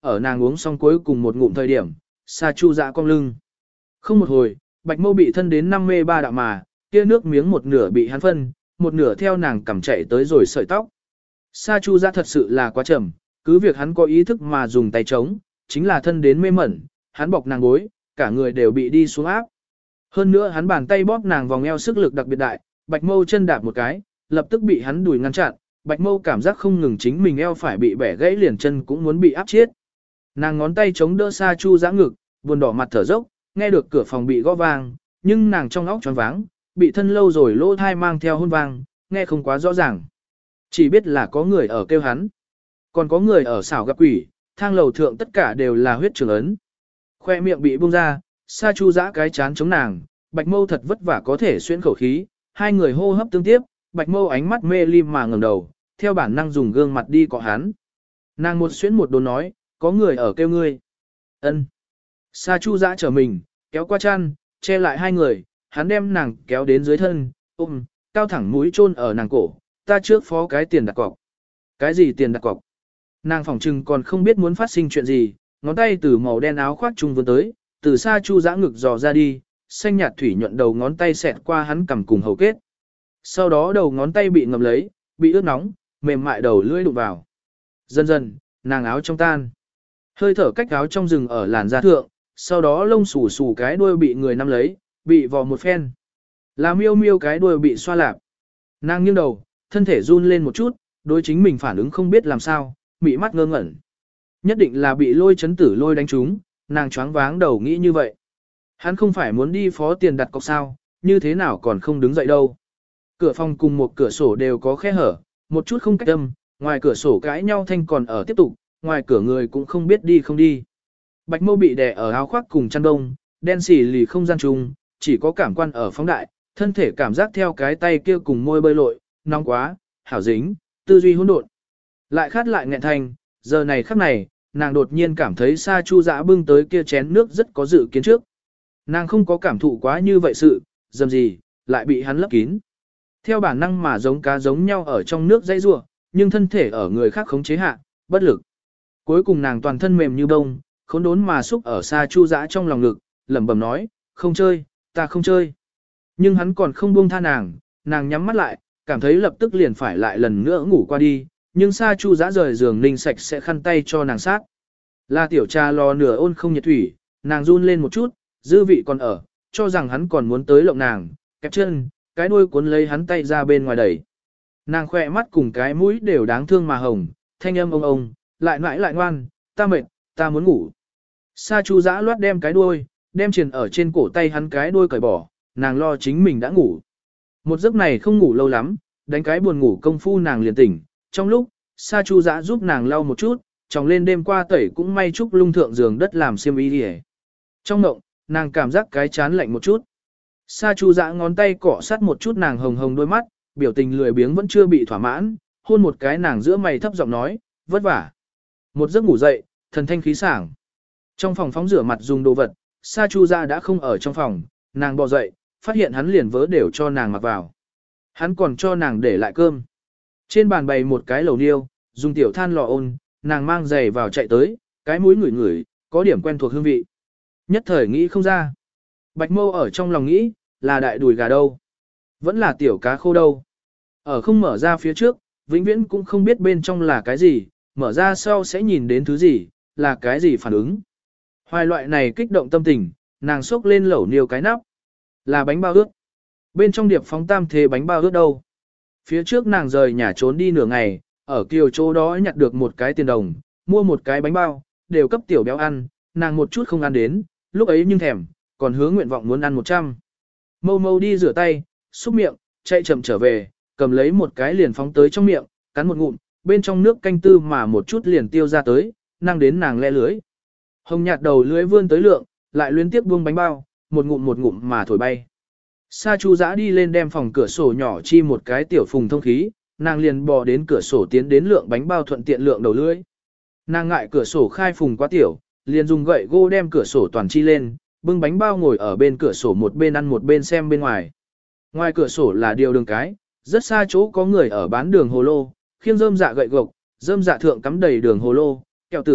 ở nàng uống xong cuối cùng một ngụm thời điểm, Sa Chu Dã cong lưng. Không một hồi, Bạch Mâu bị thân đến 53 đạo mà, kia nước miếng một nửa bị hắn phân, một nửa theo nàng cầm chạy tới rồi sợi tóc. Sa Chu Dã thật sự là quá chậm, cứ việc hắn có ý thức mà dùng tay chống, chính là thân đến mê mẩn, hắn bọc nàng gối, cả người đều bị đi xuống áp. Hơn nữa hắn bàn tay bóp nàng vòng eo sức lực đặc biệt đại, Bạch Mâu chân đạp một cái, lập tức bị hắn đùi ngăn chặn, Bạch Mâu cảm giác không ngừng chính mình eo phải bị bẻ gãy liền chân cũng muốn bị áp chết. Nàng ngón tay chống đỡ Sa Chu Dã ngực, buồn đỏ mặt thở dốc, nghe được cửa phòng bị gõ vang, nhưng nàng trong óc choáng váng, bị thân lâu rồi lỗ thai mang theo hôn vang, nghe không quá rõ ràng. Chỉ biết là có người ở kêu hắn. Còn có người ở xảo gặp quỷ, thang lầu thượng tất cả đều là huyết trường ấn. Khoe miệng bị bung ra, Sa Chu Dã cái chán chống nàng, Bạch Mâu thật vất vả có thể xuyên khẩu khí, hai người hô hấp tương tiếp, Bạch Mâu ánh mắt mê ly mà ngẩng đầu, theo bản năng dùng gương mặt đi cọ hắn. Nàng một xuyến một đồn nói, có người ở kêu ngươi. Ân. Sa Chu Dã trở mình, kéo qua chăn, che lại hai người, hắn đem nàng kéo đến dưới thân, ôm, cao thẳng mũi chôn ở nàng cổ, ta trước phó cái tiền đặt cọc. Cái gì tiền đặt cọc? Nàng phỏng trừng còn không biết muốn phát sinh chuyện gì, ngón tay từ màu đen áo khoác trung vươn tới, từ Sa Chu Dã ngực dò ra đi, xanh nhạt thủy nhuận đầu ngón tay xẹt qua hắn cằm cùng hầu kết. Sau đó đầu ngón tay bị ngậm lấy, bị ướt nóng, mềm mại đầu lưỡi đụng vào. Dần dần, nàng áo trong tan. Hơi thở cách áo trong rừng ở làn da thượng, sau đó lông xù xù cái đuôi bị người nắm lấy, bị vò một phen. Là miêu miêu cái đuôi bị xoa lạp. Nàng nghiêng đầu, thân thể run lên một chút, đối chính mình phản ứng không biết làm sao, mị mắt ngơ ngẩn. Nhất định là bị lôi chấn tử lôi đánh trúng, nàng choáng váng đầu nghĩ như vậy. Hắn không phải muốn đi phó tiền đặt cọc sao, như thế nào còn không đứng dậy đâu. Cửa phòng cùng một cửa sổ đều có khe hở, một chút không cách âm, ngoài cửa sổ cãi nhau thanh còn ở tiếp tục, ngoài cửa người cũng không biết đi không đi. Bạch Mâu bị đè ở áo khoác cùng chăn đông, đen xỉ lì không gian chung, chỉ có cảm quan ở phóng đại, thân thể cảm giác theo cái tay kia cùng môi bơi lội, nóng quá, hảo dính, tư duy hỗn độn. Lại khát lại nghẹn thành, giờ này khắc này, nàng đột nhiên cảm thấy Sa Chu Dã bưng tới kia chén nước rất có dự kiến trước. Nàng không có cảm thụ quá như vậy sự, dầm gì, lại bị hắn lấp kín. Theo bản năng mà giống cá giống nhau ở trong nước dây rua, nhưng thân thể ở người khác khống chế hạ, bất lực. Cuối cùng nàng toàn thân mềm như bông, khốn đốn mà xúc ở Sa Chu Dã trong lòng ngực, lẩm bẩm nói, không chơi, ta không chơi. Nhưng hắn còn không buông tha nàng, nàng nhắm mắt lại, cảm thấy lập tức liền phải lại lần nữa ngủ qua đi, nhưng Sa Chu Dã rời giường ninh sạch sẽ khăn tay cho nàng sát. Là tiểu trà lò nửa ôn không nhiệt thủy, nàng run lên một chút, dư vị còn ở, cho rằng hắn còn muốn tới lộng nàng, kẹp chân, cái đuôi cuốn lấy hắn tay ra bên ngoài đẩy. Nàng khỏe mắt cùng cái mũi đều đáng thương mà hồng, thanh âm ông, lại mãi lại ngoan, ta mệt, ta muốn ngủ. Sa Chu Dã loát đem cái đuôi, đem triền ở trên cổ tay hắn cái đuôi cởi bỏ, nàng lo chính mình đã ngủ. Một giấc này không ngủ lâu lắm, đánh cái buồn ngủ công phu nàng liền tỉnh, trong lúc, Sa Chu Dã giúp nàng lau một chút, tròng lên đêm qua tẩy cũng may chúc lung thượng giường đất làm xiêm y đi. Trong mộng, nàng cảm giác cái chán lạnh một chút. Sa Chu Dã ngón tay cọ sát một chút nàng hồng hồng đôi mắt, biểu tình lười biếng vẫn chưa bị thỏa mãn, hôn một cái nàng giữa mày thấp giọng nói, vất vả. Một giấc ngủ dậy, thần thanh khí sảng. Trong phòng phóng rửa mặt dùng đồ vật, Sa Chu Dã đã không ở trong phòng, nàng bò dậy, phát hiện hắn liền vớ đều cho nàng mặc vào. Hắn còn cho nàng để lại cơm. Trên bàn bày một cái lẩu niêu, dùng tiểu than lò ôn, nàng mang giày vào chạy tới, cái mũi ngửi ngửi, có điểm quen thuộc hương vị. Nhất thời nghĩ không ra. Bạch Mâu ở trong lòng nghĩ, là đại đùi gà đâu. Vẫn là tiểu cá khô đâu. Ở không mở ra phía trước, vĩnh viễn cũng không biết bên trong là cái gì, mở ra sau sẽ nhìn đến thứ gì, là cái gì phản ứng. Hoài loại này kích động tâm tình, nàng xốc lên lẩu niêu cái nắp. Là bánh bao ướt. Bên trong điệp phóng tam thế bánh bao ướt đâu. Phía trước nàng rời nhà trốn đi nửa ngày, ở kiều chỗ đó nhặt được một cái tiền đồng, mua một cái bánh bao, đều cấp tiểu béo ăn, nàng một chút không ăn đến, lúc ấy nhưng thèm, còn hứa nguyện vọng muốn ăn 100. Mâu mâu đi rửa tay, xúc miệng, chạy chậm trở về, cầm lấy một cái liền phóng tới trong miệng, cắn một ngụm, bên trong nước canh tư mà một chút liền tiêu ra tới, năng đến nàng le lưới. Hồng nhạt đầu lưới vươn tới lượng, lại liên tiếp buông bánh bao, một ngụm mà thổi bay. Sa Chu Dã đi lên đem phòng cửa sổ nhỏ chi một cái tiểu phùng thông khí, nàng liền bò đến cửa sổ tiến đến lượng bánh bao thuận tiện lượng đầu lưới. Nàng ngại cửa sổ khai phùng quá tiểu, liền dùng gậy gỗ đem cửa sổ toàn chi lên, bưng bánh bao ngồi ở bên cửa sổ một bên ăn một bên xem bên ngoài. Ngoài cửa sổ là điều đường cái, rất xa chỗ có người ở bán đường hồ lô, khiêng rơm dạ gậy gộc, rơm dạ thượng cắm đầy đường hồ lô, kẹo tử,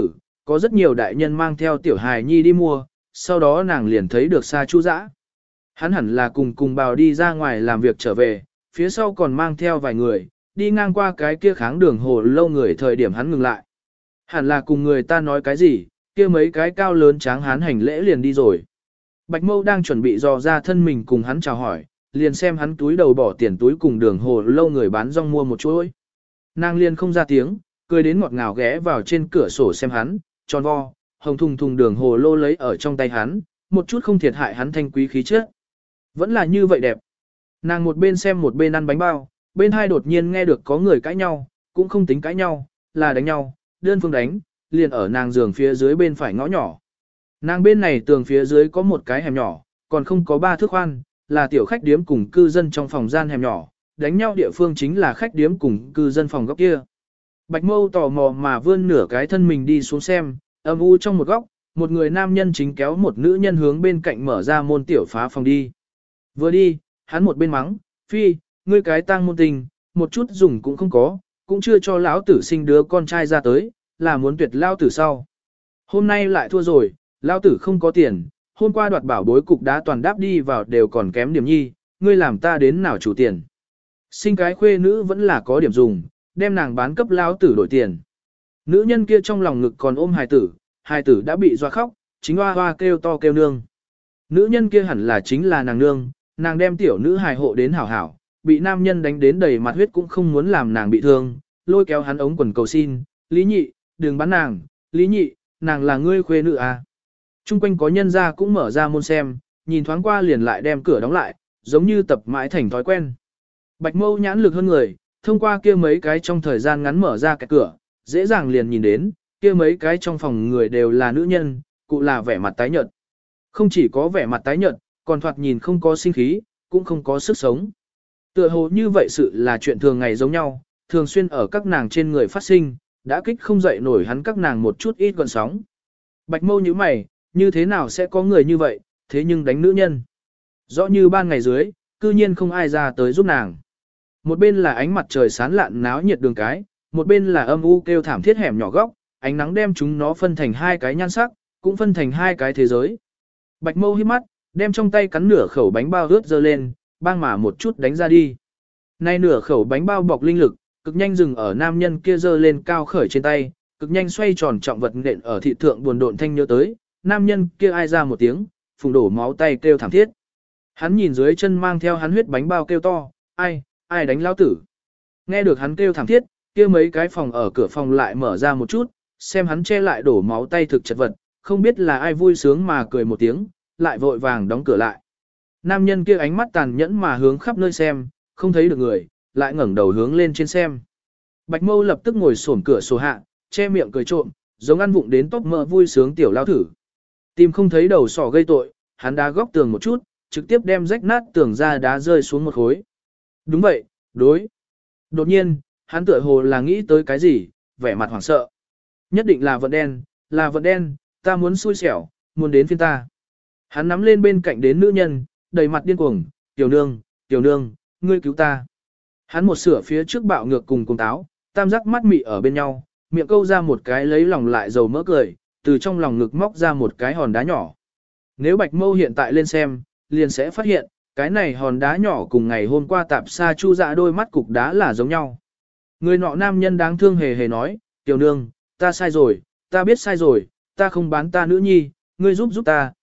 có rất nhiều đại nhân mang theo tiểu hài nhi đi mua, sau đó nàng liền thấy được Sa Chu Dã. Hắn hẳn là cùng bào đi ra ngoài làm việc trở về, phía sau còn mang theo vài người, đi ngang qua cái kia kháng đường hồ lâu người thời điểm hắn ngừng lại. Hẳn là cùng người ta nói cái gì, kia mấy cái cao lớn tráng hán hành lễ liền đi rồi. Bạch Mâu đang chuẩn bị dò ra thân mình cùng hắn chào hỏi, liền xem hắn túi đầu bỏ tiền túi cùng đường hồ lâu người bán rong mua một chuỗi. Nàng liền không ra tiếng, cười đến ngọt ngào ghé vào trên cửa sổ xem hắn, tròn vo, hồng thùng thùng đường hồ lô lấy ở trong tay hắn, một chút không thiệt hại hắn thanh quý khí chất. Vẫn là như vậy đẹp. Nàng một bên xem một bên ăn bánh bao, bên hai đột nhiên nghe được có người cãi nhau, cũng không tính cãi nhau, là đánh nhau, đơn phương đánh, liền ở nàng giường phía dưới bên phải ngõ nhỏ. Nàng bên này tường phía dưới có một cái hẻm nhỏ, còn không có 3 thước khoan, là tiểu khách điếm cùng cư dân trong phòng gian hẻm nhỏ, đánh nhau địa phương chính là khách điếm cùng cư dân phòng góc kia. Bạch Mâu tò mò mà vươn nửa cái thân mình đi xuống xem, âm u trong một góc, một người nam nhân chính kéo một nữ nhân hướng bên cạnh mở ra môn tiểu phá phòng đi. Vừa đi, hắn một bên mắng, phi, ngươi cái tang môn tình, một chút dùng cũng không có, cũng chưa cho lão tử sinh đứa con trai ra tới, là muốn tuyệt lão tử sau. Hôm nay lại thua rồi, lão tử không có tiền, hôm qua đoạt bảo bối cục đá toàn đáp đi vào đều còn kém điểm nhi, ngươi làm ta đến nào chủ tiền. Sinh cái khuê nữ vẫn là có điểm dùng, đem nàng bán cấp lão tử đổi tiền. Nữ nhân kia trong lòng ngực còn ôm hài tử đã bị doa khóc, chính hoa hoa kêu to kêu nương. Nữ nhân kia hẳn là chính là nàng nương, nàng đem tiểu nữ hài hộ đến hảo hảo, bị nam nhân đánh đến đầy mặt huyết cũng không muốn làm nàng bị thương, lôi kéo hắn ống quần cầu xin, Lý Nhị, đừng bắn nàng, Lý Nhị, nàng là ngươi khuê nữ à. Trung quanh có nhân ra cũng mở ra môn xem, nhìn thoáng qua liền lại đem cửa đóng lại, giống như tập mãi thành thói quen. Bạch Mâu nhãn lực hơn người, thông qua kia mấy cái trong thời gian ngắn mở ra cái cửa, dễ dàng liền nhìn đến, kia mấy cái trong phòng người đều là nữ nhân, cụ là vẻ mặt tái nhợt. Không chỉ có vẻ mặt tái nhợt, còn thoạt nhìn không có sinh khí, cũng không có sức sống. Tựa hồ như vậy sự là chuyện thường ngày giống nhau, thường xuyên ở các nàng trên người phát sinh, đã kích không dậy nổi hắn các nàng một chút ít gọn sóng. Bạch Mâu như mày, như thế nào sẽ có người như vậy, thế nhưng đánh nữ nhân. Rõ như ban ngày dưới, cư nhiên không ai ra tới giúp nàng. Một bên là ánh mặt trời sáng lạn náo nhiệt đường cái, một bên là âm u kêu thảm thiết hẻm nhỏ góc, ánh nắng đem chúng nó phân thành hai cái nhan sắc, cũng phân thành hai cái thế giới. Bạch Mâu hít mắt, đem trong tay cắn nửa khẩu bánh bao ướt dơ lên, bang mà một chút đánh ra đi. Nay nửa khẩu bánh bao bọc linh lực, cực nhanh dừng ở nam nhân kia dơ lên cao khởi trên tay, cực nhanh xoay tròn trọng vật nện ở thị thượng buồn độn thanh nhớ tới, nam nhân kia ai ra một tiếng, phùng đổ máu tay kêu thảm thiết. Hắn nhìn dưới chân mang theo hắn huyết bánh bao kêu to, ai đánh lão tử. Nghe được hắn kêu thảm thiết, kia mấy cái phòng ở cửa phòng lại mở ra một chút, xem hắn che lại đổ máu tay thực chật vật, không biết là ai vui sướng mà cười một tiếng, lại vội vàng đóng cửa lại. Nam nhân kia ánh mắt tàn nhẫn mà hướng khắp nơi xem, không thấy được người, lại ngẩng đầu hướng lên trên xem. Bạch Mâu lập tức ngồi xổm cửa sổ hạ, che miệng cười trộm, giống ăn vụng đến tóc mỡ vui sướng tiểu lao thử. Tìm không thấy đầu sỏ gây tội, hắn đá góc tường một chút, trực tiếp đem rách nát tường ra đá rơi xuống một khối. Đúng vậy, đối. Đột nhiên, hắn tựa hồ là nghĩ tới cái gì, vẻ mặt hoảng sợ. Nhất định là vận đen, ta muốn xui xẻo, muốn đến phiên ta. Hắn nắm lên bên cạnh đến nữ nhân, đầy mặt điên cuồng, tiểu nương, ngươi cứu ta. Hắn một sửa phía trước bạo ngược cùng táo, tam giác mắt mị ở bên nhau, miệng câu ra một cái lấy lòng lại dầu mỡ cười, từ trong lòng ngực móc ra một cái hòn đá nhỏ. Nếu Bạch Mâu hiện tại lên xem, liền sẽ phát hiện, cái này hòn đá nhỏ cùng ngày hôm qua tạp Sa Chu Dạ đôi mắt cục đá là giống nhau. Người nọ nam nhân đáng thương hề hề nói, tiểu nương, ta sai rồi, ta biết sai rồi, ta không bán ta nữ nhi, ngươi giúp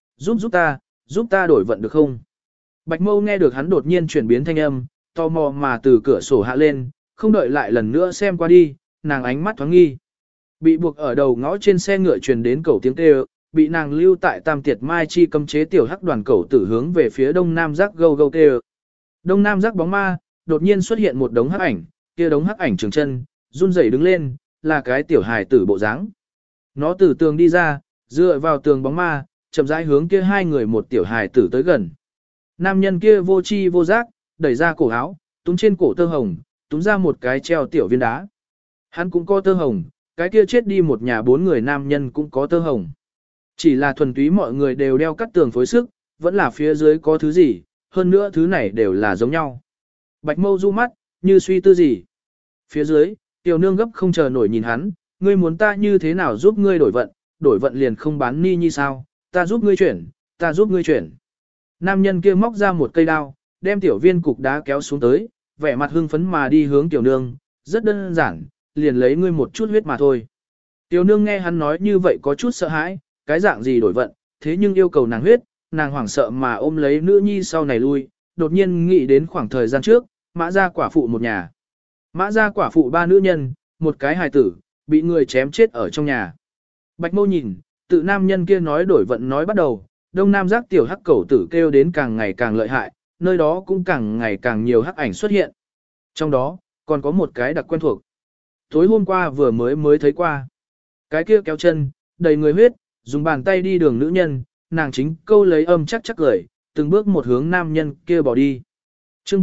ta đổi vận được không? Bạch Mâu nghe được hắn đột nhiên chuyển biến thanh âm, tò mò mà từ cửa sổ hạ lên, không đợi lại lần nữa xem qua đi, nàng ánh mắt thoáng nghi. Bị buộc ở đầu ngõ trên xe ngựa truyền đến cẩu tiếng kêu, bị nàng lưu tại Tam Tiệt Mai Chi cấm chế tiểu hắc đoàn cẩu tử hướng về phía đông nam giác gâu gâu kêu. Đông nam giác bóng ma, đột nhiên xuất hiện một đống hắc ảnh, kia đống hắc ảnh trường chân, run rẩy đứng lên, là cái tiểu hài tử bộ dáng. Nó từ tường đi ra, dựa vào tường bóng ma, chậm rãi hướng kia hai người một tiểu hài tử tới gần. Nam nhân kia vô chi vô giác, đẩy ra cổ áo, túm trên cổ tơ hồng, túm ra một cái treo tiểu viên đá. Hắn cũng có tơ hồng, cái kia chết đi một nhà 4 người nam nhân cũng có tơ hồng. Chỉ là thuần túy mọi người đều đeo cắt tường phối sức, vẫn là phía dưới có thứ gì, hơn nữa thứ này đều là giống nhau. Bạch Mâu du mắt, như suy tư gì. Phía dưới, tiểu nương gấp không chờ nổi nhìn hắn, ngươi muốn ta như thế nào giúp ngươi đổi vận, đổi vận liền không bán ni nhi sao, ta giúp ngươi chuyển, ta giúp ngươi chuyển. Nam nhân kia móc ra một cây đao, đem tiểu viên cục đá kéo xuống tới, vẻ mặt hưng phấn mà đi hướng tiểu nương, rất đơn giản, liền lấy ngươi một chút huyết mà thôi. Tiểu nương nghe hắn nói như vậy có chút sợ hãi, cái dạng gì đổi vận, thế nhưng yêu cầu nàng huyết, nàng hoảng sợ mà ôm lấy nữ nhi sau này lui, đột nhiên nghĩ đến khoảng thời gian trước, mã gia quả phụ một nhà. Mã gia quả phụ ba nữ nhân, một cái hài tử, bị người chém chết ở trong nhà. Bạch Mâu nhìn, tự nam nhân kia nói đổi vận nói bắt đầu, đông nam giác tiểu hắc cẩu tử kêu đến càng ngày càng lợi hại, nơi đó cũng càng ngày càng nhiều hắc ảnh xuất hiện. Trong đó, còn có một cái đặc quen thuộc. Tối hôm qua vừa mới thấy qua. Cái kia kéo chân, đầy người huyết, dùng bàn tay đi đường nữ nhân, nàng chính câu lấy âm chắc chắc cười, từng bước một hướng nam nhân kia bỏ đi. Chương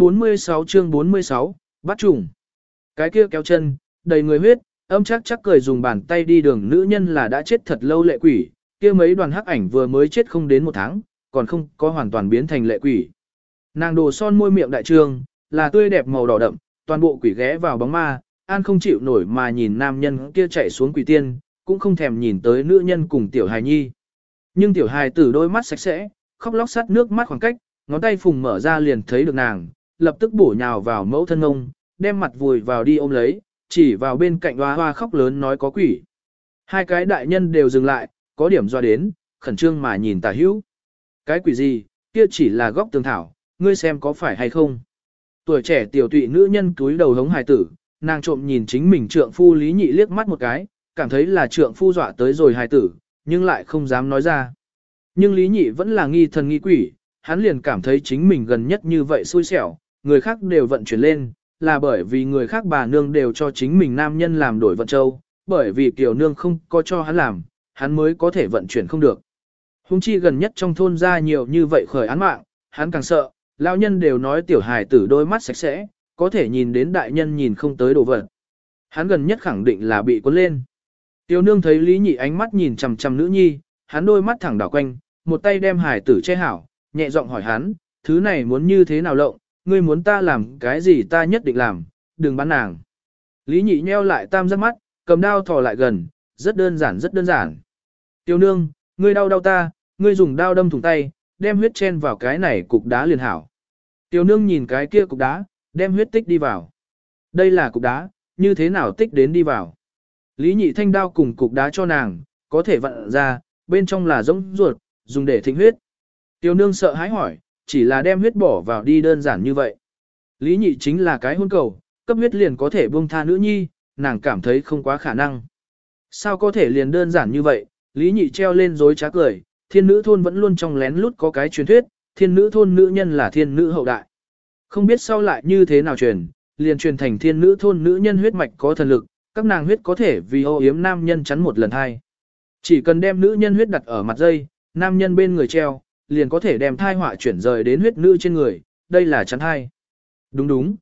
46 bắt trùng. Cái kia kéo chân, đầy người huyết, âm chắc chắc cười dùng bàn tay đi đường nữ nhân là đã chết thật lâu lệ quỷ, kia mấy đoàn hắc ảnh vừa mới chết không đến một tháng, còn không có hoàn toàn biến thành lệ quỷ. Nàng đồ son môi miệng đại trương, là tươi đẹp màu đỏ đậm, toàn bộ quỷ ghé vào bóng ma, an không chịu nổi mà nhìn nam nhân kia chạy xuống quỷ tiên, cũng không thèm nhìn tới nữ nhân cùng tiểu hài nhi. Nhưng tiểu hài tử đôi mắt sạch sẽ, khóc lóc sát nước mắt khoảng cách, ngón tay phùng mở ra liền thấy được nàng, lập tức bổ nhào vào mẫu thân ông, đem mặt vùi vào đi ôm lấy, chỉ vào bên cạnh hoa hoa khóc lớn nói có quỷ. Hai cái đại nhân đều dừng lại, có điểm doa đến, khẩn trương mà nhìn tả hữu. Cái quỷ gì, kia chỉ là góc tường thảo, ngươi xem có phải hay không. Tuổi trẻ tiểu tụy nữ nhân túi đầu hống hài tử, nàng trộm nhìn chính mình trượng phu Lý Nhị liếc mắt một cái, cảm thấy là trượng phu dọa tới rồi hài tử, nhưng lại không dám nói ra. Nhưng Lý Nhị vẫn là nghi thần nghi quỷ, hắn liền cảm thấy chính mình gần nhất như vậy xui xẻo, người khác đều vận chuyển lên, là bởi vì người khác bà nương đều cho chính mình nam nhân làm đổi vận châu, bởi vì kiểu nương không có cho hắn làm, hắn mới có thể vận chuyển không được. Hùng chi gần nhất trong thôn ra nhiều như vậy khởi án mạng, hắn càng sợ, lão nhân đều nói tiểu hài tử đôi mắt sạch sẽ, có thể nhìn đến đại nhân nhìn không tới đồ vật. Hắn gần nhất khẳng định là bị cuốn lên. Tiểu nương thấy Lý Nhị ánh mắt nhìn chằm chằm nữ nhi, hắn đôi mắt thẳng đảo quanh, một tay đem hài tử che hảo, nhẹ giọng hỏi hắn, thứ này muốn như thế nào lộng, ngươi muốn ta làm cái gì ta nhất định làm, đừng bán nàng. Lý Nhị nheo lại tam giác mắt, cầm đao thò lại gần, rất đơn giản rất đơn giản. Tiểu nương, ngươi đau ta, ngươi dùng đao đâm thủng tay, đem huyết chen vào cái này cục đá liền hảo. Tiểu nương nhìn cái kia cục đá, đem huyết tích đi vào. Đây là cục đá, như thế nào tích đến đi vào. Lý Nhị thanh đao cùng cục đá cho nàng, có thể vặn ra, bên trong là giống ruột, dùng để thịnh huyết. Tiểu nương sợ hãi hỏi, chỉ là đem huyết bỏ vào đi đơn giản như vậy. Lý Nhị chính là cái hôn cầu, cấp huyết liền có thể buông tha nữ nhi, nàng cảm thấy không quá khả năng. Sao có thể liền đơn giản như vậy, Lý Nhị treo lên dối trá cười, thiên nữ thôn vẫn luôn trong lén lút có cái truyền thuyết, thiên nữ thôn nữ nhân là thiên nữ hậu đại. Không biết sau lại như thế nào truyền, liền truyền thành thiên nữ thôn nữ nhân huyết mạch có thần lực, các nàng huyết có thể vì ô yếm nam nhân chắn một lần hai. Chỉ cần đem nữ nhân huyết đặt ở mặt dây, nam nhân bên người treo, liền có thể đem thai họa chuyển rời đến huyết nữ trên người, đây là chắn thai. Đúng đúng,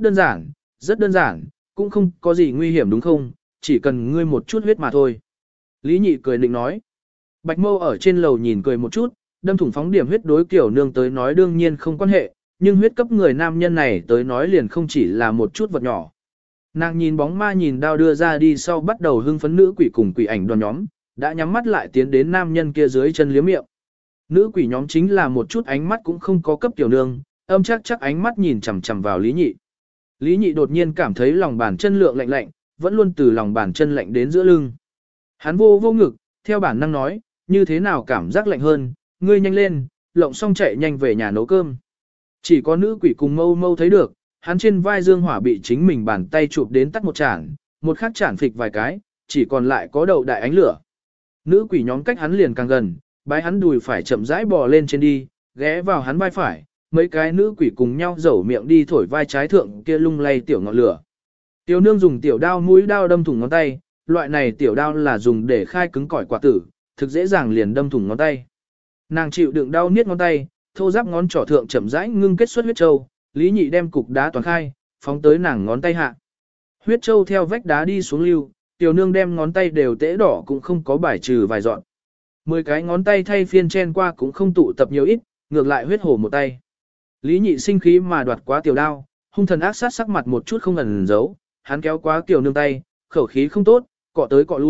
rất đơn giản, cũng không có gì nguy hiểm đúng không, chỉ cần ngươi một chút huyết mà thôi. Lý Nhị cười định nói. Bạch Mâu ở trên lầu nhìn cười một chút, đâm thủng phóng điểm huyết đối kiểu nương tới nói đương nhiên không quan hệ, nhưng huyết cấp người nam nhân này tới nói liền không chỉ là một chút vật nhỏ. Nàng nhìn bóng ma nhìn đao đưa ra đi sau bắt đầu hưng phấn nữ quỷ cùng quỷ ảnh đoàn nhóm, đã nhắm mắt lại tiến đến nam nhân kia dưới chân liếm miệng. Nữ quỷ nhóm chính là một chút ánh mắt cũng không có cấp tiểu nương, âm chắc ánh mắt nhìn chằm chằm vào Lý Nhị. Lý Nhị đột nhiên cảm thấy lòng bàn chân lượng lạnh lạnh, vẫn luôn từ lòng bàn chân lạnh đến giữa lưng. Hắn vô ngực, theo bản năng nói, như thế nào cảm giác lạnh hơn, ngươi nhanh lên, lộng xong chạy nhanh về nhà nấu cơm. Chỉ có nữ quỷ cùng mâu thấy được, hắn trên vai dương hỏa bị chính mình bàn tay chụp đến tắt một chản, một khắc chản phịch vài cái, chỉ còn lại có đầu đại ánh lửa. Nữ quỷ nhóm cách hắn liền càng gần, bái hắn đùi phải chậm rãi bò lên trên đi, ghé vào hắn vai phải, mấy cái nữ quỷ cùng nhau dẩu miệng đi thổi vai trái thượng kia lung lay tiểu ngọn lửa. Tiểu nương dùng tiểu đao mũi đao đâm thủng ngón tay, loại này tiểu đao là dùng để khai cứng cỏi quả tử, thực dễ dàng liền đâm thủng ngón tay. Nàng chịu đựng đau niết ngón tay, thô giáp ngón trỏ thượng chậm rãi ngưng kết xuất huyết châu, Lý Nhị đem cục đá toàn khai, phóng tới nàng ngón tay hạ. Huyết châu theo vách đá đi xuống lưu, tiểu nương đem ngón tay đều tễ đỏ cũng không có bài trừ vài dọn. 10 cái ngón tay thay phiên chen qua cũng không tụ tập nhiều ít, ngược lại huyết hổ một tay. Lý Nhị sinh khí mà đoạt quá tiểu đao, hung thần ác sát sắc mặt một chút không ẩn giấu, hắn kéo quá tiểu nương tay, khẩu khí không tốt, cọ tới cọ lui,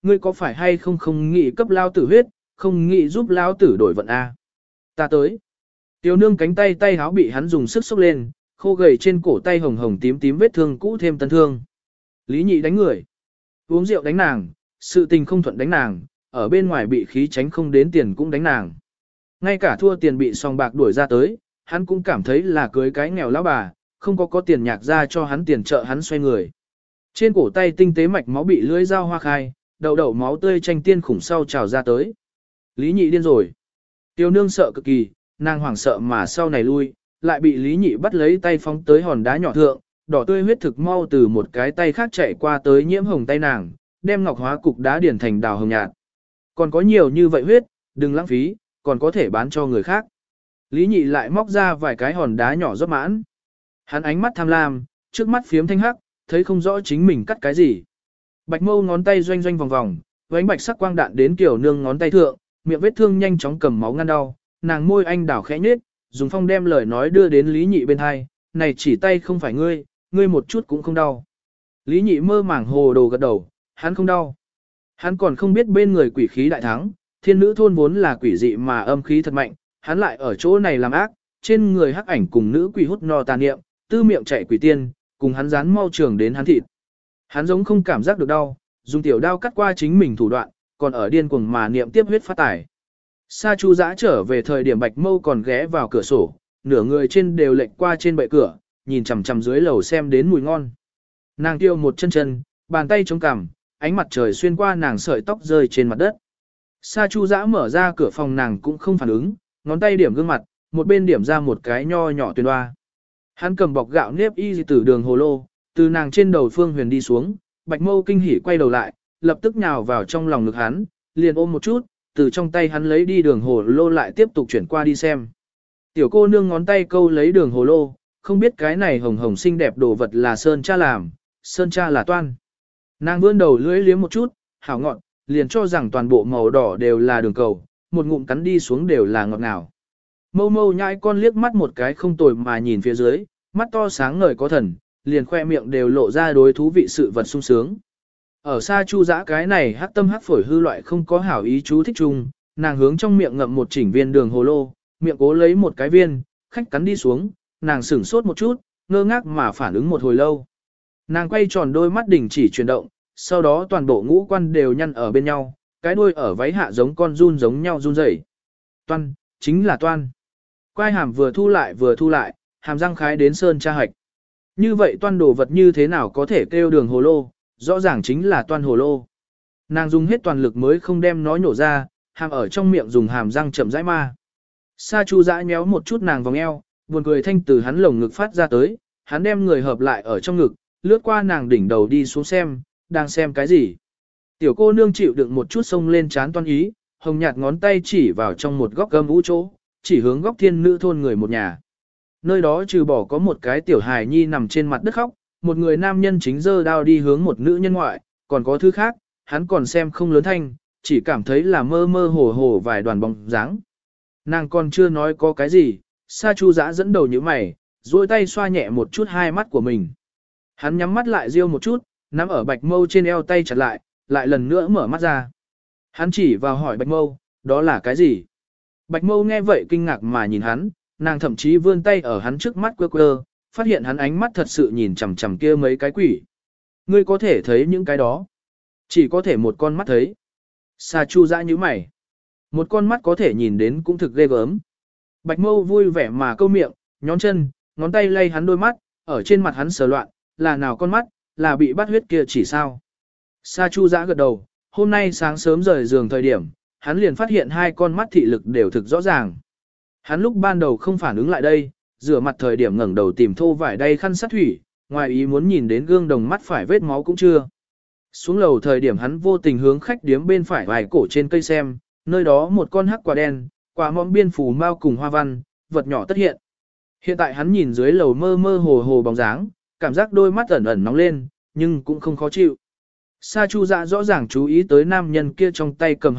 ngươi có phải hay không không nghĩ cấp lao tử huyết, không nghĩ giúp lao tử đổi vận A. Ta tới. Tiểu nương cánh tay háo bị hắn dùng sức xốc lên, khô gầy trên cổ tay hồng hồng tím tím vết thương cũ thêm tân thương. Lý nhị đánh người. Uống rượu đánh nàng, sự tình không thuận đánh nàng, ở bên ngoài bị khí tránh không đến tiền cũng đánh nàng. Ngay cả thua tiền bị sòng bạc đuổi ra tới, hắn cũng cảm thấy là cưới cái nghèo lão bà, không có tiền nhạc ra cho hắn tiền trợ hắn xoay người. Trên cổ tay tinh tế mạch máu bị lưỡi dao hoa khai, đầu máu tươi tranh tiên khủng sau trào ra tới. Lý nhị điên rồi. Tiểu nương sợ cực kỳ, nàng hoảng sợ mà sau này lui, lại bị Lý nhị bắt lấy tay phóng tới hòn đá nhỏ thượng, đỏ tươi huyết thực mau từ một cái tay khác chạy qua tới nhiễm hồng tay nàng, đem ngọc hóa cục đá điển thành đào hồng nhạt. Còn có nhiều như vậy huyết, đừng lãng phí, còn có thể bán cho người khác. Lý nhị lại móc ra vài cái hòn đá nhỏ rót mãn. Hắn ánh mắt tham lam, trước mắt phiếm thanh hắc, thấy không rõ chính mình cắt cái gì. Bạch mâu ngón tay doanh doanh vòng vòng, vánh bạch sắc quang đạn đến kiểu nương ngón tay thượng, miệng vết thương nhanh chóng cầm máu ngăn đau, nàng môi anh đảo khẽ nhếch, dùng phong đem lời nói đưa đến Lý nhị bên hai, này chỉ tay không phải ngươi một chút cũng không đau. Lý nhị mơ màng hồ đồ gật đầu, hắn không đau. Hắn còn không biết bên người quỷ khí đại thắng, thiên nữ thôn vốn là quỷ dị mà âm khí thật mạnh, hắn lại ở chỗ này làm ác, trên người hắc ảnh cùng nữ quỷ hút no tà niệm, tư miệng chạy quỷ tiên, cùng hắn dán mau trường đến hắn thịt. Hắn giống không cảm giác được đau, dùng tiểu đao cắt qua chính mình thủ đoạn, còn ở điên cuồng mà niệm tiếp huyết phát tải. Sa Chu Dã trở về thời điểm Bạch Mâu còn ghé vào cửa sổ, nửa người trên đều lệch qua trên bệ cửa, nhìn chằm chằm dưới lầu xem đến mùi ngon. Nàng tiêu một chân chân, bàn tay chống cằm, ánh mặt trời xuyên qua nàng sợi tóc rơi trên mặt đất. Sa Chu Dã mở ra cửa phòng nàng cũng không phản ứng, ngón tay điểm gương mặt, một bên điểm ra một cái nho nhỏ tuyền hoa. Hắn cầm bọc gạo nếp y từ đường hồ lô, từ nàng trên đầu Phương Huyền đi xuống, Bạch Mâu kinh hỉ quay đầu lại, lập tức nhào vào trong lòng ngực hắn, liền ôm một chút, từ trong tay hắn lấy đi đường hồ lô lại tiếp tục chuyển qua đi xem. Tiểu cô nương ngón tay câu lấy đường hồ lô, không biết cái này hồng hồng xinh đẹp đồ vật là Sơn cha làm, Sơn cha là toan. Nàng vươn đầu lưỡi liếm một chút, hảo ngọt, liền cho rằng toàn bộ màu đỏ đều là đường cầu, một ngụm cắn đi xuống đều là ngọt ngào. Mâu mâu nhãi con liếc mắt một cái không tồi mà nhìn phía dưới, mắt to sáng ngời có thần, liền khoe miệng đều lộ ra đối thú vị sự vật sung sướng. Ở xa Chu Dã cái này hắc tâm hắc phổi hư loại không có hảo ý chú thích chung, nàng hướng trong miệng ngậm một chỉnh viên đường hồ lô, miệng cố lấy một cái viên, khách cắn đi xuống, nàng sửng sốt một chút, ngơ ngác mà phản ứng một hồi lâu. Nàng quay tròn đôi mắt đình chỉ chuyển động, sau đó toàn bộ ngũ quan đều nhăn ở bên nhau, cái đuôi ở váy hạ giống con run giống nhau run rẩy. Toan, chính là toan. Quai hàm vừa thu lại, hàm răng khái đến sơn tra hạch. Như vậy toan đồ vật như thế nào có thể kêu đường hồ lô, rõ ràng chính là toan hồ lô. Nàng dùng hết toàn lực mới không đem nó nhổ ra, hàm ở trong miệng dùng hàm răng chậm rãi ma. Sa Chu Dã nhéo một chút nàng vòng eo, buồn cười thanh từ hắn lồng ngực phát ra tới, hắn đem người hợp lại ở trong ngực, lướt qua nàng đỉnh đầu đi xuống xem, đang xem cái gì. Tiểu cô nương chịu đựng một chút sông lên chán toan ý, hồng nhạt ngón tay chỉ vào trong một góc gâm vũ chỗ, chỉ hướng góc thiên nữ thôn người một nhà. Nơi đó trừ bỏ có một cái tiểu hài nhi nằm trên mặt đất khóc, một người nam nhân chính giơ đao đi hướng một nữ nhân ngoại, còn có thứ khác, hắn còn xem không lớn thanh, chỉ cảm thấy là mơ mơ hồ hồ vài đoàn bóng dáng. Nàng còn chưa nói có cái gì, Sa Chu Dã dẫn đầu như mày, duỗi tay xoa nhẹ một chút hai mắt của mình. Hắn nhắm mắt lại riêu một chút, nắm ở Bạch Mâu trên eo tay chặt lại lần nữa mở mắt ra. Hắn chỉ vào hỏi Bạch Mâu, đó là cái gì? Bạch Mâu nghe vậy kinh ngạc mà nhìn hắn, nàng thậm chí vươn tay ở hắn trước mắt quơ quơ, phát hiện hắn ánh mắt thật sự nhìn chằm chằm kia mấy cái quỷ. Ngươi có thể thấy những cái đó. Chỉ có thể một con mắt thấy. Sa Chu Dã nhíu mày. Một con mắt có thể nhìn đến cũng thực ghê gớm. Bạch Mâu vui vẻ mà câu miệng, nhón chân, ngón tay lay hắn đôi mắt, ở trên mặt hắn sờ loạn, là nào con mắt, là bị bắt huyết kia chỉ sao. Sa Chu Dã gật đầu, hôm nay sáng sớm rời giường thời điểm, hắn liền phát hiện hai con mắt thị lực đều thực rõ ràng. Hắn lúc ban đầu không phản ứng lại đây, rửa mặt thời điểm ngẩng đầu tìm thô vải đay khăn sát thủy, ngoài ý muốn nhìn đến gương đồng mắt phải vết máu cũng chưa. Xuống lầu thời điểm hắn vô tình hướng khách điếm bên phải vài cổ trên cây xem, nơi đó một con hắc quả đen, quả mõm biên phủ mau cùng hoa văn, vật nhỏ tất hiện. Hiện tại hắn nhìn dưới lầu mơ mơ hồ hồ bóng dáng, cảm giác đôi mắt ẩn ẩn nóng lên, nhưng cũng không khó chịu. Sa Chu Dã rõ ràng chú ý tới nam nhân kia trong tay cầm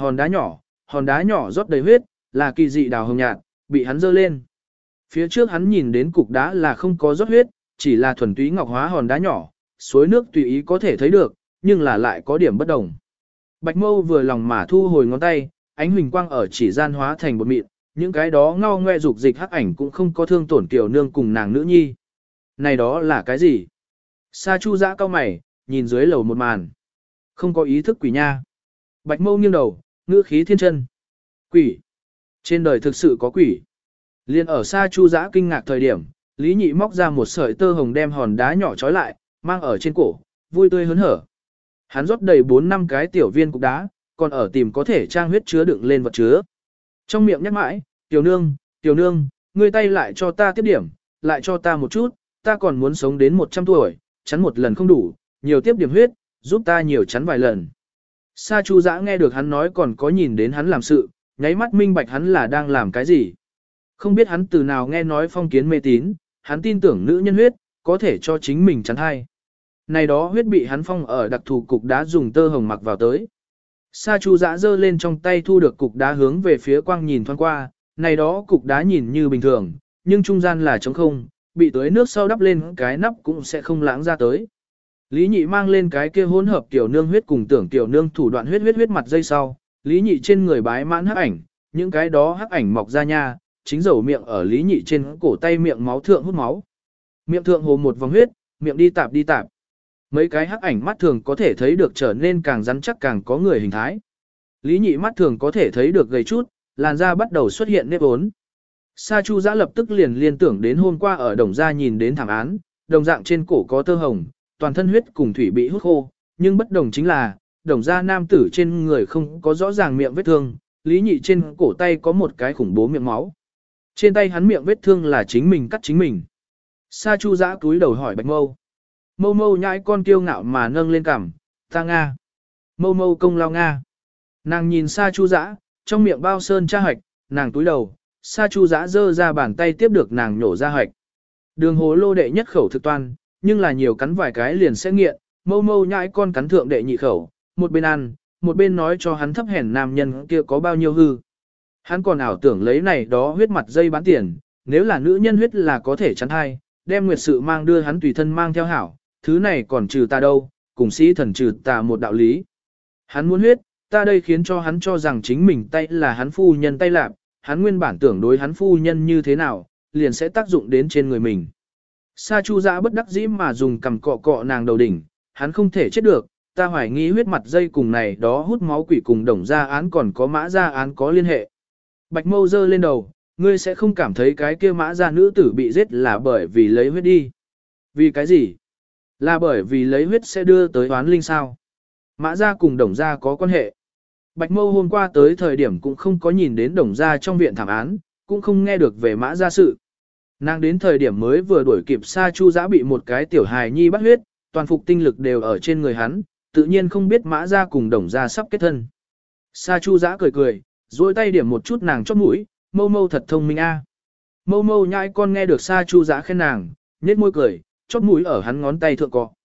hòn đá nhỏ rót đầy huyết, là kỳ dị đào hồng nhạt, bị hắn giơ lên. Phía trước hắn nhìn đến cục đá là không có rót huyết, chỉ là thuần túy ngọc hóa hòn đá nhỏ, suối nước tùy ý có thể thấy được, nhưng là lại có điểm bất đồng. Bạch Mâu vừa lòng mà thu hồi ngón tay, ánh huỳnh quang ở chỉ gian hóa thành bột mịn, những cái đó ngao ngoe dục dịch hắc ảnh cũng không có thương tổn tiểu nương cùng nàng nữ nhi. Này đó là cái gì? Sa Chu Dã cao mày, nhìn dưới lầu một màn. Không có ý thức quỷ nha. Bạch Mâu nghiêng đầu, ngữ khí thiên chân. Quỷ. Trên đời thực sự có quỷ. Liên ở Sa Chu Dã kinh ngạc thời điểm, Lý Nhị móc ra một sợi tơ hồng đem hòn đá nhỏ trói lại, mang ở trên cổ, vui tươi hớn hở. Hắn rót đầy 4-5 cái tiểu viên cục đá, còn ở tìm có thể trang huyết chứa đựng lên vật chứa. Trong miệng nhắc mãi, tiểu nương, ngươi tay lại cho ta tiếp điểm, lại cho ta một chút, ta còn muốn sống đến 100 tuổi, chắn một lần không đủ, nhiều tiếp điểm huyết, giúp ta nhiều chắn vài lần. Sa Chu Dã nghe được hắn nói còn có nhìn đến hắn làm sự, nháy mắt minh bạch hắn là đang làm cái gì. Không biết hắn từ nào nghe nói phong kiến mê tín, hắn tin tưởng nữ nhân huyết, có thể cho chính mình chắn hay. Này đó huyết bị hắn phong ở đặc thù cục đá dùng tơ hồng mặc vào tới. Sa Chu Dã giơ lên trong tay thu được cục đá hướng về phía quang nhìn thoáng qua, này đó cục đá nhìn như bình thường, nhưng trung gian là trống không, bị tưới nước sau đắp lên cái nắp cũng sẽ không lãng ra tới. Lý Nhị mang lên cái kia hỗn hợp tiểu nương huyết cùng tưởng tiểu nương thủ đoạn huyết mặt dây sau, Lý Nhị trên người bái mãn hắc ảnh, những cái đó hắc ảnh mọc ra nha, chính dầu miệng ở Lý Nhị trên cổ tay miệng máu thượng hút máu. Miệng thượng hồ một vòng huyết, miệng đi tạp. Mấy cái hắc ảnh mắt thường có thể thấy được trở nên càng rắn chắc càng có người hình thái. Lý Nhị mắt thường có thể thấy được gầy chút, làn da bắt đầu xuất hiện nếp ốn. Sa Chu Dã lập tức liên tưởng đến hôm qua ở Đồng Gia nhìn đến thảm án, đồng dạng trên cổ có tơ hồng, toàn thân huyết cùng thủy bị hút khô, nhưng bất đồng chính là, Đồng Gia nam tử trên người không có rõ ràng miệng vết thương, Lý Nhị trên cổ tay có một cái khủng bố miệng máu. Trên tay hắn miệng vết thương là chính mình cắt chính mình. Sa Chu Dã cúi đầu hỏi Bạch Mâu. Mâu nhãi con kiêu ngạo mà nâng lên cằm, ta Nga. Mâu công lao Nga. Nàng nhìn Sa Chu Dã, trong miệng bao sơn tra hạch, nàng túi đầu, Sa Chu Dã giơ ra bàn tay tiếp được nàng nhổ ra hạch. Đường hồ lô đệ nhất khẩu thực toan, nhưng là nhiều cắn vài cái liền sẽ nghiện, mâu nhãi con cắn thượng đệ nhị khẩu, một bên ăn, một bên nói cho hắn thấp hèn nam nhân kia có bao nhiêu hư. Hắn còn ảo tưởng lấy này đó huyết mặt dây bán tiền, nếu là nữ nhân huyết là có thể chắn hay, đem nguyệt sự mang đưa hắn tùy thân mang theo hảo, thứ này còn trừ ta đâu, cùng sĩ thần trừ ta một đạo lý. Hắn muốn huyết, ta đây khiến cho hắn cho rằng chính mình tay là hắn phu nhân tay lạp, hắn nguyên bản tưởng đối hắn phu nhân như thế nào, liền sẽ tác dụng đến trên người mình. Sa Chu Dã bất đắc dĩ mà dùng cầm cọ cọ nàng đầu đỉnh, hắn không thể chết được, ta hoài nghi huyết mặt dây cùng này đó hút máu quỷ cùng Đồng Gia án còn có Mã Gia án có liên hệ. Bạch Mâu giơ lên đầu, ngươi sẽ không cảm thấy cái kia Mã Gia nữ tử bị giết là bởi vì lấy huyết đi. Vì cái gì? Là bởi vì lấy huyết sẽ đưa tới oán linh sao? Mã Gia cùng Đồng Gia có quan hệ. Bạch Mâu hôm qua tới thời điểm cũng không có nhìn đến Đồng Gia trong viện thảm án, cũng không nghe được về Mã Gia sự. Nàng đến thời điểm mới vừa đuổi kịp Sa Chu Dã bị một cái tiểu hài nhi bắt huyết, toàn phục tinh lực đều ở trên người hắn, tự nhiên không biết Mã Gia cùng Đồng Gia sắp kết thân. Sa Chu Dã cười, duỗi tay điểm một chút nàng chóp mũi, Mâu thật thông minh a. Mâu nhãi con nghe được Sa Chu Dã khen nàng, nhếch môi cười, chóp mũi ở hắn ngón tay thượng cọ.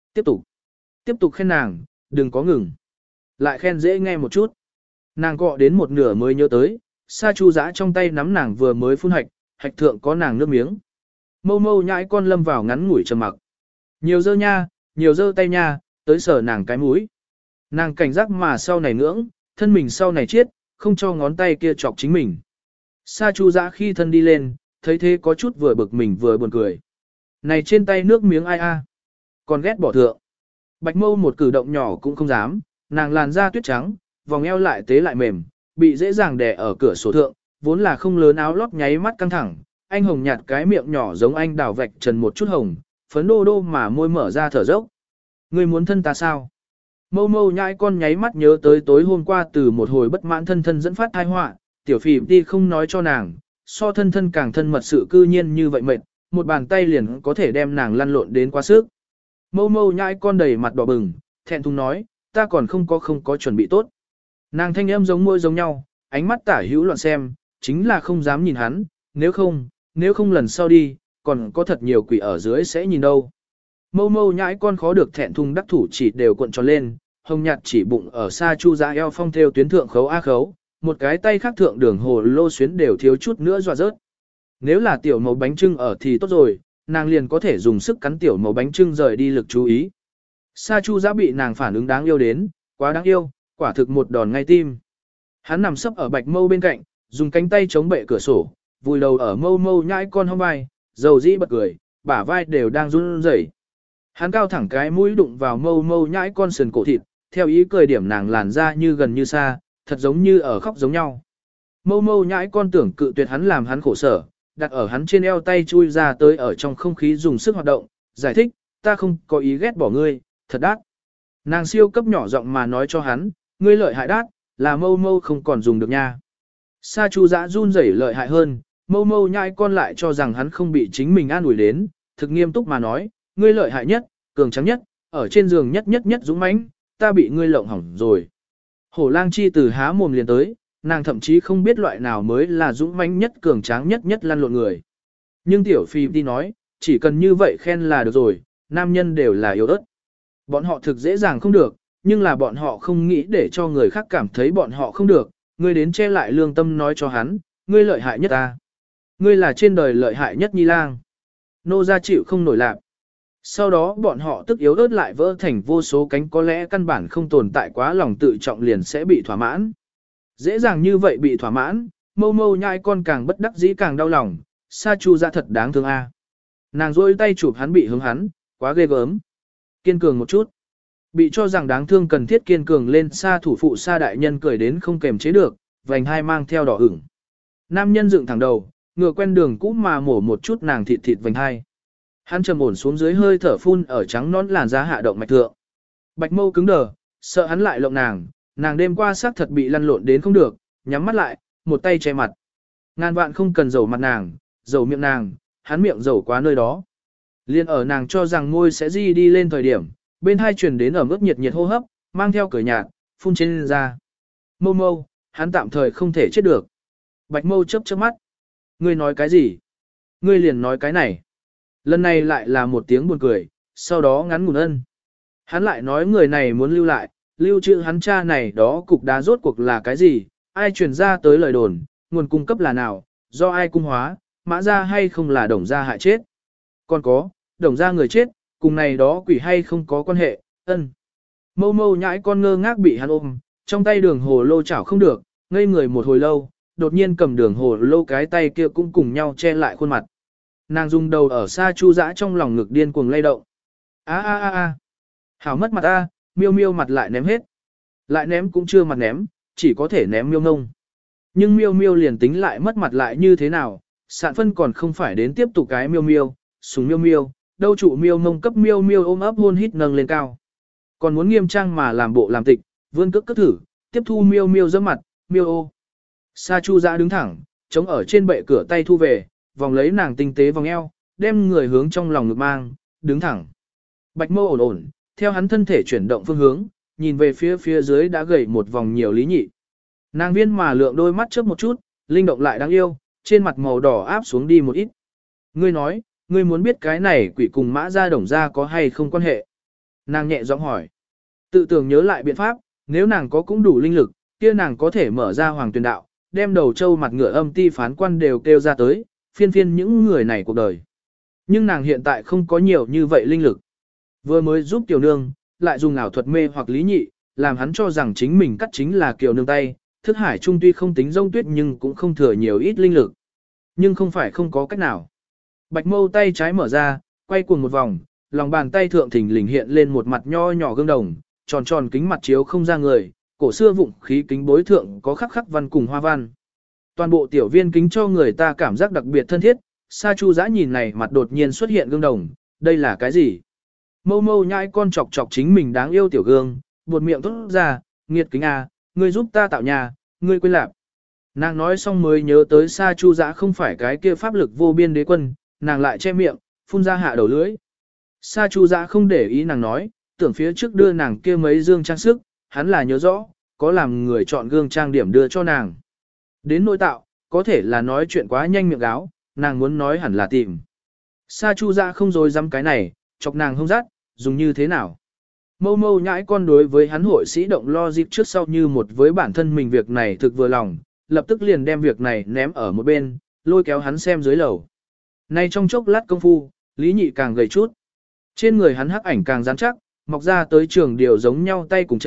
Tiếp tục khen nàng, đừng có ngừng. Lại khen dễ nghe một chút. Nàng cọ đến một nửa mới nhớ tới, Sa Chu Dã trong tay nắm nàng vừa mới phun hạch thượng có nàng nước miếng. Mâu nhãi con lâm vào ngắn ngủi trầm mặc. Nhiều dơ tay nha, tới sờ nàng cái mũi. Nàng cảnh giác mà sau này ngưỡng, thân mình sau này chết, không cho ngón tay kia chọc chính mình. Sa Chu Dã khi thân đi lên, thấy thế có chút vừa bực mình vừa buồn cười. Này trên tay nước miếng ai a, còn ghét bỏ thượng. Bạch Mâu một cử động nhỏ cũng không dám, nàng làn da tuyết trắng, vòng eo lại tế lại mềm, bị dễ dàng đè ở cửa sổ thượng, vốn là không lớn áo lót nháy mắt căng thẳng, anh hồng nhạt cái miệng nhỏ giống anh đào vạch trần một chút hồng, phấn đô mà môi mở ra thở dốc. Ngươi muốn thân ta sao? Mâu nhãi con nháy mắt nhớ tới tối hôm qua từ một hồi bất mãn thân dẫn phát tai họa, tiểu phỉ đi không nói cho nàng, so thân càng thân mật sự cư nhiên như vậy mệt, một bàn tay liền có thể đem nàng lăn lộn đến quá sức. Mâu nhãi con đầy mặt đỏ bừng, thẹn thùng nói, ta còn không có chuẩn bị tốt. Nàng thanh âm giống môi giống nhau, ánh mắt tả hữu loạn xem, chính là không dám nhìn hắn, nếu không lần sau đi, còn có thật nhiều quỷ ở dưới sẽ nhìn đâu. Mâu nhãi con khó được thẹn thùng đắc thủ chỉ đều cuộn tròn lên, hồng nhạt chỉ bụng ở Sa Chu Dã eo phong theo tuyến thượng khấu a khấu, một cái tay khác thượng đường hồ lô xuyến đều thiếu chút nữa dọa rớt. Nếu là tiểu màu bánh trưng ở thì tốt rồi, nàng liền có thể dùng sức cắn tiểu màu bánh trưng rời đi lực chú ý. Sa Chu Dã bị nàng phản ứng đáng yêu đến, quá đáng yêu, quả thực một đòn ngay tim. Hắn nằm sấp ở Bạch Mâu bên cạnh, dùng cánh tay chống bệ cửa sổ, vùi đầu ở Mâu Mâu nhãi con hông vai, dầu dĩ bật cười, bả vai đều đang run rẩy. Hắn cao thẳng cái mũi đụng vào Mâu Mâu nhãi con sườn cổ thịt, theo ý cười điểm nàng làn ra như gần như xa, thật giống như ở khóc giống nhau. Mâu Mâu nhãi con tưởng cự tuyệt hắn làm hắn khổ sở, đặt ở hắn trên eo tay chui ra tới ở trong không khí dùng sức hoạt động, giải thích, ta không có ý ghét bỏ ngươi, thật đắt. Nàng siêu cấp nhỏ giọng mà nói cho hắn, ngươi lợi hại đắt, là Mâu Mâu không còn dùng được nha. Sa Chu Dã run rẩy lợi hại hơn, Mâu Mâu nhãi con lại cho rằng hắn không bị chính mình an ủi đến, thực nghiêm túc mà nói, ngươi lợi hại nhất, cường tráng nhất, ở trên giường nhất dũng mãnh, ta bị ngươi lộng hỏng rồi. Hổ lang chi từ há mồm liền tới, nàng thậm chí không biết loại nào mới là dũng mãnh nhất cường tráng nhất lăn lộn người. Nhưng tiểu phi đi nói, chỉ cần như vậy khen là được rồi, nam nhân đều là yếu ớt. Bọn họ thực dễ dàng không được, nhưng là bọn họ không nghĩ để cho người khác cảm thấy bọn họ không được, ngươi đến che lại lương tâm nói cho hắn, ngươi lợi hại nhất ta. Ngươi là trên đời lợi hại nhất Nhi Lang. Nô gia chịu không nổi lạc. Sau đó bọn họ tức yếu ớt lại vỡ thành vô số cánh có lẽ căn bản không tồn tại quá lòng tự trọng liền sẽ bị thỏa mãn. Dễ dàng như vậy bị thỏa mãn, Mâu Mâu nhai con càng bất đắc dĩ càng đau lòng, Sa Chu Dã thật đáng thương a. Nàng rôi tay chụp hắn bị hướng hắn, quá ghê gớm. Kiên cường một chút. Bị cho rằng đáng thương cần thiết kiên cường lên Sa thủ phụ Sa đại nhân cười đến không kềm chế được, vành hai mang theo đỏ ửng. Nam nhân dựng thẳng đầu, ngựa quen đường cũ mà mổ một chút nàng thịt vành hai. Hắn trầm ổn xuống dưới hơi thở phun ở trắng nón làn da hạ động mạch thượng. Bạch Mâu cứng đờ, sợ hắn lại lộng nàng, nàng đêm qua xác thật bị lăn lộn đến không được, nhắm mắt lại, một tay che mặt. Ngàn vạn không cần dầu mặt nàng, dầu miệng nàng, hắn miệng dầu quá nơi đó. Liên ở nàng cho rằng môi sẽ di đi lên thời điểm, bên hai truyền đến ẩm ướt nhiệt hô hấp, mang theo cười nhạt, phun trên da. Mâu Mâu, hắn tạm thời không thể chết được. Bạch Mâu chớp chớp mắt. Ngươi nói cái gì? Ngươi liền nói cái này. Lần này lại là một tiếng buồn cười, sau đó ngắn ngủn ân. Hắn lại nói người này muốn lưu lại, lưu trữ hắn cha này đó cục đá rốt cuộc là cái gì, ai truyền ra tới lời đồn, nguồn cung cấp là nào, do ai cung hóa, mã ra hay không là đồng gia hại chết. Còn có, đồng gia người chết, cùng này đó quỷ hay không có quan hệ, ân. Mâu Mâu nhãi con ngơ ngác bị hắn ôm, trong tay đường hồ lô chảo không được, ngây người một hồi lâu, đột nhiên cầm đường hồ lô cái tay kia cũng cùng nhau che lại khuôn mặt. Nàng dùng đầu ở Sa Chu Dã trong lòng ngực điên cuồng lay động. A. Hảo mất mặt a, miêu miêu mặt lại ném hết. Lại ném cũng chưa mặt ném, chỉ có thể ném miêu ngông. Nhưng miêu miêu liền tính lại mất mặt lại như thế nào, sạn phân còn không phải đến tiếp tục cái miêu miêu, súng miêu miêu, đâu trụ miêu ngông cấp miêu miêu ôm ấp hôn hít nâng lên cao. Còn muốn nghiêm trang mà làm bộ làm tịch, vươn cước cất thử, tiếp thu miêu miêu giẫm mặt, miêu ô. Sa Chu Dã đứng thẳng, chống ở trên bệ cửa tay thu về, vòng lấy nàng tinh tế vòng eo, đem người hướng trong lòng ngực mang, đứng thẳng. Bạch Mâu ổn ổn, theo hắn thân thể chuyển động phương hướng, nhìn về phía dưới đã gầy một vòng nhiều Lý Nhị. Nàng viên mà lượng đôi mắt chớp một chút, linh động lại đáng yêu, trên mặt màu đỏ áp xuống đi một ít. Ngươi nói, ngươi muốn biết cái này quỷ cùng mã gia đồng gia có hay không quan hệ? Nàng nhẹ giọng hỏi. Tự tưởng nhớ lại biện pháp, nếu nàng có cũng đủ linh lực, kia nàng có thể mở ra hoàng tuyển đạo, đem đầu trâu mặt ngựa âm ti phán quan đều kêu ra tới, phiên những người này cuộc đời. Nhưng nàng hiện tại không có nhiều như vậy linh lực. Vừa mới giúp tiểu nương, lại dùng ảo thuật mê hoặc Lý Nhị, làm hắn cho rằng chính mình cắt chính là kiều nương tay, thức hải trung tuy không tính rông tuyết nhưng cũng không thừa nhiều ít linh lực. Nhưng không phải không có cách nào. Bạch Mâu tay trái mở ra, quay cuồng một vòng, lòng bàn tay thượng thình lình hiện lên một mặt nho nhỏ gương đồng, tròn tròn kính mặt chiếu không ra người, cổ xưa vụng khí kính bối thượng có khắc văn cùng hoa văn. Toàn bộ tiểu viên kính cho người ta cảm giác đặc biệt thân thiết, Sa Chu Dã nhìn này mặt đột nhiên xuất hiện gương đồng, đây là cái gì? Mâu Mâu nhãi con chọc chọc chính mình đáng yêu tiểu gương, buột miệng thốt ra, nghiệt kính à, ngươi giúp ta tạo nhà, ngươi quên lạc. Nàng nói xong mới nhớ tới Sa Chu Dã không phải cái kia pháp lực vô biên đế quân, nàng lại che miệng, phun ra hạ đầu lưỡi. Sa Chu Dã không để ý nàng nói, tưởng phía trước đưa nàng kia mấy dương trang sức, hắn là nhớ rõ, có làm người chọn gương trang điểm đưa cho nàng. Đến nỗi tạo, có thể là nói chuyện quá nhanh miệng gáo, nàng muốn nói hẳn là tìm. Sa Chu Dã không dối dám cái này, chọc nàng hông rát, dùng như thế nào. Mâu Mâu nhãi con đối với hắn hội sĩ động lo dịp trước sau như một với bản thân mình việc này thực vừa lòng, lập tức liền đem việc này ném ở một bên, lôi kéo hắn xem dưới lầu. Nay trong chốc lát công phu, Lý Nhị càng gầy chút. Trên người hắn hắc ảnh càng rắn chắc, mọc ra tới trường điều giống nhau tay cùng chân,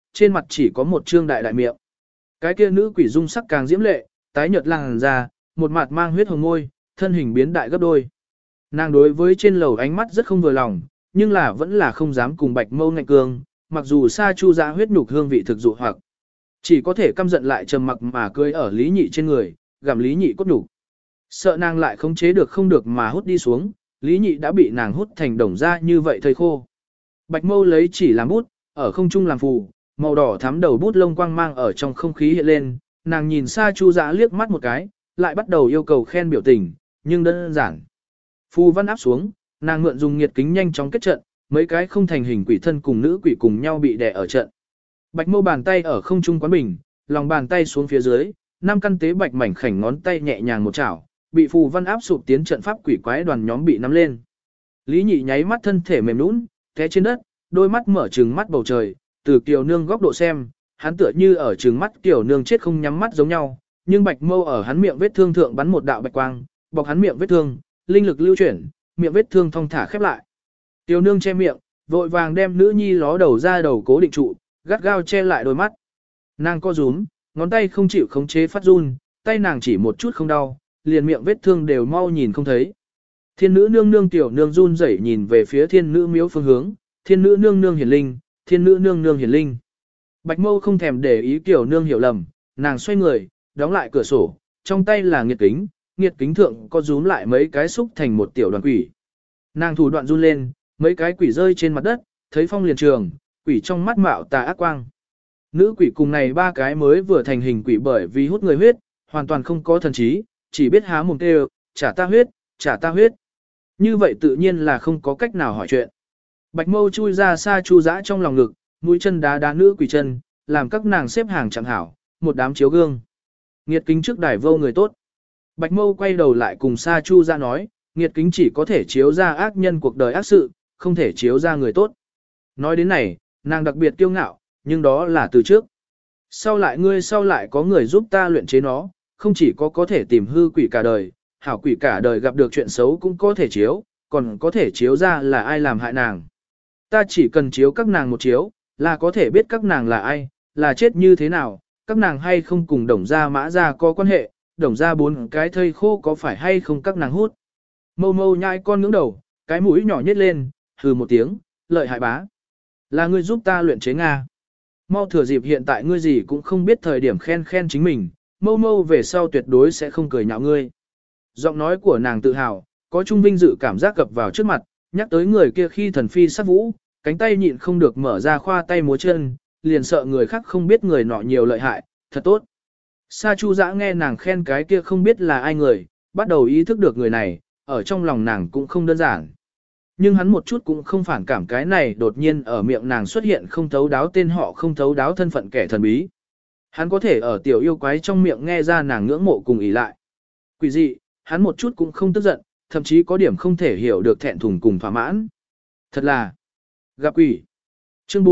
trên mặt chỉ có một trương đại đại miệng. Cái kia nữ quỷ dung sắc càng diễm lệ, tái nhợt làn da, một mặt mang huyết hồng môi, thân hình biến đại gấp đôi. Nàng đối với trên lầu ánh mắt rất không vừa lòng, nhưng là vẫn là không dám cùng Bạch Mâu ngạnh cương, mặc dù Sa Chu Giã huyết nhục hương vị thực dụ hoặc, chỉ có thể căm giận lại trầm mặc mà cưới ở Lý Nhị trên người, gặm Lý Nhị cốt nhục. Sợ nàng lại không chế được không được mà hút đi xuống, Lý Nhị đã bị nàng hút thành đồng da như vậy thây khô. Bạch Mâu lấy chỉ làm bút, ở không trung làm phù, màu đỏ thắm đầu bút lông quang mang ở trong không khí hiện lên, nàng nhìn Sa Chu Giã liếc mắt một cái, lại bắt đầu yêu cầu khen biểu tình, nhưng đơn giản. Phù văn áp xuống, nàng mượn dùng nhiệt kính nhanh chóng kết trận, mấy cái không thành hình quỷ thân cùng nữ quỷ cùng nhau bị đè ở trận. Bạch Mâu bàn tay ở không trung quán bình, lòng bàn tay xuống phía dưới, 5 căn tế bạch mảnh khảnh ngón tay nhẹ nhàng một chảo, bị phù văn áp sụp tiến trận pháp quỷ quái đoàn nhóm bị nắm lên. Lý Nhị nháy mắt thân thể mềm nhũn, té trên đất, đôi mắt mở trừng mắt bầu trời, từ Kiều Nương góc độ xem, hắn tựa như ở trừng mắt Kiều Nương chết không nhắm mắt giống nhau, nhưng Bạch Mâu ở hắn miệng vết thương thượng bắn một đạo bạch quang, bọc hắn miệng vết thương, linh lực lưu chuyển, miệng vết thương thong thả khép lại. Kiều Nương che miệng, vội vàng đem nữ nhi ló đầu ra đầu cố định trụ, gắt gao che lại đôi mắt. Nàng co rúm, ngón tay không chịu khống chế phát run, tay nàng chỉ một chút không đau, liền miệng vết thương đều mau nhìn không thấy. Thiên nữ nương nương Tiểu Nương run rẩy nhìn về phía thiên nữ miếu phương hướng, thiên nữ nương nương hiển linh, thiên nữ nương nương hiển linh. Bạch Mâu không thèm để ý Tiểu Nương hiểu lầm, nàng xoay người, đóng lại cửa sổ, trong tay là nghiệt kính thượng có rúm lại mấy cái xúc thành một tiểu đoàn quỷ. Nàng thủ đoạn run lên, mấy cái quỷ rơi trên mặt đất, thấy phong liền trường, quỷ trong mắt mạo tà ác quang. Nữ quỷ cùng này 3 cái mới vừa thành hình quỷ bởi vì hút người huyết, hoàn toàn không có thần trí, chỉ biết há mồm kêu, trả ta huyết, trả ta huyết. Như vậy tự nhiên là không có cách nào hỏi chuyện. Bạch Mâu chui ra Sa Chu Giã trong lòng ngực, mũi chân đá đá nữ quỷ chân, làm các nàng xếp hàng chẳng hảo, một đám chiếu gương. Nghiệt kính trước đài vô người tốt. Bạch Mâu quay đầu lại cùng Sa Chu Giã nói, nghiệt kính chỉ có thể chiếu ra ác nhân cuộc đời ác sự, không thể chiếu ra người tốt. Nói đến này, nàng đặc biệt kiêu ngạo, nhưng đó là từ trước. Sau lại có người giúp ta luyện chế nó, không chỉ có thể tìm hư quỷ cả đời, hảo quỷ cả đời gặp được chuyện xấu cũng có thể chiếu, còn có thể chiếu ra là ai làm hại nàng. Ta chỉ cần chiếu các nàng một chiếu, là có thể biết các nàng là ai, là chết như thế nào, các nàng hay không cùng Đồng gia Mã gia có quan hệ, Đồng gia 4 cái thây khô có phải hay không các nàng hút. Mâu Mâu nhai con ngưỡng đầu, cái mũi nhỏ nhếch lên, hừ một tiếng, lợi hại bá. Là ngươi giúp ta luyện chế Nga. Mau thừa dịp hiện tại ngươi gì cũng không biết thời điểm khen chính mình, Mâu Mâu về sau tuyệt đối sẽ không cười nhạo ngươi. Giọng nói của nàng tự hào, có trung vinh dự cảm giác cập vào trước mặt, nhắc tới người kia khi thần phi sát vũ, cánh tay nhịn không được mở ra khoa tay múa chân, liền sợ người khác không biết người nọ nhiều lợi hại, thật tốt. Sa Chu Giã nghe nàng khen cái kia không biết là ai người, bắt đầu ý thức được người này, ở trong lòng nàng cũng không đơn giản. Nhưng hắn một chút cũng không phản cảm cái này đột nhiên ở miệng nàng xuất hiện không thấu đáo tên họ không thấu đáo thân phận kẻ thần bí. Hắn có thể ở tiểu yêu quái trong miệng nghe ra nàng ngưỡng mộ cùng ỷ lại. Quỷ dị, hắn một chút cũng không tức giận, thậm chí có điểm không thể hiểu được thẹn thùng cùng thỏa mãn. Thật là gặp quỷ. Chương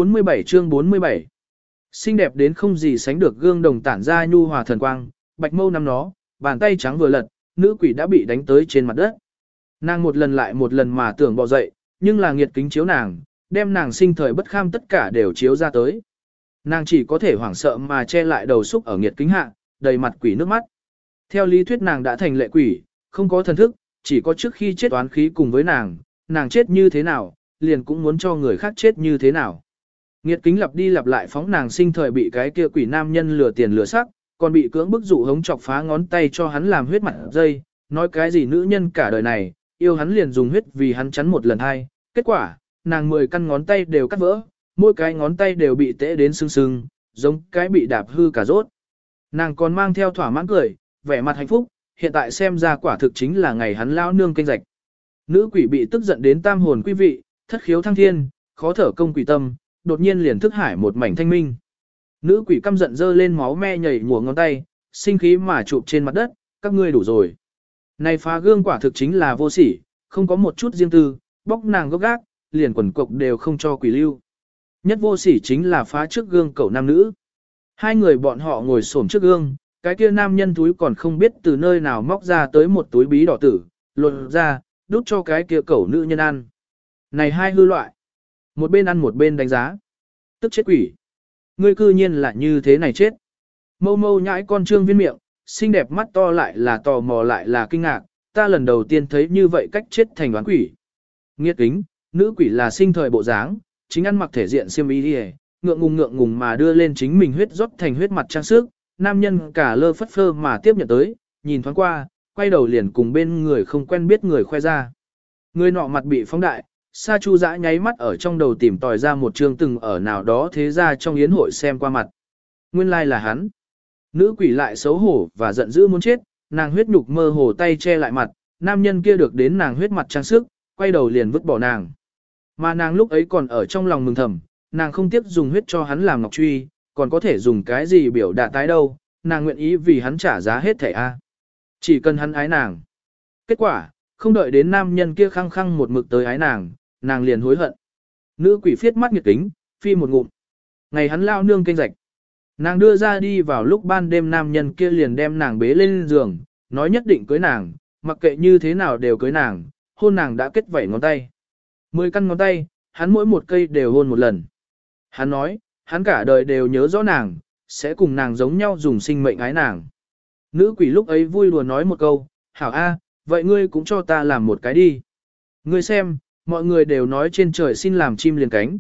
47 Xinh đẹp đến không gì sánh được gương đồng tản ra nhu hòa thần quang, Bạch Mâu nắm nó, bàn tay trắng vừa lật, nữ quỷ đã bị đánh tới trên mặt đất. Nàng một lần lại một lần mà tưởng bò dậy, nhưng là nghiệt kính chiếu nàng, đem nàng sinh thời bất kham tất cả đều chiếu ra tới. Nàng chỉ có thể hoảng sợ mà che lại đầu xúc ở nghiệt kính hạ, đầy mặt quỷ nước mắt. Theo lý thuyết nàng đã thành lệ quỷ, không có thần thức, chỉ có trước khi chết oán khí cùng với nàng chết như thế nào, liền cũng muốn cho người khác chết như thế nào. Nghiệt kính lặp đi lặp lại phóng nàng sinh thời bị cái kia quỷ nam nhân lừa tiền lừa sắc, còn bị cưỡng bức dụ hống chọc phá ngón tay cho hắn làm huyết mặt dây, nói cái gì nữ nhân cả đời này, yêu hắn liền dùng huyết vì hắn chắn một lần hai. Kết quả, nàng 10 căn ngón tay đều cắt vỡ, mỗi cái ngón tay đều bị tễ đến sưng sưng, giống cái bị đạp hư cả rốt. Nàng còn mang theo thỏa mãn cười, vẻ mặt hạnh phúc, hiện tại xem ra quả thực chính là ngày hắn lao nương canh rạch. Nữ quỷ bị tức giận đến tam hồn quý vị, thất khiếu thăng thiên, khó thở công quỷ tâm, đột nhiên liền thức hải một mảnh thanh minh. Nữ quỷ căm giận dơ lên máu me nhảy mùa ngón tay, sinh khí mà chụp trên mặt đất, các ngươi đủ rồi. Này phá gương quả thực chính là vô sỉ, không có một chút riêng tư, bóc nàng gốc gác, liền quần cục đều không cho quỷ lưu. Nhất vô sỉ chính là phá trước gương cậu nam nữ. Hai người bọn họ ngồi xổm trước gương, cái kia nam nhân túi còn không biết từ nơi nào móc ra tới một túi bí đỏ tử, lột ra, đút cho cái kia cậu nữ nhân ăn. Này hai hư loại. Một bên ăn một bên đánh giá. Tức chết quỷ. Ngươi cư nhiên là như thế này chết. Mâu mâu nhãi con trương viên miệng, xinh đẹp mắt to lại là tò mò lại là kinh ngạc, ta lần đầu tiên thấy như vậy cách chết thành đoán quỷ. Nghiệt kính, nữ quỷ là sinh thời bộ dáng, chính ăn mặc thể diện xiêm y đi, ngượng ngùng mà đưa lên chính mình huyết rót thành huyết mặt trang sức, nam nhân cả lơ phất phơ mà tiếp nhận tới, nhìn thoáng qua, quay đầu liền cùng bên người không quen biết người khoe ra. Người nọ mặt bị phóng đại, Sa Chu Dã nháy mắt ở trong đầu tìm tòi ra một chương từng ở nào đó thế ra trong yến hội xem qua mặt. Nguyên lai là hắn. Nữ quỷ lại xấu hổ và giận dữ muốn chết, nàng huyết nhục mơ hồ tay che lại mặt, nam nhân kia được đến nàng huyết mặt trang sức, quay đầu liền vứt bỏ nàng. Mà nàng lúc ấy còn ở trong lòng mừng thầm, nàng không tiếc dùng huyết cho hắn làm ngọc truy, còn có thể dùng cái gì biểu đạt tái đâu, nàng nguyện ý vì hắn trả giá hết thảy a. Chỉ cần hắn ái nàng. Kết quả, không đợi đến nam nhân kia khăng khăng một mực tới ái nàng, nàng liền hối hận. Nữ quỷ phiết mắt nghiệt kính, phi một ngụm. Ngày hắn lao nương kênh rạch. Nàng đưa ra đi vào lúc ban đêm nam nhân kia liền đem nàng bế lên giường, nói nhất định cưới nàng, mặc kệ như thế nào đều cưới nàng, hôn nàng đã kết vảy ngón tay. 10 căn ngón tay, hắn mỗi một cây đều hôn một lần. Hắn nói, hắn cả đời đều nhớ rõ nàng, sẽ cùng nàng giống nhau dùng sinh mệnh ái nàng. Nữ quỷ lúc ấy vui đùa nói một câu, hảo a, vậy ngươi cũng cho ta làm một cái đi. Ngươi xem, mọi người đều nói trên trời xin làm chim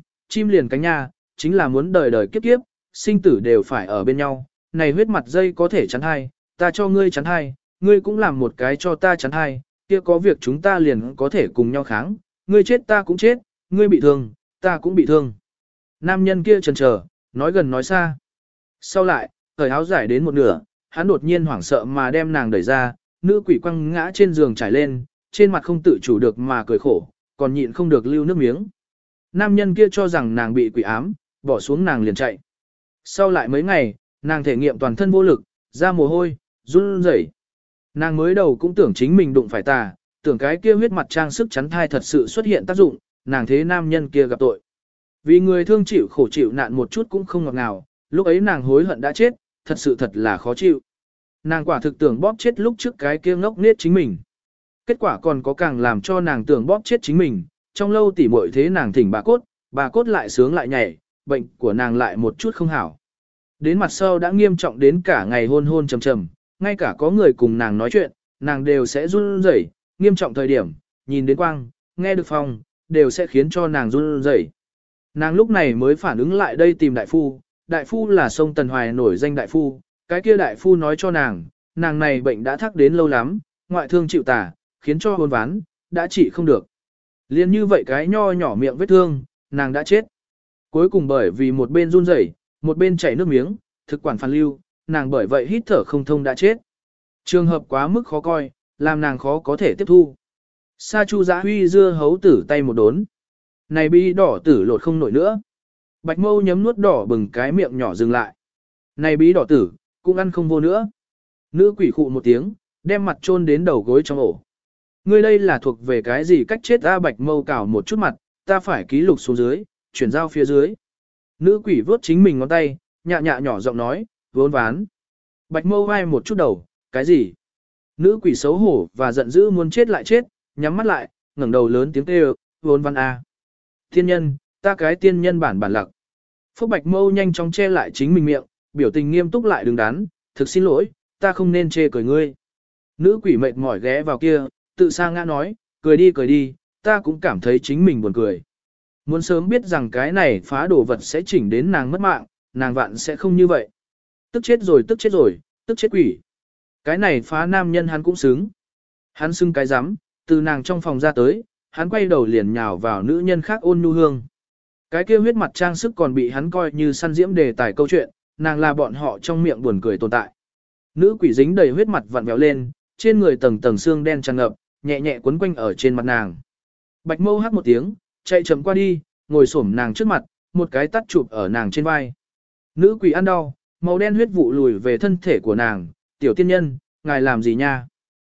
liền cánh nha, chính là muốn đời đời kiếp kiếp, sinh tử đều phải ở bên nhau, này huyết mặt dây có thể chắn hai, ta cho ngươi chắn hai, ngươi cũng làm một cái cho ta chắn hai, kia có việc chúng ta liền có thể cùng nhau kháng, ngươi chết ta cũng chết, ngươi bị thương, ta cũng bị thương. Nam nhân kia chần chờ, nói gần nói xa. Sau lại, thời áo giải đến một nửa, hắn đột nhiên hoảng sợ mà đem nàng đẩy ra, nữ quỷ quăng ngã trên giường trải lên, trên mặt không tự chủ được mà cười khổ, còn nhịn không được lưu nước miếng. Nam nhân kia cho rằng nàng bị quỷ ám, bỏ xuống nàng liền chạy. Sau lại mấy ngày, nàng thể nghiệm toàn thân vô lực, ra mồ hôi, run rẩy. Nàng mới đầu cũng tưởng chính mình đụng phải tà, tưởng cái kia huyết mặt trang sức chắn thai thật sự xuất hiện tác dụng, nàng thế nam nhân kia gặp tội. Vì người thương chịu khổ chịu nạn một chút cũng không ngọt ngào, lúc ấy nàng hối hận đã chết, thật sự thật là khó chịu. Nàng quả thực tưởng bóp chết lúc trước cái kia ngốc nết chính mình. Kết quả còn có càng làm cho nàng tưởng bóp chết chính mình, trong lâu tỉ muội thế nàng thỉnh bà cốt lại sướng lại nhảy, bệnh của nàng lại một chút không hảo. Đến mặt sau đã nghiêm trọng đến cả ngày hôn hôn trầm trầm, ngay cả có người cùng nàng nói chuyện, nàng đều sẽ run rẩy, nghiêm trọng thời điểm, nhìn đến quang, nghe được phong, đều sẽ khiến cho nàng run rẩy. Nàng lúc này mới phản ứng lại đây tìm đại phu là sông Tần Hoài nổi danh đại phu, cái kia đại phu nói cho nàng này bệnh đã thắc đến lâu lắm, ngoại thương chịu tà, khiến cho hôn ván, đã trị không được. Liên như vậy cái nho nhỏ miệng vết thương, nàng đã chết. Cuối cùng bởi vì một bên run rẩy, một bên chảy nước miếng, thực quản phản lưu, nàng bởi vậy hít thở không thông đã chết. Trường hợp quá mức khó coi, làm nàng khó có thể tiếp thu. Sa Chu Dã huy dưa hấu tử tay một đốn. Này bi đỏ tử lột không nổi nữa. Bạch Mâu nhấm nuốt đỏ bừng cái miệng nhỏ dừng lại. Này bí đỏ tử, cũng ăn không vô nữa. Nữ quỷ khụ một tiếng, đem mặt chôn đến đầu gối trong ổ. Ngươi đây là thuộc về cái gì cách chết ta? Bạch Mâu cào một chút mặt, ta phải ký lục xuống dưới, chuyển giao phía dưới. Nữ quỷ vớt chính mình ngón tay, nhạ nhạ nhỏ giọng nói, vốn ván. Bạch Mâu vai một chút đầu, cái gì? Nữ quỷ xấu hổ và giận dữ muốn chết lại chết, nhắm mắt lại, ngẩng đầu lớn tiếng kêu, vốn ván a. Tiên nhân, ta cái tiên nhân bản lặc. Phúc Bạch Mâu nhanh chóng che lại chính mình miệng, biểu tình nghiêm túc lại đứng đắn, thực xin lỗi, ta không nên chê cười ngươi. Nữ quỷ mệt mỏi ghé vào kia, tự sa ngã nói, cười đi, ta cũng cảm thấy chính mình buồn cười. Muốn sớm biết rằng cái này phá đồ vật sẽ chỉnh đến nàng mất mạng, nàng vạn sẽ không như vậy. Tức chết rồi, tức chết quỷ. Cái này phá nam nhân hắn cũng xứng. Hắn xưng cái rắm, từ nàng trong phòng ra tới, hắn quay đầu liền nhào vào nữ nhân khác ôn nhu hương. Cái kia huyết mặt trang sức còn bị hắn coi như săn diễm đề tài câu chuyện, nàng là bọn họ trong miệng buồn cười tồn tại. Nữ quỷ dính đầy huyết mặt vặn vẹo lên, trên người tầng tầng xương đen tràn ngập, nhẹ nhẹ quấn quanh ở trên mặt nàng. Bạch Mâu hắc một tiếng, chạy chậm qua đi, ngồi xổm nàng trước mặt, một cái tắt chụp ở nàng trên vai. Nữ quỷ ăn đau, màu đen huyết vụ lùi về thân thể của nàng, tiểu tiên nhân, ngài làm gì nha?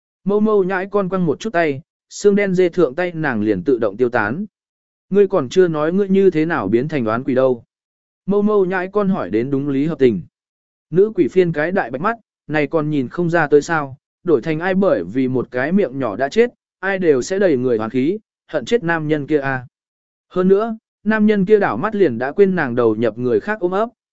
Mâu nhãi con quăng một chút tay, xương đen dê thượng tay nàng liền tự động tiêu tán. Ngươi còn chưa nói ngươi như thế nào biến thành oán quỷ đâu. Mâu nhãi con hỏi đến đúng lý hợp tình. Nữ quỷ phiên cái đại bạch mắt, này còn nhìn không ra tới sao, đổi thành ai bởi vì một cái miệng nhỏ đã chết, ai đều sẽ đầy người oán khí, hận chết nam nhân kia a. Hơn nữa, nam nhân kia đảo mắt liền đã quên nàng đầu nhập người khác ôm ấp,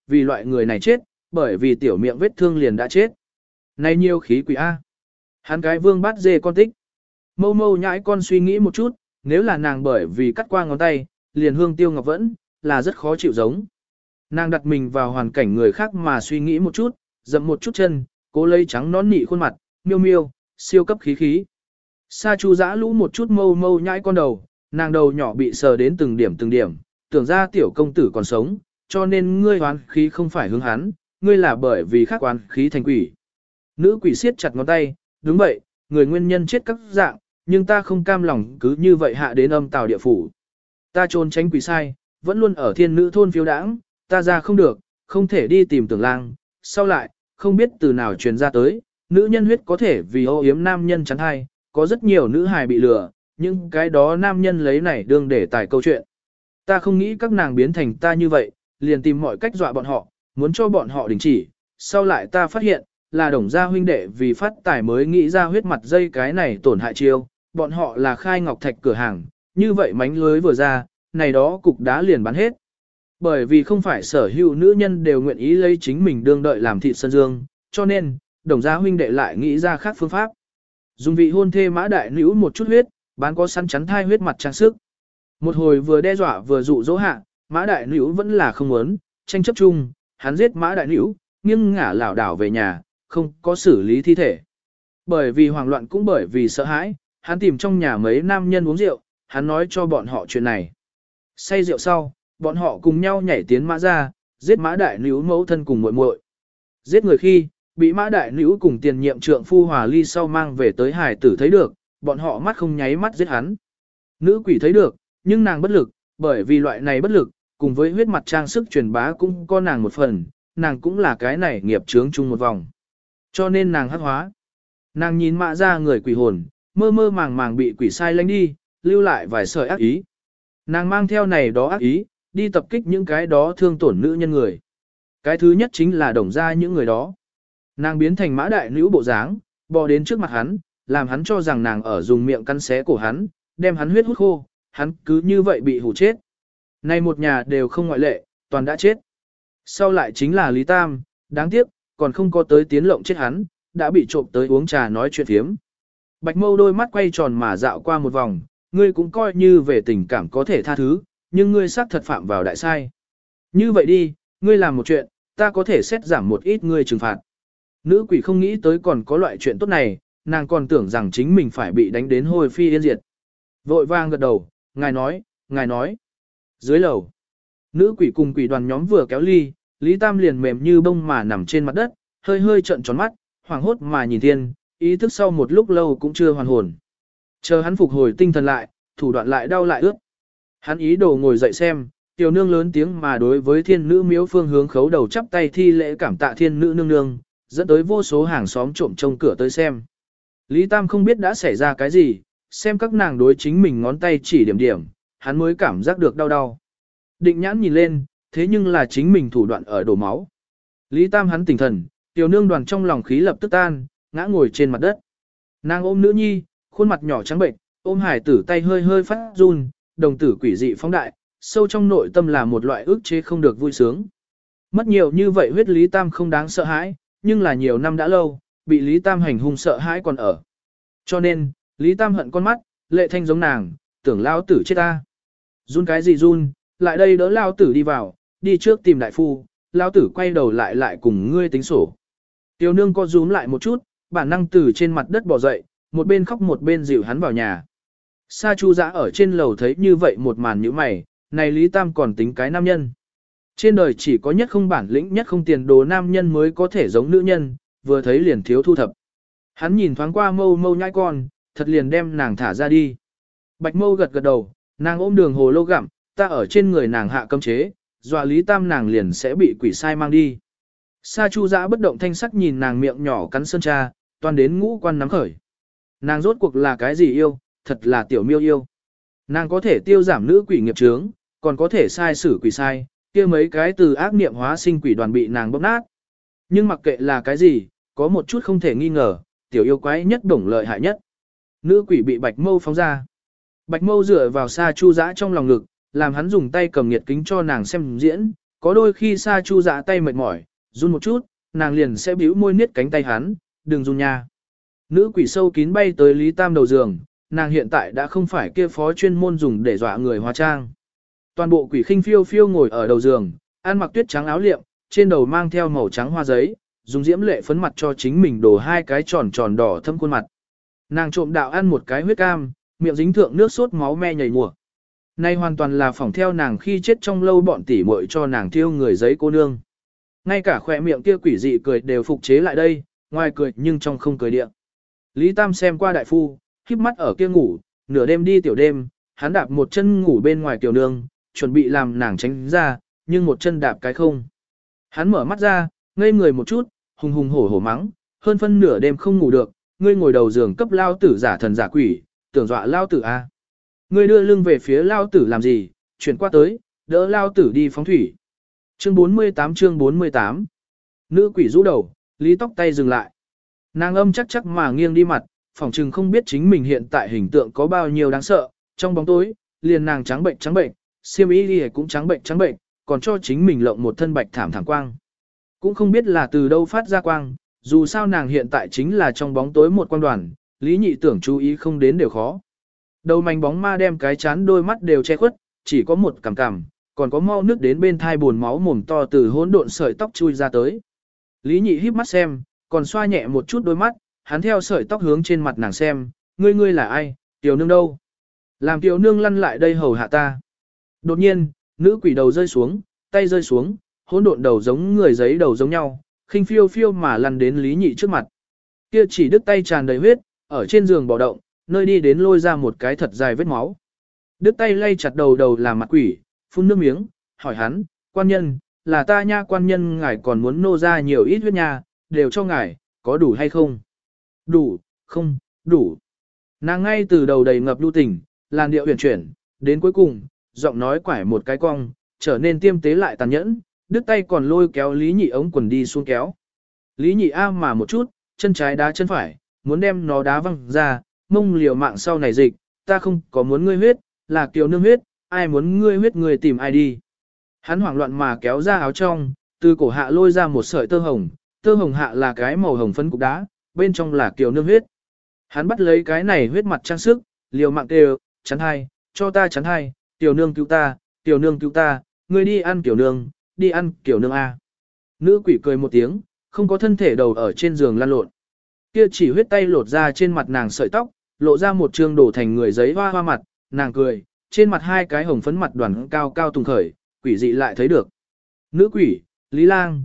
vì loại người này chết, bởi vì tiểu miệng vết thương liền đã chết. Này nhiều khí quỷ A. Hắn cái vương bát dê con tích. Mâu mâu nhãi con suy nghĩ một chút, nếu là nàng bởi vì cắt qua ngón tay, liền hương tiêu ngọc vẫn, là rất khó chịu giống. Nàng đặt mình vào hoàn cảnh người khác mà suy nghĩ một chút, dậm một chút chân, cố lấy trắng nón nị khuôn mặt, miêu miêu, siêu cấp khí khí. Sa Chu giã lũ một chút mâu mâu nhãi con đầu, nàng đầu nhỏ bị sờ đến từng điểm, tưởng ra tiểu công tử còn sống, cho nên ngươi oán khí không phải hướng hắn, ngươi là bởi vì khác oán khí thành quỷ. Nữ quỷ siết chặt ngón tay, đúng vậy, người nguyên nhân chết các dạng, nhưng ta không cam lòng cứ như vậy hạ đến âm tào địa phủ. Ta trốn tránh quỷ sai, vẫn luôn ở thiên nữ thôn phiêu đãng, ta ra không được, không thể đi tìm tưởng lang, sau lại, không biết từ nào truyền ra tới, nữ nhân huyết có thể vì ô yếm nam nhân chắn hay, có rất nhiều nữ hài bị lừa, nhưng cái đó nam nhân lấy này đương để tải câu chuyện. Ta không nghĩ các nàng biến thành ta như vậy, liền tìm mọi cách dọa bọn họ, muốn cho bọn họ đình chỉ, sau lại ta phát hiện, là Đồng gia huynh đệ vì phát tài mới nghĩ ra huyết mặt dây cái này tổn hại chiêu, bọn họ là khai ngọc thạch cửa hàng, như vậy mánh lưới vừa ra, này đó cục đá liền bán hết. Bởi vì không phải sở hữu nữ nhân đều nguyện ý lấy chính mình đương đợi làm thịt sơn dương, cho nên, Đồng gia huynh đệ lại nghĩ ra khác phương pháp. Dùng vị hôn thê mã đại nữ một chút huyết, bán có săn chắn thai huyết mặt trang sức. Một hồi vừa đe dọa vừa dụ dỗ hạ, mã đại nữ vẫn là không muốn, tranh chấp chung, hắn giết mã đại nữ, nghiêng ngả lảo đảo về nhà, không có xử lý thi thể. Bởi vì hoảng loạn cũng bởi vì sợ hãi, hắn tìm trong nhà mấy nam nhân uống rượu, hắn nói cho bọn họ chuyện này. Say rượu sau, bọn họ cùng nhau nhảy tiến mã ra, giết mã đại nữ mẫu thân cùng muội muội. Giết người khi, bị mã đại nữ cùng tiền nhiệm trượng phu hòa ly sau mang về tới hải tử thấy được, bọn họ mắt không nháy mắt giết hắn. Nữ quỷ thấy được, nhưng nàng bất lực, bởi vì loại này bất lực, cùng với huyết mặt trang sức truyền bá cũng có nàng một phần, nàng cũng là cái này nghiệp chướng chung một vòng. Cho nên nàng hắc hóa. Nàng nhìn mã ra người quỷ hồn, mơ mơ màng màng bị quỷ sai lánh đi, lưu lại vài sợi ác ý. Nàng mang theo này đó ác ý, đi tập kích những cái đó thương tổn nữ nhân người. Cái thứ nhất chính là Đồng ra những người đó. Nàng biến thành mã đại nữ bộ dáng, bò đến trước mặt hắn, làm hắn cho rằng nàng ở dùng miệng cắn xé cổ hắn, đem hắn huyết hút khô, hắn cứ như vậy bị hủ chết. Này một nhà đều không ngoại lệ, toàn đã chết. Sau lại chính là Lý Tam, đáng tiếc, còn không có tới tiến lộng chết hắn, đã bị trộm tới uống trà nói chuyện phiếm. Bạch Mâu đôi mắt quay tròn mà dạo qua một vòng, ngươi cũng coi như về tình cảm có thể tha thứ, nhưng ngươi xác thật phạm vào đại sai. Như vậy đi, ngươi làm một chuyện, ta có thể xét giảm một ít ngươi trừng phạt. Nữ quỷ không nghĩ tới còn có loại chuyện tốt này, nàng còn tưởng rằng chính mình phải bị đánh đến hôi phi yên diệt. Vội vang gật đầu, ngài nói. Dưới lầu, nữ quỷ cùng quỷ đoàn nhóm vừa kéo ly, Lý Tam liền mềm như bông mà nằm trên mặt đất, hơi hơi trợn tròn mắt, hoảng hốt mà nhìn thiên, ý thức sau một lúc lâu cũng chưa hoàn hồn. Chờ hắn phục hồi tinh thần lại, thủ đoạn lại đau lại ướt. Hắn ý đồ ngồi dậy xem, tiểu nương lớn tiếng mà đối với thiên nữ miếu phương hướng khấu đầu chắp tay thi lễ cảm tạ thiên nữ nương nương, dẫn tới vô số hàng xóm trộm trông cửa tới xem. Lý Tam không biết đã xảy ra cái gì, xem các nàng đối chính mình ngón tay chỉ điểm điểm, hắn mới cảm giác được đau đau. Định nhãn nhìn lên, thế nhưng là chính mình thủ đoạn ở đổ máu. Lý Tam hắn tỉnh thần, tiểu nương đoàn trong lòng khí lập tức tan, ngã ngồi trên mặt đất. Nàng ôm nữ nhi, khuôn mặt nhỏ trắng bệnh, ôm hải tử tay hơi hơi phát run, đồng tử quỷ dị phóng đại, sâu trong nội tâm là một loại ức chế không được vui sướng. Mất nhiều như vậy huyết Lý Tam không đáng sợ hãi, nhưng là nhiều năm đã lâu, bị Lý Tam hành hung sợ hãi còn ở. Cho nên, Lý Tam hận con mắt, lệ thanh giống nàng, tưởng lao tử chết ta. Run cái gì run, lại đây đỡ lao tử đi vào, đi trước tìm đại phu, lao tử quay đầu lại cùng ngươi tính sổ. Tiểu nương co rúm lại một chút, bản năng từ trên mặt đất bò dậy, một bên khóc một bên dịu hắn vào nhà. Sa Chu Dã ở trên lầu thấy như vậy một màn như mày, này Lý Tam còn tính cái nam nhân. Trên đời chỉ có nhất không bản lĩnh nhất không tiền đồ nam nhân mới có thể giống nữ nhân, vừa thấy liền thiếu thu thập. Hắn nhìn thoáng qua mâu mâu nhãi con, thật liền đem nàng thả ra đi. Bạch Mâu gật gật đầu, nàng ôm đường hồ lô gặm, ta ở trên người nàng hạ cấm chế, dọa Lý Tam nàng liền sẽ bị quỷ sai mang đi. Sa Chu Dã bất động thanh sắc nhìn nàng miệng nhỏ cắn sơn tra, toàn đến ngũ quan nắm khởi. Nàng rốt cuộc là cái gì yêu, thật là tiểu miêu yêu. Nàng có thể tiêu giảm nữ quỷ nghiệp chướng, còn có thể sai xử quỷ sai, kia mấy cái từ ác niệm hóa sinh quỷ đoàn bị nàng bóp nát. Nhưng mặc kệ là cái gì, có một chút không thể nghi ngờ, tiểu yêu quái nhất đồng lợi hại nhất. Nữ quỷ bị Bạch Mâu phóng ra. Bạch Mâu dựa vào Sa Chu Dã trong lòng ngực, làm hắn dùng tay cầm nhiệt kính cho nàng xem diễn, có đôi khi Sa Chu Dạ tay mệt mỏi, run một chút, nàng liền sẽ bĩu môi niết cánh tay hắn, đừng run nha. Nữ quỷ sâu kín bay tới Lý Tam đầu giường, nàng hiện tại đã không phải kia phó chuyên môn dùng để dọa người hóa trang. Toàn bộ quỷ khinh phiêu phiêu ngồi ở đầu giường, ăn mặc tuyết trắng áo liệm, trên đầu mang theo màu trắng hoa giấy, dùng diễm lệ phấn mặt cho chính mình đổ hai cái tròn tròn đỏ thâm khuôn mặt. Nàng trộm đạo ăn một cái huyết cam, miệng dính thượng nước sốt máu me nhảy mùa. Nay hoàn toàn là phỏng theo nàng khi chết trong lâu bọn tỉ muội cho nàng thiêu người giấy cô nương. Ngay cả khỏe miệng kia quỷ dị cười đều phục chế lại đây, ngoài cười nhưng trong không cười địa. Lý Tam xem qua đại phu, híp mắt ở kia ngủ, nửa đêm đi tiểu đêm, hắn đạp một chân ngủ bên ngoài tiểu nương, chuẩn bị làm nàng tránh ra, nhưng một chân đạp cái không. Hắn mở mắt ra, ngây người một chút, hùng hùng hổ hổ mắng, hơn phân nửa đêm không ngủ được, ngươi ngồi đầu giường cấp lao tử giả thần giả quỷ, tưởng dọa lao tử a. Ngươi đưa lưng về phía lao tử làm gì, chuyển qua tới, đỡ lao tử đi phóng thủy. Chương 48. Nữ quỷ rũ đầu, Lý tóc tay dừng lại. Nàng âm chắc mà nghiêng đi mặt, phỏng chừng không biết chính mình hiện tại hình tượng có bao nhiêu đáng sợ, trong bóng tối, liền nàng trắng bệnh, xiêm y đi cũng trắng bệnh, còn cho chính mình lộng một thân bạch thảm quang. Cũng không biết là từ đâu phát ra quang, dù sao nàng hiện tại chính là trong bóng tối một quang đoàn, Lý Nhị tưởng chú ý không đến đều khó. Đầu mảnh bóng ma đem cái chán đôi mắt đều che khuất, chỉ có một cằm, còn có mau nước đến bên thai buồn máu mồm to từ hỗn độn sợi tóc chui ra tới. Lý Nhị híp mắt xem, còn xoa nhẹ một chút đôi mắt, hắn theo sợi tóc hướng trên mặt nàng xem, ngươi là ai, tiểu nương đâu? Làm tiểu nương lăn lại đây hầu hạ ta. Đột nhiên, nữ quỷ đầu rơi xuống, tay rơi xuống, hỗn độn đầu giống người giấy đầu giống nhau, khinh phiêu phiêu mà lăn đến Lý Nhị trước mặt. Kia chỉ đứt tay tràn đầy huyết, ở trên giường bò động, nơi đi đến lôi ra một cái thật dài vết máu. Đứt tay lay chặt đầu làm mặt quỷ, phun nước miếng, hỏi hắn, quan nhân, là ta nha quan nhân ngài còn muốn nô ra nhiều ít huyết nha, đều cho ngài, có đủ hay không? Đủ, không, đủ. Nàng ngay từ đầu đầy ngập lưu tình, làn điệu huyền chuyển, đến cuối cùng, giọng nói quải một cái cong, trở nên tiêm tế lại tàn nhẫn, đứt tay còn lôi kéo Lý Nhị ống quần đi xuống kéo. Lý Nhị a mà một chút, chân trái đá chân phải, muốn đem nó đá văng ra, mông liều mạng sau này dịch, ta không có muốn ngươi huyết, là kiều nương huyết, ai muốn ngươi huyết người tìm ai đi. Hắn hoảng loạn mà kéo ra áo trong, từ cổ hạ lôi ra một sợi tơ hồng hạ là cái màu hồng phấn cục đá, bên trong là kiều nương huyết. Hắn bắt lấy cái này huyết mặt trang sức, liều mạng kêu, chắn hai, cho ta chắn hai, tiểu nương cứu ta, ngươi đi ăn tiểu nương a. Nữ quỷ cười một tiếng, không có thân thể đầu ở trên giường lăn lộn. Kia chỉ huyết tay lột ra trên mặt nàng sợi tóc, lộ ra một trương đổ thành người giấy hoa mặt, nàng cười, trên mặt hai cái hồng phấn mặt đoàn cao cao tùng khởi, quỷ dị lại thấy được. Nữ quỷ, Lý Lang,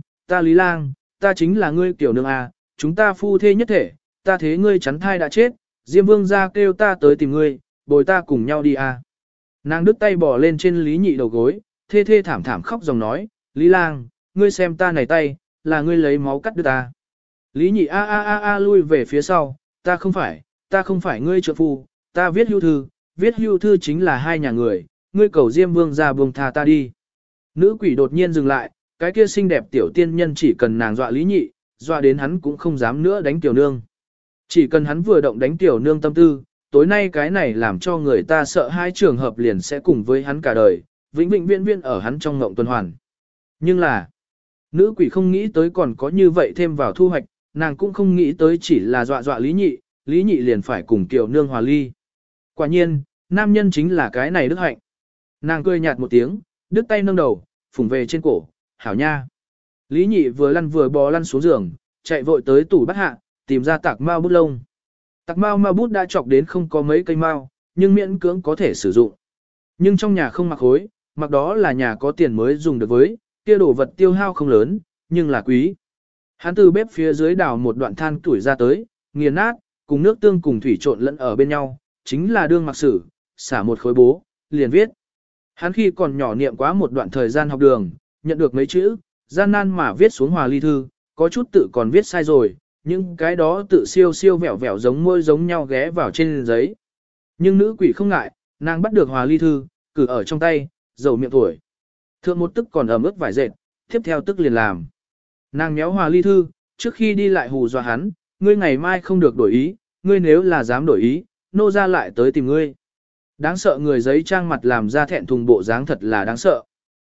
ta chính là ngươi tiểu nương a, chúng ta phu thê nhất thể, ta thế ngươi chắn thai đã chết, Diêm Vương ra kêu ta tới tìm ngươi, bồi ta cùng nhau đi a. Nàng đứt tay bỏ lên trên Lý Nhị đầu gối, thê thê thảm thảm khóc dòng nói, Lý Lang, ngươi xem ta này tay, là ngươi lấy máu cắt đứt ta. Lý Nhị a lui về phía sau, ta không phải ngươi trợ phu, ta viết hưu thư chính là hai nhà người, ngươi cầu Diêm Vương ra buông tha ta đi. Nữ quỷ đột nhiên dừng lại, cái kia xinh đẹp tiểu tiên nhân chỉ cần nàng dọa Lý Nhị, dọa đến hắn cũng không dám nữa đánh tiểu nương. Chỉ cần hắn vừa động đánh tiểu nương tâm tư, tối nay cái này làm cho người ta sợ hai trường hợp liền sẽ cùng với hắn cả đời, vĩnh vĩnh viễn viễn ở hắn trong ngộng tuần hoàn. Nhưng là, nữ quỷ không nghĩ tới còn có như vậy thêm vào thu hoạch, nàng cũng không nghĩ tới chỉ là dọa Lý Nhị liền phải cùng tiểu nương hòa ly. Quả nhiên, nam nhân chính là cái này đức hạnh. Nàng cười nhạt một tiếng, đứt tay nâng đầu, phủng về trên cổ, hảo nha. Lý Nhị vừa lăn vừa bò lăn xuống giường, chạy vội tới tủ bắt hạ, tìm ra tạc mao bút lông. Tạc mao bút đã chọc đến không có mấy cây mao, nhưng miễn cưỡng có thể sử dụng. Nhưng trong nhà không mặc hối, mặc đó là nhà có tiền mới dùng được với, kia đồ vật tiêu hao không lớn, nhưng là quý. Hắn từ bếp phía dưới đào một đoạn than tuổi ra tới, nghiền nát, cùng nước tương cùng thủy trộn lẫn ở bên nhau, chính là đương mặc sử, xả một khối bố, liền viết. Hắn khi còn nhỏ niệm quá một đoạn thời gian học đường, nhận được mấy chữ, gian nan mà viết xuống hòa ly thư, có chút tự còn viết sai rồi, nhưng cái đó tự siêu vẹo vẹo giống môi giống nhau ghé vào trên giấy. Nhưng nữ quỷ không ngại, nàng bắt được hòa ly thư, cử ở trong tay, dầu miệng tuổi. Thượng một tức còn ẩm ướt vải dệt, tiếp theo tức liền làm. Nàng méo hòa ly thư, trước khi đi lại hù dọa hắn, ngươi ngày mai không được đổi ý, ngươi nếu là dám đổi ý, nô ra lại tới tìm ngươi. Đáng sợ người giấy trang mặt làm ra thẹn thùng bộ dáng thật là đáng sợ.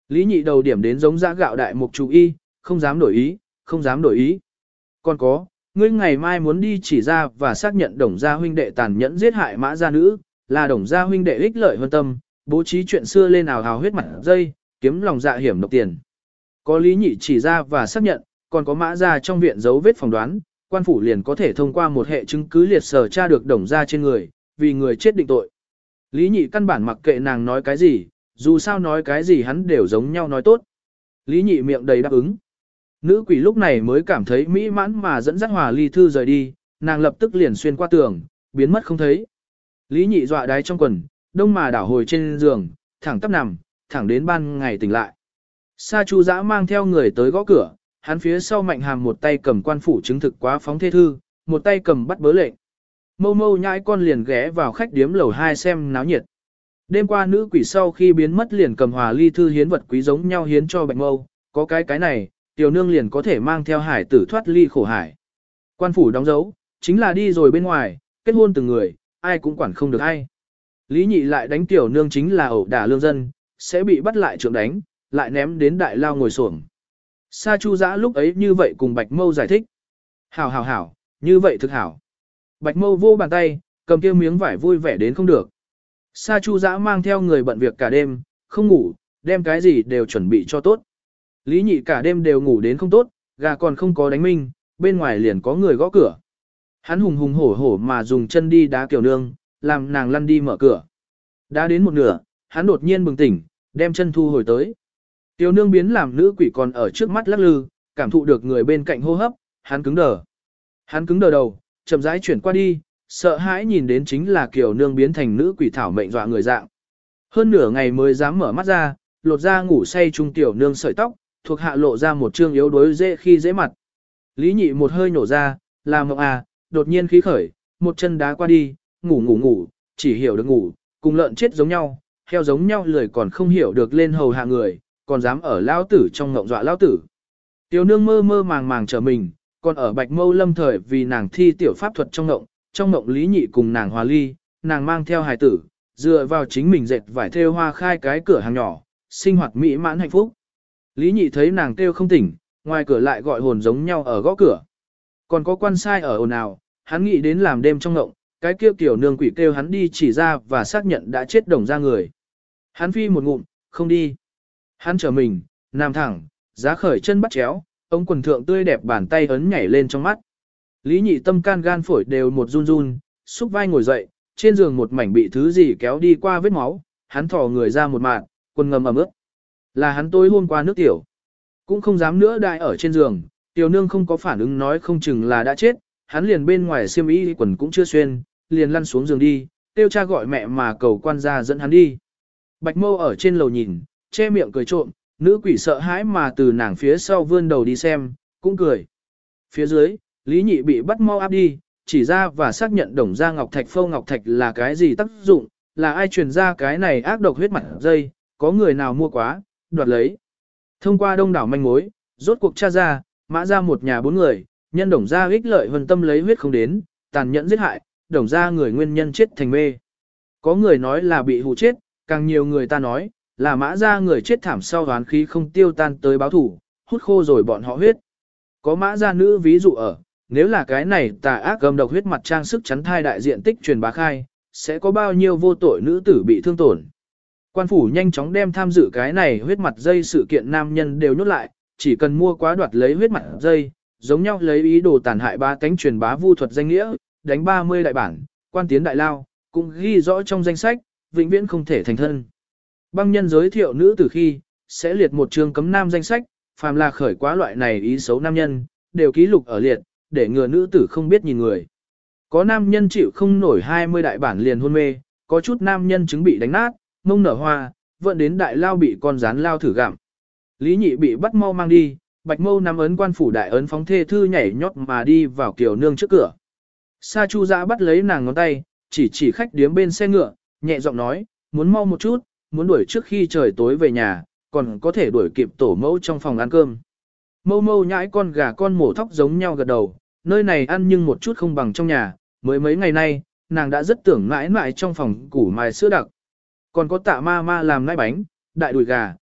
Lý nhị đầu điểm đến giống dã gạo đại mục chủ y, không dám đổi ý, không dám đổi ý. Còn có, ngươi ngày mai muốn đi chỉ ra và xác nhận Đồng gia huynh đệ tàn nhẫn giết hại Mã gia nữ, là Đồng gia huynh đệ ích lợi hơn tâm, bố trí chuyện xưa lên ào hào huyết mặt dây, kiếm lòng dạ hiểm độc tiền. Có Lý nhị chỉ ra và xác nhận, còn có Mã gia trong viện dấu vết phỏng đoán, quan phủ liền có thể thông qua một hệ chứng cứ liệt sở tra được Đồng gia trên người, vì người chết định tội. Lý nhị căn bản mặc kệ nàng nói cái gì, dù sao nói cái gì hắn đều giống nhau nói tốt. Lý nhị miệng đầy đáp ứng. Nữ quỷ lúc này mới cảm thấy mỹ mãn mà dẫn dắt Hòa Ly Thư rời đi, nàng lập tức liền xuyên qua tường, biến mất không thấy. Lý nhị dọa đái trong quần, đông mà đảo hồi trên giường, thẳng tắp nằm, thẳng đến ban ngày tỉnh lại. Sa Chu Dã mang theo người tới gõ cửa, hắn phía sau Mạnh Hàm một tay cầm quan phủ chứng thực quá phóng thê thư, một tay cầm bắt bớ lệnh. Mâu mâu nhãi con liền ghé vào khách điếm lầu 2 xem náo nhiệt. Đêm qua nữ quỷ sau khi biến mất liền cầm Hòa Ly Thư hiến vật quý giống nhau hiến cho Bạch Mâu, có cái này, tiểu nương liền có thể mang theo hải tử thoát ly khổ hải. Quan phủ đóng dấu, chính là đi rồi bên ngoài, kết hôn từng người, ai cũng quản không được ai. Lý nhị lại đánh tiểu nương chính là ẩu đả lương dân, sẽ bị bắt lại trượng đánh, lại ném đến đại lao ngồi xổm. Sa Chu Dã lúc ấy như vậy cùng Bạch Mâu giải thích. Hảo hảo hảo, như vậy thực hảo. Bạch Mâu vô bàn tay, cầm kia miếng vải vui vẻ đến không được. Sa Chu Dã mang theo người bận việc cả đêm, không ngủ, đem cái gì đều chuẩn bị cho tốt. Lý nhị cả đêm đều ngủ đến không tốt, gà còn không có đánh minh, bên ngoài liền có người gõ cửa. Hắn hùng hùng hổ hổ mà dùng chân đi đá Kiều Nương, làm nàng lăn đi mở cửa. Đá đến một nửa, hắn đột nhiên bừng tỉnh, đem chân thu hồi tới. Kiều Nương biến làm nữ quỷ còn ở trước mắt lắc lư, cảm thụ được người bên cạnh hô hấp, hắn cứng đờ. Hắn cứng đờ đầu, chậm rãi chuyển qua đi, sợ hãi nhìn đến chính là Kiều Nương biến thành nữ quỷ thảo mệnh dọa người dạng. Hơn nửa ngày mới dám mở mắt ra, lột ra ngủ say trung Tiểu Nương sợi tóc, thuộc hạ lộ ra một trương yếu đuối dễ khi dễ mặt. Lý nhị một hơi nổ ra, làm mộng à, đột nhiên khí khởi, một chân đá qua đi, ngủ, chỉ hiểu được ngủ, cùng lợn chết giống nhau, heo giống nhau lười còn không hiểu được lên hầu hạ người, còn dám ở lao tử trong ngộng dọa lao tử. Tiểu nương mơ mơ màng trở mình, còn ở Bạch Mâu lâm thời vì nàng thi tiểu pháp thuật trong ngộng Lý nhị cùng nàng hòa ly, nàng mang theo hài tử, dựa vào chính mình dệt vải thêu hoa khai cái cửa hàng nhỏ, sinh hoạt mỹ mãn hạnh phúc. Lý nhị thấy nàng kêu không tỉnh, ngoài cửa lại gọi hồn giống nhau ở gõ cửa. Còn có quan sai ở ồn ào, hắn nghĩ đến làm đêm trong ngộng, cái kia kiểu nương quỷ kêu hắn đi chỉ ra và xác nhận đã chết Đồng ra người. Hắn phi một ngụm, không đi. Hắn trở mình, nằm thẳng, giá khởi chân bắt chéo, ông quần thượng tươi đẹp bàn tay ấn nhảy lên trong mắt. Lý nhị tâm can gan phổi đều một run run, xúc vai ngồi dậy, trên giường một mảnh bị thứ gì kéo đi qua vết máu, hắn thò người ra một mạng, quần ngầm ẩm ướt. Là hắn tối hôm qua nước tiểu. Cũng không dám nữa đại ở trên giường, tiểu nương không có phản ứng nói không chừng là đã chết, hắn liền bên ngoài xiêm y quần cũng chưa xuyên, liền lăn xuống giường đi, tiêu cha gọi mẹ mà cầu quan gia dẫn hắn đi. Bạch Mâu ở trên lầu nhìn, che miệng cười trộm, nữ quỷ sợ hãi mà từ nàng phía sau vươn đầu đi xem, cũng cười. Phía dưới, Lý nhị bị bắt mau áp đi, chỉ ra và xác nhận Đồng gia ngọc thạch phâu ngọc thạch là cái gì tác dụng, là ai truyền ra cái này ác độc huyết mặt dây, có người nào mua quá, đoạt lấy. Thông qua đông đảo manh mối, rốt cuộc tra ra, Mã ra một nhà 4 người, nhân Đồng gia ích lợi vân tâm lấy huyết không đến, tàn nhẫn giết hại, Đồng gia người nguyên nhân chết thành mê. Có người nói là bị hù chết, càng nhiều người ta nói, là Mã ra người chết thảm sau oán khí không tiêu tan tới báo thủ, hút khô rồi bọn họ huyết. Có Mã ra nữ ví dụ ở, nếu là cái này tà ác gầm độc huyết mặt trang sức chắn thai đại diện tích truyền bá khai, sẽ có bao nhiêu vô tội nữ tử bị thương tổn. Quan phủ nhanh chóng đem tham dự cái này huyết mặt dây sự kiện nam nhân đều nhốt lại, chỉ cần mua quá đoạt lấy huyết mặt dây, giống nhau lấy ý đồ tàn hại ba tánh truyền bá vu thuật danh nghĩa, đánh 30 đại bản, quan tiến đại lao, cũng ghi rõ trong danh sách, vĩnh viễn không thể thành thân. Băng nhân giới thiệu nữ tử khi, sẽ liệt một chương cấm nam danh sách, phàm là khởi quá loại này ý xấu nam nhân, đều ký lục ở liệt, để ngừa nữ tử không biết nhìn người. Có nam nhân chịu không nổi 20 đại bản liền hôn mê, có chút nam nhân chứng bị đánh nát, mông nở hoa, vận đến đại lao bị con rán lao thử gặm. Lý nhị bị bắt mau mang đi, Bạch Mâu nắm ấn quan phủ đại ấn phóng thê thư nhảy nhót mà đi vào Kiều Nương trước cửa. Sa Chu Dã bắt lấy nàng ngón tay, chỉ khách điếm bên xe ngựa, nhẹ giọng nói, muốn mau một chút, muốn đuổi trước khi trời tối về nhà, còn có thể đuổi kịp tổ mẫu trong phòng ăn cơm. Mâu mâu nhãi con gà con mổ thóc giống nhau gật đầu, nơi này ăn nhưng một chút không bằng trong nhà, mới mấy ngày nay, nàng đã rất tưởng mãi mãi trong phòng củ mài sữa đặc. Còn có Tạ ma ma làm nãi bánh, đại đùi gà,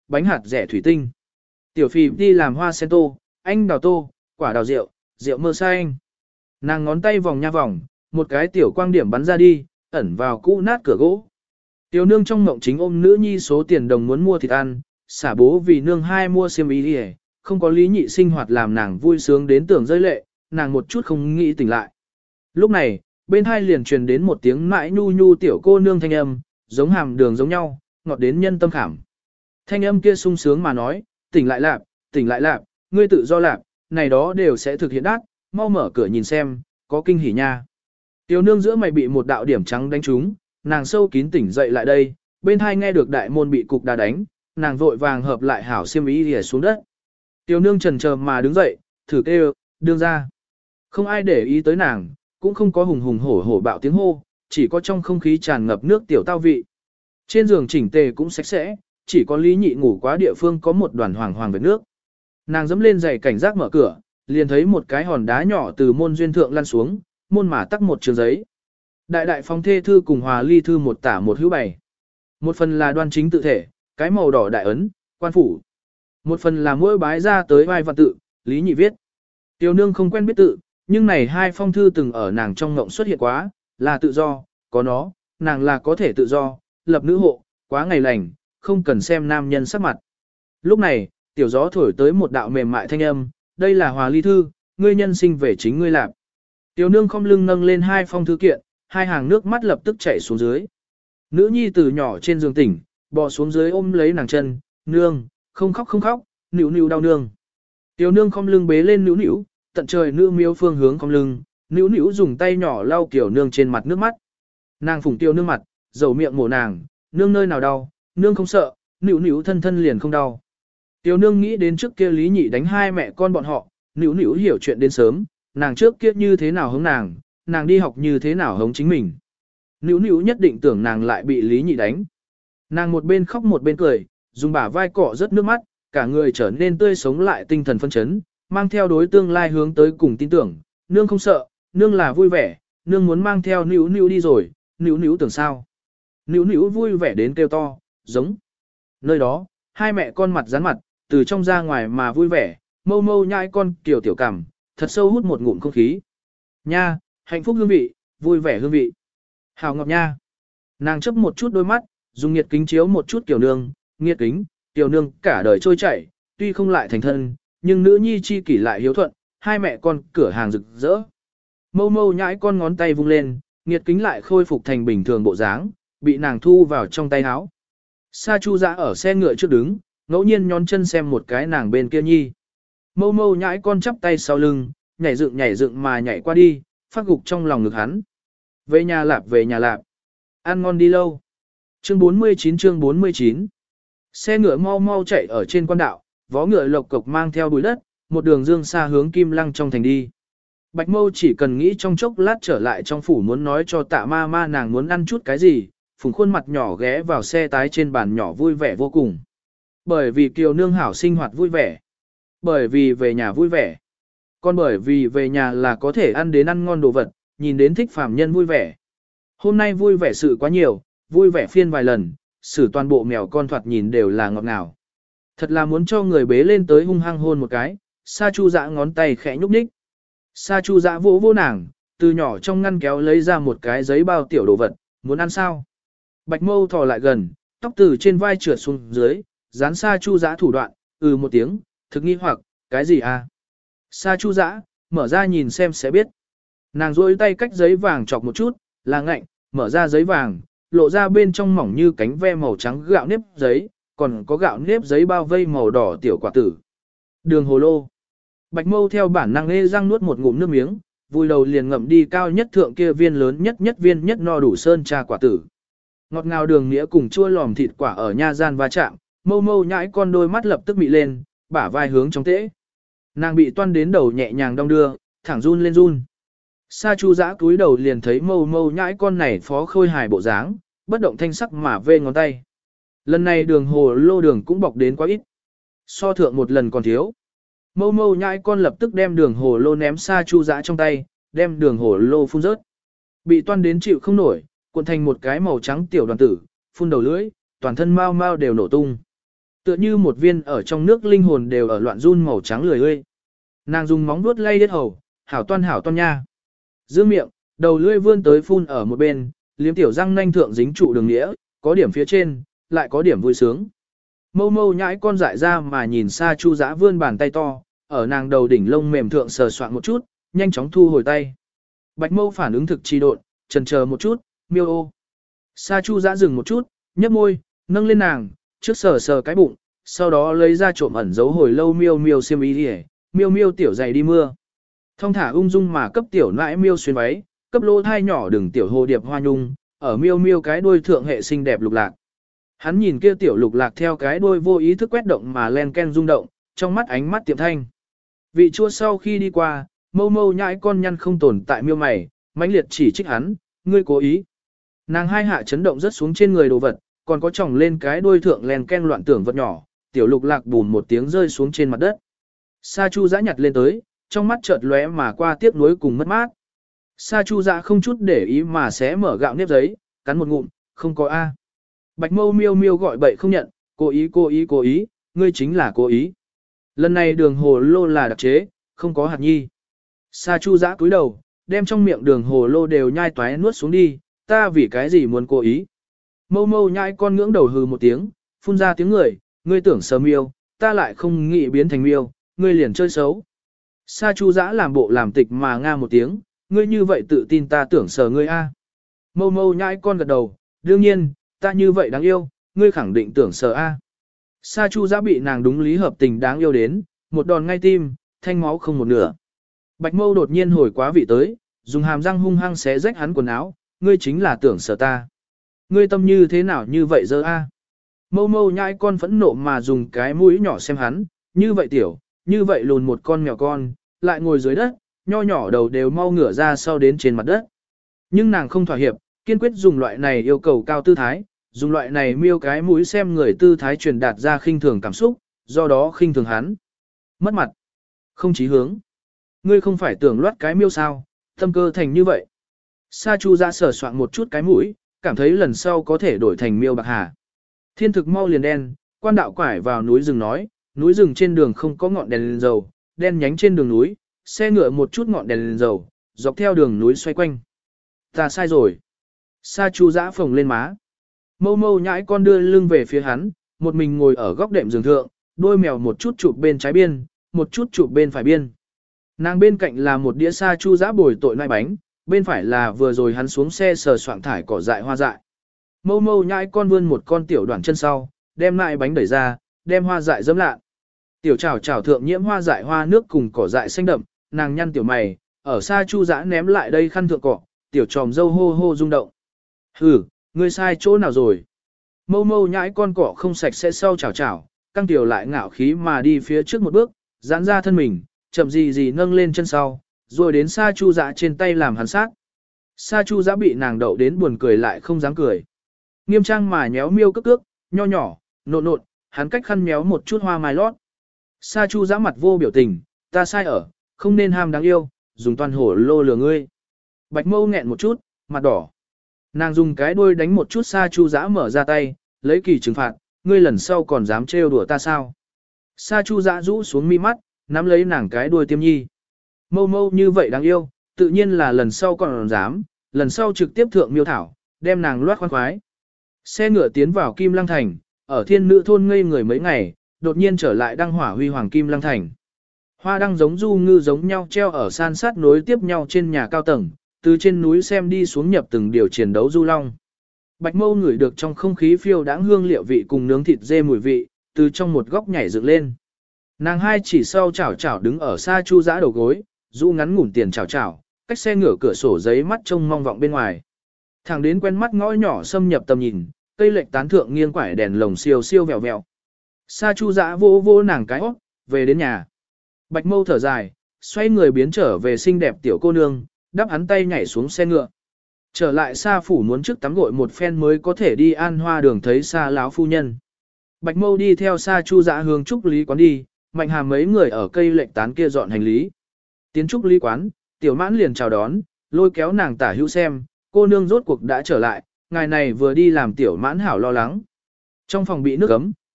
bánh hạt rẻ thủy tinh. Tiểu phì đi làm hoa sen tô, anh đào tô, quả đào rượu, rượu mơ sa anh. Nàng ngón tay vòng nha vòng, một cái tiểu quang điểm bắn ra đi, ẩn vào cũ nát cửa gỗ. Tiểu nương trong mộng chính ôm nữ nhi số tiền đồng muốn mua thịt ăn, xả bố vì nương hai mua xiêm y đi, không có lý nhị sinh hoạt làm nàng vui sướng đến tưởng rơi lệ, nàng một chút không nghĩ tỉnh lại. Lúc này, bên hai liền truyền đến một tiếng mãi nhu nhu tiểu cô nương thanh âm, giống hàm đường giống nhau, ngọt đến nhân tâm khảm. Thanh âm kia sung sướng mà nói, tỉnh lại lạp, ngươi tự do lạp, này đó đều sẽ thực hiện đắc, mau mở cửa nhìn xem, có kinh hỉ nha. Tiểu nương giữa mày bị một đạo điểm trắng đánh trúng, nàng sâu kín tỉnh dậy lại đây, bên hai nghe được đại môn bị cục đá đánh, nàng vội vàng hợp lại hảo xiêm y lìa xuống đất. Tiểu nương chần chờ mà đứng dậy, thử kêu, đương ra. Không ai để ý tới nàng, cũng không có hùng hùng hổ hổ bạo tiếng hô, chỉ có trong không khí tràn ngập nước tiểu tao vị. Trên giường chỉnh tề cũng sạch sẽ, chỉ có Lý Nhị ngủ quá địa phương có một đoàn hoàng hoàng vệt nước. Nàng dẫm lên giày cảnh giác mở cửa, liền thấy một cái hòn đá nhỏ từ môn duyên thượng lăn xuống, môn mà tắc một trường giấy. Đại đại phong thê thư cùng hòa ly thư một tả một hữu bày. Một phần là đoan chính tự thể, cái màu đỏ đại ấn, quan phủ. Một phần là mỗi bái ra tới vai văn tự, Lý Nhị viết. Tiểu nương không quen biết tự, nhưng này hai phong thư từng ở nàng trong ngộng xuất hiện quá, là tự do, có nó, nàng là có thể tự do, lập nữ hộ, quá ngày lành, không cần xem nam nhân sắc mặt. Lúc này, tiểu gió thổi tới một đạo mềm mại thanh âm, đây là hòa ly thư, ngươi nhân sinh về chính ngươi làm. Tiểu nương không lưng nâng lên hai phong thư kiện, hai hàng nước mắt lập tức chảy xuống dưới. Nữ nhi từ nhỏ trên giường tỉnh, bò xuống dưới ôm lấy nàng chân, nương, không khóc, nữu nữu đau nương. Tiểu nương không lưng bế lên nữu nữu, tận trời nữ miêu phương hướng không lưng, nữu nữu dùng tay nhỏ lau kiểu nương trên mặt nước mắt. Nàng phủng tiêu nương mặt, dầu miệng mổ nàng, nương nơi nào đau, nương không sợ, nữu nữu thân thân liền không đau. Tiểu nương nghĩ đến trước kia Lý Nhị đánh hai mẹ con bọn họ, nữu nữu hiểu chuyện đến sớm, nàng trước kia như thế nào hống nàng đi học như thế nào hống chính mình. Nữu nữu nhất định tưởng nàng lại bị Lý Nhị đánh. Nàng một bên khóc một bên cười, dùng bả vai cọ rất nước mắt, cả người trở nên tươi sống lại tinh thần phân chấn, mang theo đối tương lai hướng tới cùng tin tưởng, nương không sợ, nương là vui vẻ, nương muốn mang theo nữu nữu đi rồi, nữu nữu tưởng sao. Nữu nữu vui vẻ đến kêu to, giống. Nơi đó, hai mẹ con mặt rắn mặt, từ trong ra ngoài mà vui vẻ, mâu mâu nhai con kiểu tiểu cảm, thật sâu hút một ngụm không khí. Nha, hạnh phúc hương vị, vui vẻ hương vị. Hào ngọc nha. Nàng chấp một chút đôi mắt, dùng nhiệt kính chiếu một chút kiểu nương, nghiệt kính, tiểu nương cả đời trôi chảy, tuy không lại thành thân, nhưng nữ nhi chi kỷ lại hiếu thuận, hai mẹ con cửa hàng rực rỡ. Mâu mâu nhãi con ngón tay vung lên, nghiệt kính lại khôi phục thành bình thường bộ dáng, bị nàng thu vào trong tay áo. Sa Chu Dã ở xe ngựa trước đứng, ngẫu nhiên nhón chân xem một cái nàng bên kia nhi. Mâu mâu nhãi con chắp tay sau lưng, nhảy dựng mà nhảy qua đi, phát gục trong lòng ngực hắn. Về nhà lạp. Ăn ngon đi lâu. Chương 49. Xe ngựa mau mau chạy ở trên quan đạo, vó ngựa lộc cộc mang theo bụi đất, một đường dương xa hướng Kim Lăng trong thành đi. Bạch Mâu chỉ cần nghĩ trong chốc lát trở lại trong phủ muốn nói cho Tạ ma ma nàng muốn ăn chút cái gì, phùng khuôn mặt nhỏ ghé vào xe tái trên bàn nhỏ vui vẻ vô cùng. Bởi vì Kiều nương hảo sinh hoạt vui vẻ. Bởi vì về nhà vui vẻ. Còn bởi vì về nhà là có thể ăn đến ăn ngon đồ vật, nhìn đến thích phàm nhân vui vẻ. Hôm nay vui vẻ sự quá nhiều, vui vẻ phiên vài lần, xử toàn bộ mèo con thoạt nhìn đều là ngọt ngào. Thật là muốn cho người bế lên tới hung hăng hôn một cái, Sa Chu Dã ngón tay khẽ nhúc nhích. Sa Chu Dã vỗ vỗ nàng, từ nhỏ trong ngăn kéo lấy ra một cái giấy bao tiểu đồ vật, muốn ăn sao? Bạch Mâu thò lại gần, tóc từ trên vai trượt xuống dưới, dán Sa Chu Dã thủ đoạn, một tiếng, thực nghi hoặc, cái gì à? Sa Chu Dã, mở ra nhìn xem sẽ biết. Nàng duỗi tay cách giấy vàng chọc một chút, là ngạnh, mở ra giấy vàng, lộ ra bên trong mỏng như cánh ve màu trắng gạo nếp giấy, còn có gạo nếp giấy bao vây màu đỏ tiểu quả tử. Đường hồ lô. Bạch Mâu theo bản năng ê răng nuốt một ngụm nước miếng, vui đầu liền ngậm đi cao nhất thượng kia viên lớn nhất viên nhất no đủ sơn trà quả tử. Ngọt ngào đường nghĩa cùng chua lòm thịt quả ở nha gian va chạm, Mâu Mâu nhãi con đôi mắt lập tức bị lên, bả vai hướng trong tễ. Nàng bị toan đến đầu nhẹ nhàng đong đưa, thẳng run lên run. Sa Chu Dã cúi đầu liền thấy Mâu Mâu nhãi con này phó khôi hài bộ dáng, bất động thanh sắc mà vê ngón tay. Lần này đường hồ lô đường cũng bọc đến quá ít. So thượng một lần còn thiếu. Mâu Mâu nhãi con lập tức đem đường hồ lô ném Sa Chu Dã trong tay, đem đường hồ lô phun rớt. Bị toan đến chịu không nổi, cuộn thành một cái màu trắng tiểu đoàn tử, phun đầu lưỡi, toàn thân mau mau đều nổ tung. Tựa như một viên ở trong nước linh hồn đều ở loạn run màu trắng lười ơi. Nàng dùng móng vuốt lay đết hầu, hảo toan nha. Giữ miệng, đầu lưỡi vươn tới phun ở một bên, liếm tiểu răng nanh thượng dính trụ đường nghĩa, có điểm phía trên, lại có điểm vui sướng. Mâu mâu nhãi con dại ra mà nhìn xa Chu Dã vươn bàn tay to, ở nàng đầu đỉnh lông mềm thượng sờ soạn một chút, nhanh chóng thu hồi tay. Bạch mâu phản ứng thực trì độn, chần chờ một chút, miêu ô. Sa Chu Dã dừng một chút, nhấp môi, nâng lên nàng, trước sờ sờ cái bụng, sau đó lấy ra trộm ẩn giấu hồi lâu miêu miêu xiêm y đi, miêu miêu tiểu giày đi mưa. Thông thả ung dung mà cấp tiểu nãi miêu xuyên váy, cấp lô thai nhỏ đừng tiểu hồ điệp hoa nhung, ở miêu miêu cái đuôi thượng hệ xinh đẹp lục lạc. Hắn nhìn kia tiểu lục lạc theo cái đuôi vô ý thức quét động mà len ken rung động, trong mắt ánh mắt tiệm thanh. Vị chua sau khi đi qua, mâu mâu nhãi con nhăn không tồn tại miêu mày, mãnh liệt chỉ trích hắn, ngươi cố ý. Nàng hai hạ chấn động rất xuống trên người đồ vật, còn có chồng lên cái đuôi thượng len ken loạn tưởng vật nhỏ, tiểu lục lạc bùn một tiếng rơi xuống trên mặt đất. Sa Chu Dã nhặt lên tới, trong mắt chợt lóe mà qua tiếc nuối cùng mất mát. Sa Chu Dã không chút để ý mà xé mở gạo nếp giấy, cắn một ngụm, không có a. Bạch mâu miêu miêu gọi bậy không nhận, cố ý, ngươi chính là cố ý. Lần này đường hồ lô là đặc chế, không có hạt nhi. Sa Chu Dã cúi đầu, đem trong miệng đường hồ lô đều nhai toái nuốt xuống đi, ta vì cái gì muốn cố ý. Mâu mâu nhai con ngưỡng đầu hừ một tiếng, phun ra tiếng người, ngươi tưởng sờ miêu, ta lại không nghĩ biến thành miêu, ngươi liền chơi xấu. Sa Chu Dã làm bộ làm tịch mà nga một tiếng, ngươi như vậy tự tin ta tưởng sờ ngươi a. Mâu mâu nhai con gật đầu, đương nhiên, ta như vậy đáng yêu, ngươi khẳng định tưởng sờ a. Sa Chu Dã bị nàng đúng lý hợp tình đáng yêu đến, một đòn ngay tim, thanh máu không một nửa. Bạch mâu đột nhiên hồi quá vị tới, dùng hàm răng hung hăng xé rách hắn quần áo, ngươi chính là tưởng sờ ta. Ngươi tâm như thế nào như vậy giờ a? Mâu mâu nhãi con phẫn nộ mà dùng cái mũi nhỏ xem hắn, như vậy tiểu, như vậy lùn một con mèo con, lại ngồi dưới đất, nho nhỏ đầu đều mau ngửa ra sau đến trên mặt đất. Nhưng nàng không thỏa hiệp, kiên quyết dùng loại này yêu cầu cao tư thái, dùng loại này miêu cái mũi xem người tư thái truyền đạt ra khinh thường cảm xúc, do đó khinh thường hắn. Mất mặt. Không chí hướng. Ngươi không phải tưởng loát cái miêu sao, tâm cơ thành như vậy. Sa Chu Dã sờ soạn một chút cái mũi, cảm thấy lần sau có thể đổi thành miêu bạc hà. Thiên thực mau liền đen, quan đạo quải vào núi rừng nói, núi rừng trên đường không có ngọn đèn dầu, đen nhánh trên đường núi, xe ngựa một chút ngọn đèn dầu, dọc theo đường núi xoay quanh. Ta sai rồi. Sa Chu Dã phồng lên má. Mâu mâu nhãi con đưa lưng về phía hắn, một mình ngồi ở góc đệm giường thượng, đôi mèo một chút chụp bên trái biên, một chút chụp bên phải biên. Nàng bên cạnh là một đĩa Sa Chu Dã bồi tội nai bánh, bên phải là vừa rồi hắn xuống xe sờ soạng thải cỏ dại hoa dại. Mâu mâu nhãi con vươn một con tiểu đoạn chân sau, đem nai bánh đẩy ra, đem hoa dại dẫm lạ. Tiểu chảo chảo thượng nhiễm hoa dại hoa nước cùng cỏ dại xanh đậm, nàng nhăn tiểu mày, ở Sa Chu Dã ném lại đây khăn thượng cỏ, tiểu tròm dâu hô hô rung động. Hừ, ngươi sai chỗ nào rồi? Mâu mâu nhãi con cỏ không sạch sẽ sau chảo chảo, căng tiểu lại ngạo khí mà đi phía trước một bước, giãn ra thân mình, chậm gì nâng lên chân sau, rồi đến Sa Chu Dã trên tay làm hắn sát. Sa Chu Dã bị nàng đậu đến buồn cười lại không dám cười. Nghiêm trang mà nhéo miêu cước cước, nho nhỏ, nộn nộn, hắn cách khăn méo một chút hoa mai lót. Sa Chu Dã mặt vô biểu tình, ta sai ở, không nên ham đáng yêu, dùng toàn hổ lô lừa ngươi. Bạch mâu nghẹn một chút, mặt đỏ. Nàng dùng cái đuôi đánh một chút Sa Chu Dã mở ra tay, lấy kỳ trừng phạt, ngươi lần sau còn dám trêu đùa ta sao? Sa Chu Dã rũ xuống mi mắt, nắm lấy nàng cái đuôi tiêm nhi. Mâu mâu như vậy đáng yêu, tự nhiên là lần sau còn dám, lần sau trực tiếp thượng miêu thảo, đem nàng loát khoan khoái. Xe ngựa tiến vào Kim Lăng Thành, ở Thiên Nữ thôn ngây người mấy ngày, đột nhiên trở lại đăng hỏa huy hoàng Kim Lăng Thành. Hoa đăng giống du ngư giống nhau treo ở san sát nối tiếp nhau trên nhà cao tầng, từ trên núi xem đi xuống nhập từng điều chiến đấu du long. Bạch mâu ngửi được trong không khí phiêu đãng hương liệu vị cùng nướng thịt dê mùi vị, từ trong một góc nhảy dựng lên. Nàng hai chỉ sau chảo chảo đứng ở Sa Chu Dã đầu gối, rũ ngắn ngủn tiền chảo chảo, cách xe ngửa cửa sổ giấy mắt trông mong vọng bên ngoài. Thẳng đến quen mắt ngõ nhỏ xâm nhập tầm nhìn, cây lệch tán thượng nghiêng quải đèn lồng siêu siêu vẹo vẹo. Sa Chu Dã vô vô nàng cái óc, về đến nhà. Bạch mâu thở dài, xoay người biến trở về xinh đẹp tiểu cô nương, đắp hắn tay nhảy xuống xe ngựa. Trở lại Sa phủ muốn trước tắm gội một phen mới có thể đi An Hoa đường thấy Sa lão phu nhân. Bạch mâu đi theo Sa Chu Dã hướng Trúc Lý quán đi, Mạnh Hàm mấy người ở cây lệch tán kia dọn hành lý. Tiến Trúc Lý quán, Tiểu Mãn liền chào đón, lôi kéo nàng tả hữu xem, cô nương rốt cuộc đã trở lại, ngày này vừa đi làm Tiểu Mãn hảo lo lắng. Trong phòng bị nước ấm,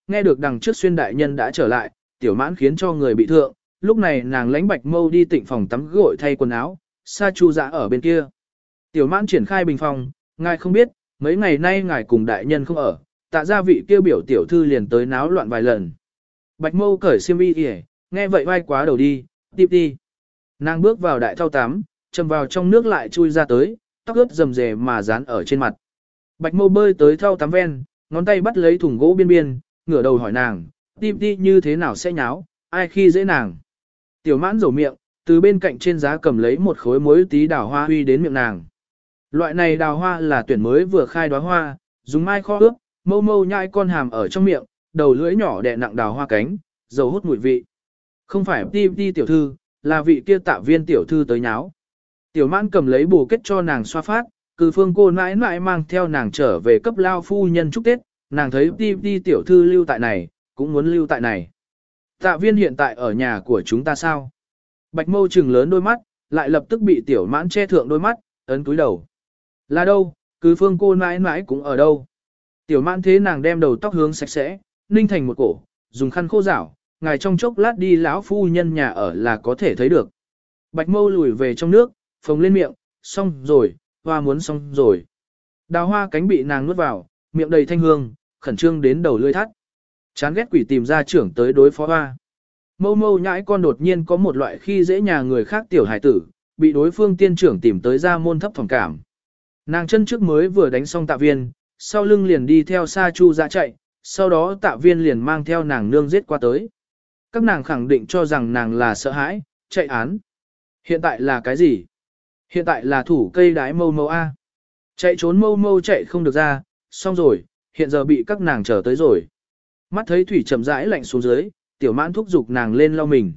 nghe được đằng trước xuyên đại nhân đã trở lại, tiểu mãn khiến cho người bị thượng, lúc này nàng lãnh Bạch Mâu đi tịnh phòng tắm gội thay quần áo, Sa Chu Dã ở bên kia. Tiểu mãn triển khai bình phòng, ngài không biết, mấy ngày nay ngài cùng đại nhân không ở, tạ gia vị kêu biểu tiểu thư liền tới náo loạn vài lần. Bạch Mâu cởi xiêm y kìa, nghe vậy vai quá đầu đi, tiếp đi. Nàng bước vào đại thau tắm, chầm vào trong nước lại chui ra tới, tóc ướt rầm rề mà dán ở trên mặt. Bạch Mâu bơi tới thau tắm ven, ngón tay bắt lấy thùng gỗ biên biên, ngửa đầu hỏi nàng, tiếp đi như thế nào sẽ nháo, ai khi dễ nàng. Tiểu mãn rổ miệng, từ bên cạnh trên giá cầm lấy một khối muối tí đào hoa huy đến miệng nàng. Loại này đào hoa là tuyển mới vừa khai đóa hoa, dùng mai kho ướp, mâu mâu nhai con hàm ở trong miệng, đầu lưỡi nhỏ đè nặng đào hoa cánh, dầu hút mùi vị. Không phải đi tiểu thư, là vị kia Tạ Viên tiểu thư tới nháo. Tiểu mãn cầm lấy bù kết cho nàng xoa phát, cử phương cô mãi mãi mang theo nàng trở về cấp lao phu nhân chúc Tết, nàng thấy đi tiểu thư lưu tại này, cũng muốn lưu tại này. Tạ Viên hiện tại ở nhà của chúng ta sao? Bạch Mâu trừng lớn đôi mắt, lại lập tức bị tiểu mãn che thượng đôi mắt, ấn túi đầu. Là đâu, cử phương cô mãi mãi cũng ở đâu? Tiểu mãn thế nàng đem đầu tóc hướng sạch sẽ, ninh thành một cổ, dùng khăn khô rảo, ngài trong chốc lát đi lão phu nhân nhà ở là có thể thấy được. Bạch Mâu lùi về trong nước, phồng lên miệng, xong rồi, hoa muốn xong rồi. Đào hoa cánh bị nàng nuốt vào, miệng đầy thanh hương, khẩn trương đến đầu lưỡi thắt. Chán ghét quỷ tìm ra trưởng tới đối phó hoa. Mâu mâu nhãi con đột nhiên có một loại khi dễ nhà người khác tiểu hải tử, bị đối phương tiên trưởng tìm tới ra môn thấp phòng cảm. Nàng chân trước mới vừa đánh xong Tạ Viên, sau lưng liền đi theo Sa Chu Dã chạy, sau đó Tạ Viên liền mang theo nàng nương giết qua tới. Các nàng khẳng định cho rằng nàng là sợ hãi, chạy án. Hiện tại là cái gì? Hiện tại là thủ cây đái mâu mâu A. Chạy trốn mâu mâu chạy không được ra, xong rồi, hiện giờ bị các nàng chờ tới rồi. Mắt thấy thủy chậm rãi lạnh xuống dưới, tiểu mãn thúc giục nàng lên lau mình.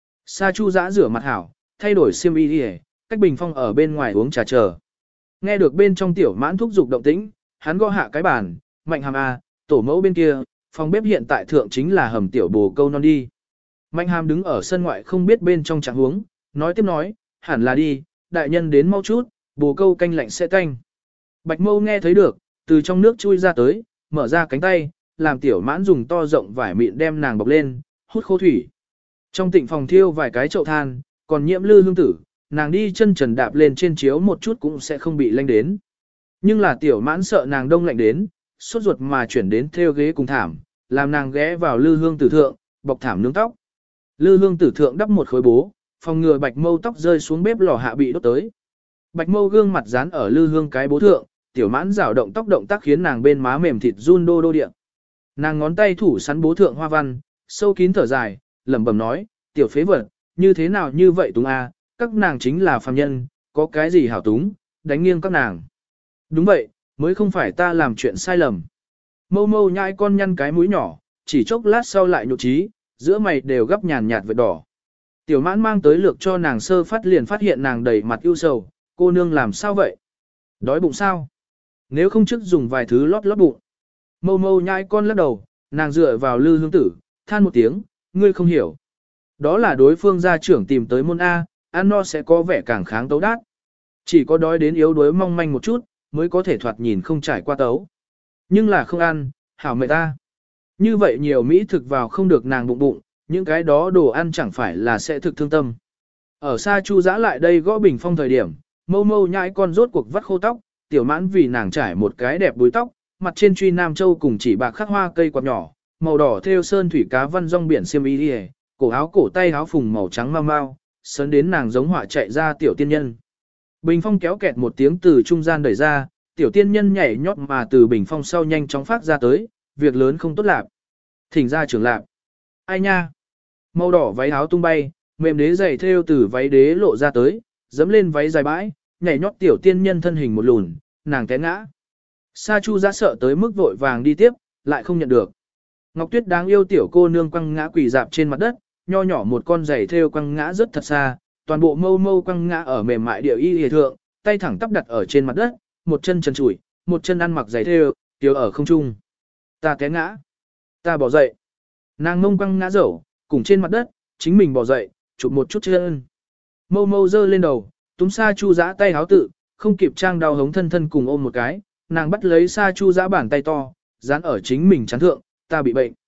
Sa Chu Dã rửa mặt hảo, thay đổi xiêm y đi, cách bình phong ở bên ngoài uống trà chờ. Nghe được bên trong tiểu mãn thúc giục động tĩnh, hắn gõ hạ cái bàn, Mạnh Hàm A, tổ mẫu bên kia, phòng bếp hiện tại thượng chính là hầm tiểu bồ câu non đi. Mạnh Hàm đứng ở sân ngoại không biết bên trong trạng huống, nói tiếp nói, hẳn là đi, đại nhân đến mau chút, bồ câu canh lạnh sẽ tanh. Bạch Mâu nghe thấy được, từ trong nước chui ra tới, mở ra cánh tay, làm tiểu mãn dùng to rộng vải mịn đem nàng bọc lên, hút khô thủy. Trong tịnh phòng thiêu vài cái chậu than, còn nhiễm lư hương tử, nàng đi chân trần đạp lên trên chiếu một chút cũng sẽ không bị lạnh đến. Nhưng là tiểu mãn sợ nàng đông lạnh đến, sốt ruột mà chuyển đến theo ghế cùng thảm, làm nàng ghé vào lư hương tử thượng, bọc thảm nướng tóc. Lư hương tử thượng đắp một khối bố, phòng ngừa Bạch Mâu tóc rơi xuống bếp lò hạ bị đốt tới. Bạch Mâu gương mặt dán ở lư hương cái bố thượng, tiểu mãn rảo động tóc động tác khiến nàng bên má mềm thịt run đô đô điện. Nàng ngón tay thủ sắn bố thượng hoa văn, sâu kín thở dài, lẩm bẩm nói, tiểu phế vật, như thế nào như vậy túng a, các nàng chính là phàm nhân, có cái gì hảo túng, đánh nghiêng các nàng. Đúng vậy, mới không phải ta làm chuyện sai lầm. Mâu mâu nhai con nhăn cái mũi nhỏ, chỉ chốc lát sau lại nhục trí, giữa mày đều gấp nhàn nhạt vệt đỏ. Tiểu mãn mang tới lược cho nàng sơ phát liền phát hiện nàng đầy mặt ưu sầu, cô nương làm sao vậy? Đói bụng sao? Nếu không trước dùng vài thứ lót lót bụng. Mâu mâu nhai con lắc đầu, nàng dựa vào lư hương tử, than một tiếng, ngươi không hiểu. Đó là đối phương gia trưởng tìm tới môn A, ăn no sẽ có vẻ càng kháng tấu đát. Chỉ có đói đến yếu đuối mong manh một chút, mới có thể thoạt nhìn không trải qua tấu. Nhưng là không ăn, hảo mệt ta. Như vậy nhiều mỹ thực vào không được nàng bụng bụng, những cái đó đồ ăn chẳng phải là sẽ thực thương tâm. Ở xa Chu Dã lại đây gõ bình phong thời điểm, mâu mâu nhãi con rốt cuộc vắt khô tóc, tiểu mãn vì nàng trải một cái đẹp búi tóc, mặt trên truy nam châu cùng chỉ bạc khắc hoa cây quạt nhỏ, màu đỏ thêu sơn thủy cá văn rong biển xiêm y đi, cổ áo cổ tay áo phùng màu trắng mau mau, sấn đến nàng giống họa chạy ra tiểu tiên nhân. Bình phong kéo kẹt một tiếng từ trung gian đẩy ra, tiểu tiên nhân nhảy nhót mà từ bình phong sau nhanh chóng phát ra tới, việc lớn không tốt lạp. Thỉnh ra trưởng lạp. Ai nha? Màu đỏ váy áo tung bay, mềm đế giày thêu từ váy đế lộ ra tới, dẫm lên váy dài bãi, nhảy nhót tiểu tiên nhân thân hình một lùn, nàng té ngã. Sa Chu Dã sợ tới mức vội vàng đi tiếp, lại không nhận được. Ngọc Tuyết đáng yêu tiểu cô nương quăng ngã quỳ dạp trên mặt đất, nho nhỏ một con giày thêu quăng ngã rất thật xa, toàn bộ mâu mâu quăng ngã ở mềm mại địa y hề thượng, tay thẳng tắp đặt ở trên mặt đất, một chân trần trụi, một chân ăn mặc giày thêu, tiêu ở không trung. Ta té ngã. Ta bỏ dậy. Nàng mông quăng ngã dẫu, cùng trên mặt đất, chính mình bỏ dậy, chụp một chút chân. Mâu mâu giơ lên đầu, túm Sa Chu Dã tay háo tự, không kịp trang đau hống thân thân cùng ôm một cái, nàng bắt lấy Sa Chu Dã bàn tay to, dán ở chính mình chán thượng, ta bị bệnh.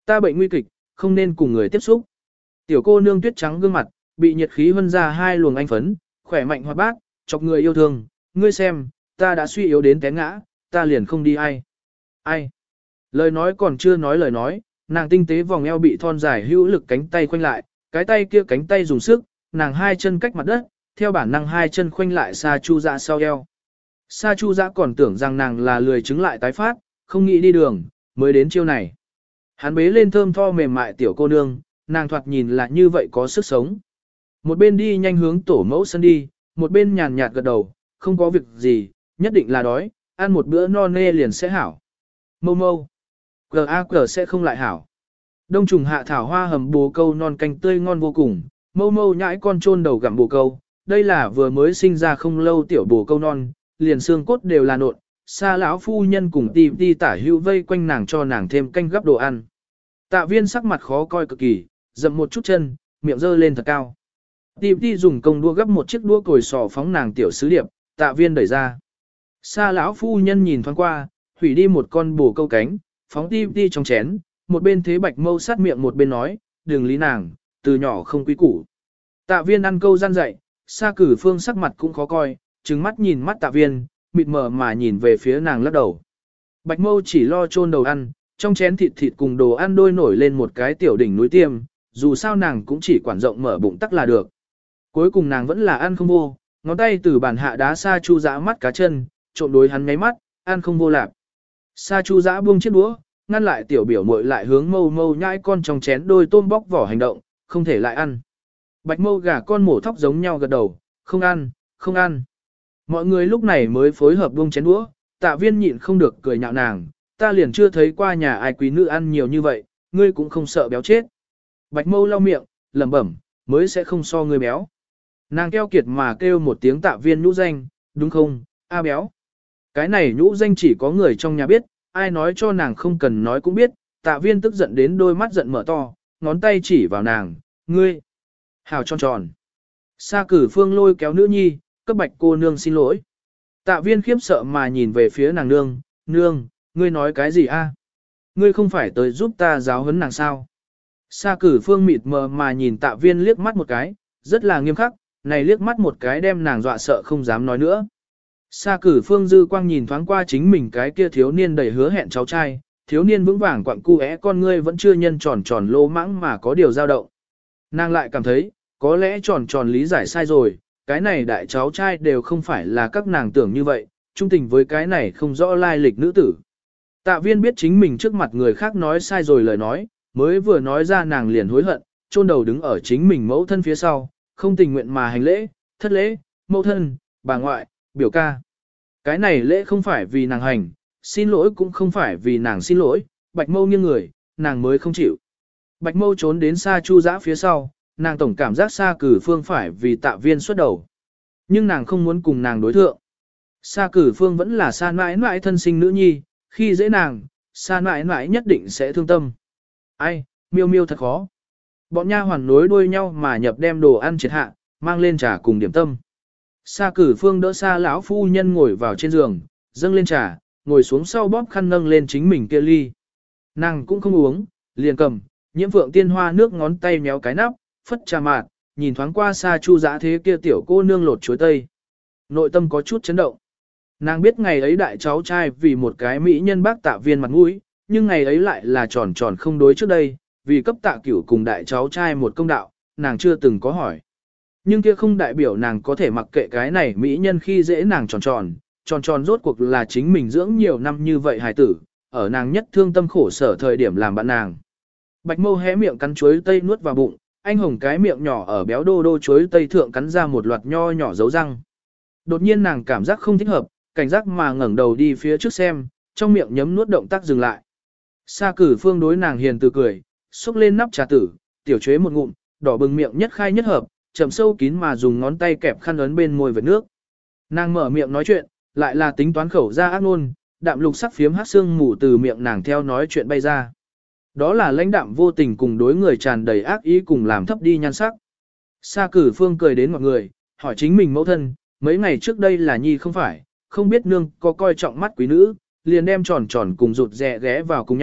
Ta bệnh nguy kịch, không nên cùng người tiếp xúc. Tiểu cô nương tuyết trắng gương mặt, bị nhiệt khí vân ra hai luồng anh phấn, khỏe mạnh hoạt bát, chọc người yêu thương. Ngươi xem, ta đã suy yếu đến té ngã, ta liền không đi ai. Ai? Lời nói còn chưa nói lời nói, nàng tinh tế vòng eo bị thon dài hữu lực cánh tay khoanh lại, cái tay kia cánh tay dùng sức, nàng hai chân cách mặt đất, theo bản năng hai chân khoanh lại Sa Chu Dã sau eo. Sa Chu Dã còn tưởng rằng nàng là lười chứng lại tái phát, không nghĩ đi đường, mới đến chiêu này. Hắn bế lên thơm tho mềm mại tiểu cô nương, nàng thoạt nhìn là như vậy có sức sống. Một bên đi nhanh hướng tổ mẫu sân đi, một bên nhàn nhạt gật đầu, không có việc gì, nhất định là đói, ăn một bữa no nê liền sẽ hảo. Mâu mâu, G.A.G. sẽ không lại hảo. Đông trùng hạ thảo hoa hầm bồ câu non canh tươi ngon vô cùng, mâu mâu nhãi con chôn đầu gặm bồ câu, đây là vừa mới sinh ra không lâu tiểu bồ câu non, liền xương cốt đều là nộn, Sa lão phu nhân cùng ti ti tả hữu vây quanh nàng cho nàng thêm canh gắp đồ ăn. Tạ Viên sắc mặt khó coi cực kỳ, dậm một chút chân, miệng dơ lên thật cao. Ti ti dùng công đua gấp một chiếc đũa cồi sò phóng nàng tiểu sứ điệp, Tạ Viên đẩy ra. Sa lão phu nhân nhìn thoáng qua, hủy đi một con bồ câu cánh, phóng ti ti trong chén, một bên thế Bạch Mâu sát miệng một bên nói, đừng lý nàng, từ nhỏ không quý củ. Tạ Viên ăn câu gian dạy, Sa Cử Phương sắc mặt cũng khó coi, trừng mắt nhìn mắt Tạ Viên, mịt mờ mà nhìn về phía nàng lắc đầu. Bạch Mâu chỉ lo chôn đầu ăn, trong chén thịt thịt cùng đồ ăn đôi nổi lên một cái tiểu đỉnh núi tiêm, dù sao nàng cũng chỉ quản rộng mở bụng tắc là được. Cuối cùng nàng vẫn là ăn không vô, ngón tay từ bàn hạ đá Sa Chu Dã mắt cá chân, trộm đối hắn nháy mắt, ăn không vô lạp. Sa Chu Dã buông chiếc đũa, ngăn lại tiểu biểu muội lại hướng mâu mâu nhãi con trong chén đôi tôm bóc vỏ hành động, không thể lại ăn. Bạch Mâu gà con mổ thóc giống nhau gật đầu, không ăn, không ăn. Mọi người lúc này mới phối hợp buông chén đũa, Tạ Viên nhịn không được cười nhạo nàng, ta liền chưa thấy qua nhà ai quý nữ ăn nhiều như vậy, ngươi cũng không sợ béo chết. Bạch Mâu lau miệng, lẩm bẩm, mới sẽ không so ngươi béo. Nàng keo kiệt mà kêu một tiếng Tạ Viên nhũ danh, đúng không, a béo. Cái này nhũ danh chỉ có người trong nhà biết, ai nói cho nàng không cần nói cũng biết, Tạ Viên tức giận đến đôi mắt giận mở to, ngón tay chỉ vào nàng, ngươi. Hào tròn tròn. Sa Cử Phương lôi kéo nữ nhi, cấp Bạch cô nương xin lỗi. Tạ Viên khiếp sợ mà nhìn về phía nàng nương, nương, ngươi nói cái gì a? Ngươi không phải tới giúp ta giáo huấn nàng sao? Sa Cử Phương mịt mờ mà nhìn Tạ Viên liếc mắt một cái, rất là nghiêm khắc, này liếc mắt một cái đem nàng dọa sợ không dám nói nữa. Sa Cử Phương dư quang nhìn thoáng qua chính mình cái kia thiếu niên đầy hứa hẹn cháu trai, thiếu niên vững vàng quặng cu é con ngươi vẫn chưa nhân tròn tròn lô mãng mà có điều dao động. Nàng lại cảm thấy, có lẽ tròn tròn lý giải sai rồi, cái này đại cháu trai đều không phải là các nàng tưởng như vậy, trung tình với cái này không rõ lai lịch nữ tử. Tạ Viên biết chính mình trước mặt người khác nói sai rồi lời nói, mới vừa nói ra nàng liền hối hận, chôn đầu đứng ở chính mình mẫu thân phía sau, không tình nguyện mà hành lễ, thất lễ, mẫu thân, bà ngoại, biểu ca. Cái này lễ không phải vì nàng hành, xin lỗi cũng không phải vì nàng xin lỗi, Bạch Mâu nghiêng người, nàng mới không chịu. Bạch Mâu trốn đến Sa Chu Dã phía sau, nàng tổng cảm giác Sa Cử Phương phải vì Tạ Viên xuất đầu. Nhưng nàng không muốn cùng nàng đối thượng. Sa Cử Phương vẫn là Sa mãi mãi thân sinh nữ nhi, khi dễ nàng, Sa mãi mãi nhất định sẽ thương tâm. Ai, miêu miêu thật khó. Bọn nha hoàn nối đuôi nhau mà nhập đem đồ ăn triệt hạ, mang lên trà cùng điểm tâm. Sa Cử Phương đỡ Sa lão phu nhân ngồi vào trên giường, dâng lên trà, ngồi xuống sau bóp khăn nâng lên chính mình kia ly. Nàng cũng không uống, liền cầm, Nhiễm Phượng Tiên Hoa nước ngón tay méo cái nắp, phất trà mạt, nhìn thoáng qua Sa Chu Dã thế kia tiểu cô nương lột chuối tây. Nội tâm có chút chấn động. Nàng biết ngày ấy đại cháu trai vì một cái mỹ nhân bác Tạ Viên mặt mũi, nhưng ngày ấy lại là tròn tròn không đối trước đây, vì cấp Tạ Cửu cùng đại cháu trai một công đạo, nàng chưa từng có hỏi. Nhưng kia không đại biểu nàng có thể mặc kệ cái này mỹ nhân khi dễ nàng tròn tròn, tròn tròn rốt cuộc là chính mình dưỡng nhiều năm như vậy hài tử, ở nàng nhất thương tâm khổ sở thời điểm làm bạn nàng. Bạch Mâu hé miệng cắn chuối tây nuốt vào bụng, anh hồng cái miệng nhỏ ở béo đô đô chuối tây thượng cắn ra một loạt nho nhỏ dấu răng. Đột nhiên nàng cảm giác không thích hợp, cảnh giác mà ngẩng đầu đi phía trước xem, trong miệng nhấm nuốt động tác dừng lại. Sa Cử Phương đối nàng hiền từ cười, xúc lên nắp trà tử, tiểu chế một ngụm, đỏ bừng miệng nhất khai nhất hợp, chậm sâu kín mà dùng ngón tay kẹp khăn ấn bên môi vệt nước. Nàng mở miệng nói chuyện, lại là tính toán khẩu ra ác ngôn, đạm lục sắc phiếm hắc xương mù từ miệng nàng theo nói chuyện bay ra. Đó là lãnh đạm vô tình cùng đối người tràn đầy ác ý cùng làm thấp đi nhan sắc. Sa Cử Phương cười đến mọi người, hỏi chính mình mẫu thân, mấy ngày trước đây là nhi không phải, không biết nương có coi trọng mắt quý nữ, liền đem tròn tròn cùng rụt rè ghé vào cùng nhau,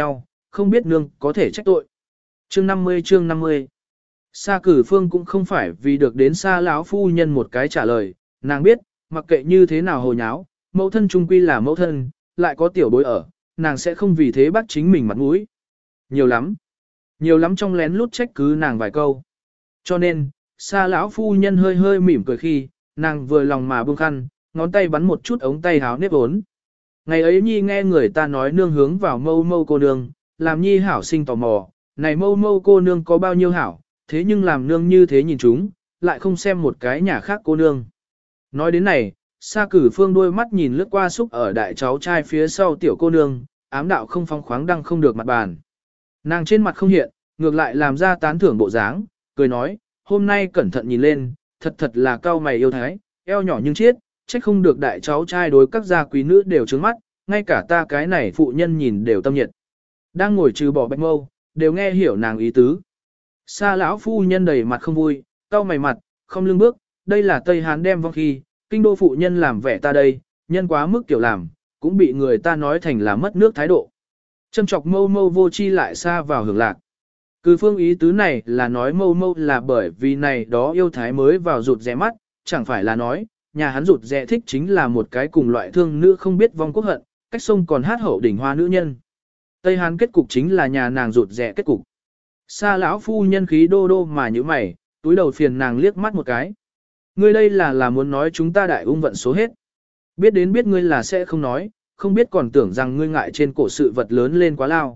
không biết nương có thể trách tội. Chương 50 Sa Cử Phương cũng không phải vì được đến Sa lão phu nhân một cái trả lời, nàng biết, mặc kệ như thế nào hồ nháo, mẫu thân trung quy là mẫu thân, lại có tiểu bối ở, nàng sẽ không vì thế bắt chính mình mặt mũi. Nhiều lắm trong lén lút trách cứ nàng vài câu. Cho nên, Sa lão phu nhân hơi hơi mỉm cười khi, nàng vừa lòng mà buông khăn, ngón tay bắn một chút ống tay háo nếp ốn. Ngày ấy Nhi nghe người ta nói nương hướng vào mâu mâu cô nương, làm Nhi hảo sinh tò mò, này mâu mâu cô nương có bao nhiêu hảo, thế nhưng làm nương như thế nhìn chúng, lại không xem một cái nhà khác cô nương. Nói đến này, Sa Cử Phương đôi mắt nhìn lướt qua xúc ở đại cháu trai phía sau tiểu cô nương, ám đạo không phong khoáng đăng không được mặt bàn. Nàng trên mặt không hiện, ngược lại làm ra tán thưởng bộ dáng, cười nói, hôm nay cẩn thận nhìn lên, thật là cao mày yêu thái, eo nhỏ nhưng chiết, trách không được đại cháu trai đối các gia quý nữ đều trướng mắt, ngay cả ta cái này phụ nhân nhìn đều tâm nhiệt. Đang ngồi trừ bỏ bạch mâu, đều nghe hiểu nàng ý tứ. Sa lão phu nhân đầy mặt không vui, cau mày mặt, không lưng bước, đây là Tây Hán đem vong khi, kinh đô phụ nhân làm vẻ ta đây, nhân quá mức kiểu làm, cũng bị người ta nói thành là mất nước thái độ. Châm chọc mâu mâu vô chi lại xa vào hưởng lạc. Cứ phương ý tứ này là nói mâu mâu là bởi vì này đó yêu thái mới vào rụt rẽ mắt, chẳng phải là nói, nhà hắn rụt rẽ thích chính là một cái cùng loại thương nữ không biết vong quốc hận, cách sông còn hát hậu đỉnh hoa nữ nhân. Tây Hán kết cục chính là nhà nàng rụt rẽ kết cục. Sa lão phu nhân khí đô đô mà như mày, túi đầu phiền nàng liếc mắt một cái. Ngươi đây là muốn nói chúng ta đại ung vận số hết. Biết đến biết ngươi là sẽ không nói, không biết còn tưởng rằng ngươi ngại trên cổ sự vật lớn lên quá lao.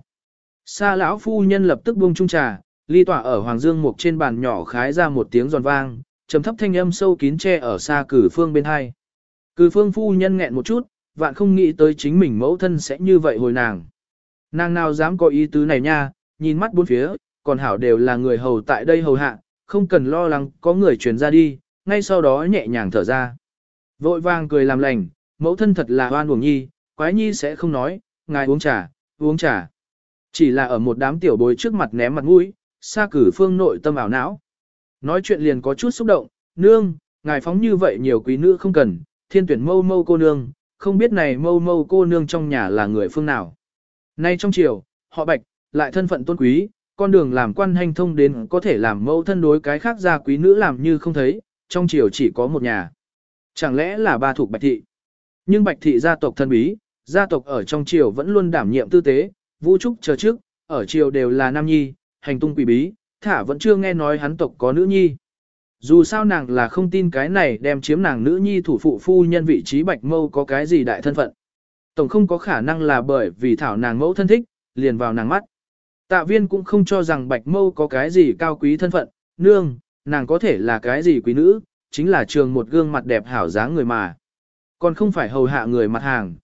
Sa lão phu nhân lập tức buông chung trà, ly tỏa ở Hoàng Dương Mục trên bàn nhỏ khái ra một tiếng giòn vang, trầm thấp thanh âm sâu kín che ở Sa Cử Phương bên hai. Cử Phương phu nhân nghẹn một chút, vạn không nghĩ tới chính mình mẫu thân sẽ như vậy hồi nàng. Nàng nào dám có ý tứ này nha, nhìn mắt bốn phía, còn hảo đều là người hầu tại đây hầu hạ, không cần lo lắng có người truyền ra đi, ngay sau đó nhẹ nhàng thở ra. Vội vàng cười làm lành, mẫu thân thật là oan uổng nhi, quái nhi sẽ không nói, ngài uống trà, uống trà. Chỉ là ở một đám tiểu bối trước mặt ném mặt mũi, Sa Cử Phương nội tâm ảo não. Nói chuyện liền có chút xúc động, nương, ngài phóng như vậy nhiều quý nữ không cần, thiên tuyển mâu mâu cô nương, không biết này mâu mâu cô nương trong nhà là người phương nào. Nay trong triều, họ Bạch, lại thân phận tôn quý, con đường làm quan hành thông đến có thể làm mẫu thân đối cái khác gia quý nữ làm như không thấy, trong triều chỉ có một nhà. Chẳng lẽ là ba thuộc Bạch thị? Nhưng Bạch thị gia tộc thân bí, gia tộc ở trong triều vẫn luôn đảm nhiệm tư tế, vũ trúc chờ trước, ở triều đều là nam nhi, hành tung quỷ bí, thả vẫn chưa nghe nói hắn tộc có nữ nhi. Dù sao nàng là không tin cái này đem chiếm nàng nữ nhi thủ phụ phu nhân vị trí Bạch mâu có cái gì đại thân phận. Tổng không có khả năng là bởi vì thảo nàng mẫu thân thích, liền vào nàng mắt. Tạ viên cũng không cho rằng Bạch mâu có cái gì cao quý thân phận, nương, nàng có thể là cái gì quý nữ, chính là trường một gương mặt đẹp hảo dáng người mà. Còn không phải hầu hạ người mặt hàng,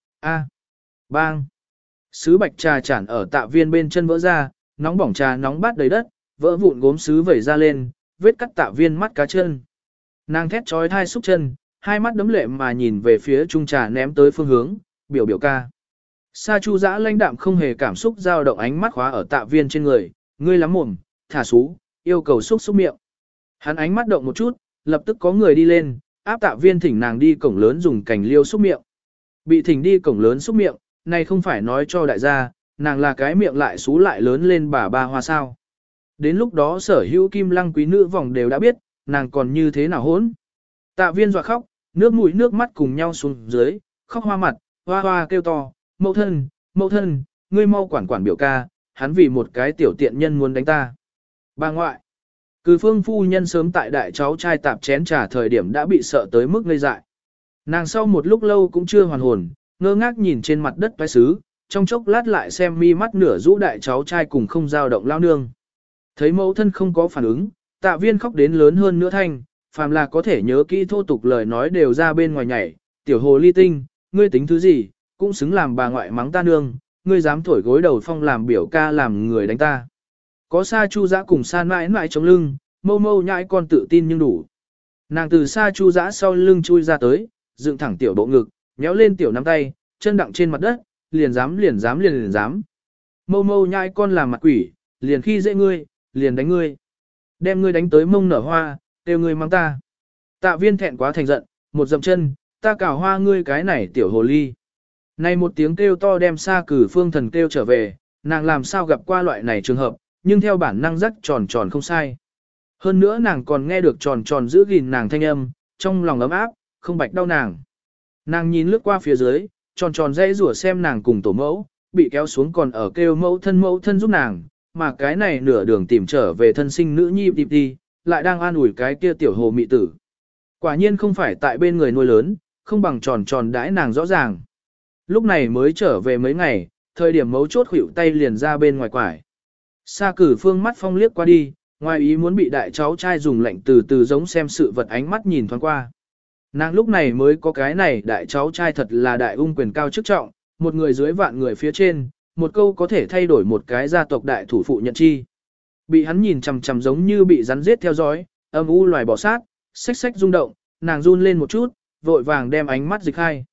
bang. Sứ bạch trà chản ở tạ viên bên chân vỡ ra, nóng bỏng trà nóng bát đầy đất, vỡ vụn gốm sứ vẩy ra lên, vết cắt tạ viên mắt cá chân. Nàng thét trói thai xúc chân, hai mắt đấm lệ mà nhìn về phía trung trà ném tới phương hướng, biểu ca. Sa Chu Dã lãnh đạm không hề cảm xúc dao động ánh mắt khóa ở tạ viên trên người, ngươi lắm mồm, thả xú, yêu cầu xúc miệng. Hắn ánh mắt động một chút, lập tức có người đi lên, áp tạ viên thỉnh nàng đi cổng lớn dùng cành liêu xúc miệng. Bị thỉnh đi cổng lớn xúc miệng, này không phải nói cho đại gia, nàng là cái miệng lại xú lại lớn lên bà ba hoa sao. Đến lúc đó sở hữu kim lăng quý nữ vòng đều đã biết, nàng còn như thế nào hốn. Tạ viên dọa khóc, nước mũi nước mắt cùng nhau xuống dưới, khóc hoa mặt, hoa hoa kêu to, mẫu thân, ngươi mau quản biểu ca, hắn vì một cái tiểu tiện nhân muốn đánh ta. Bà ngoại, Cử Phương phu nhân sớm tại đại cháu trai tạp chén trà thời điểm đã bị sợ tới mức ngây dại. Nàng sau một lúc lâu cũng chưa hoàn hồn, ngơ ngác nhìn trên mặt đất toái sứ, trong chốc lát lại xem mi mắt nửa rũ đại cháu trai cùng không dao động lao nương. Thấy mẫu thân không có phản ứng, Tạ viên khóc đến lớn hơn nữa thanh, phàm là có thể nhớ kỹ thô tục lời nói đều ra bên ngoài nhảy, tiểu hồ ly tinh, ngươi tính thứ gì, cũng xứng làm bà ngoại mắng ta nương, ngươi dám thổi gối đầu phong làm biểu ca làm người đánh ta. Có Sa Chu Dã cùng Sa mãi mãi chống lưng, mâu mâu nhãi con tự tin nhưng đủ. Nàng từ Sa Chu Dã sau lưng chui ra tới, dựng thẳng tiểu bộ ngực, nhéo lên tiểu nắm tay, chân đặng trên mặt đất, liền dám. Mâu mâu nhãi con làm mặt quỷ, liền khi dễ ngươi, liền đánh ngươi. Đem ngươi đánh tới mông nở hoa, kêu ngươi mang ta. Tạ viên thẹn quá thành giận, một dậm chân, ta cào hoa ngươi cái này tiểu hồ ly. Này một tiếng kêu to đem Sa Cử Phương thần kêu trở về, nàng làm sao gặp qua loại này trường hợp, nhưng theo bản năng rắc tròn tròn không sai. Hơn nữa nàng còn nghe được tròn tròn giữ gìn nàng thanh âm, trong lòng ấm áp, không bạch đau nàng. Nàng nhìn lướt qua phía dưới, tròn tròn dây rủa xem nàng cùng tổ mẫu, bị kéo xuống còn ở kêu mẫu thân giúp nàng, mà cái này nửa đường tìm trở về thân sinh nữ nhi đi đi, lại đang an ủi cái kia tiểu hồ mị tử. Quả nhiên không phải tại bên người nuôi lớn, không bằng tròn tròn đãi nàng rõ ràng. Lúc này mới trở về mấy ngày, thời điểm mấu chốt khuỷu tay liền ra bên ngoài quải. Sa Cử Phương mắt phong liếc qua đi, ngoài ý muốn bị đại cháu trai dùng lệnh từ từ giống xem sự vật ánh mắt nhìn thoáng qua. Nàng lúc này mới có cái này đại cháu trai thật là đại ung quyền cao chức trọng, một người dưới vạn người phía trên, một câu có thể thay đổi một cái gia tộc đại thủ phụ nhận chi. Bị hắn nhìn chằm chằm giống như bị rắn giết theo dõi, âm u loài bỏ sát, xách xách rung động, nàng run lên một chút, vội vàng đem ánh mắt dịch hai.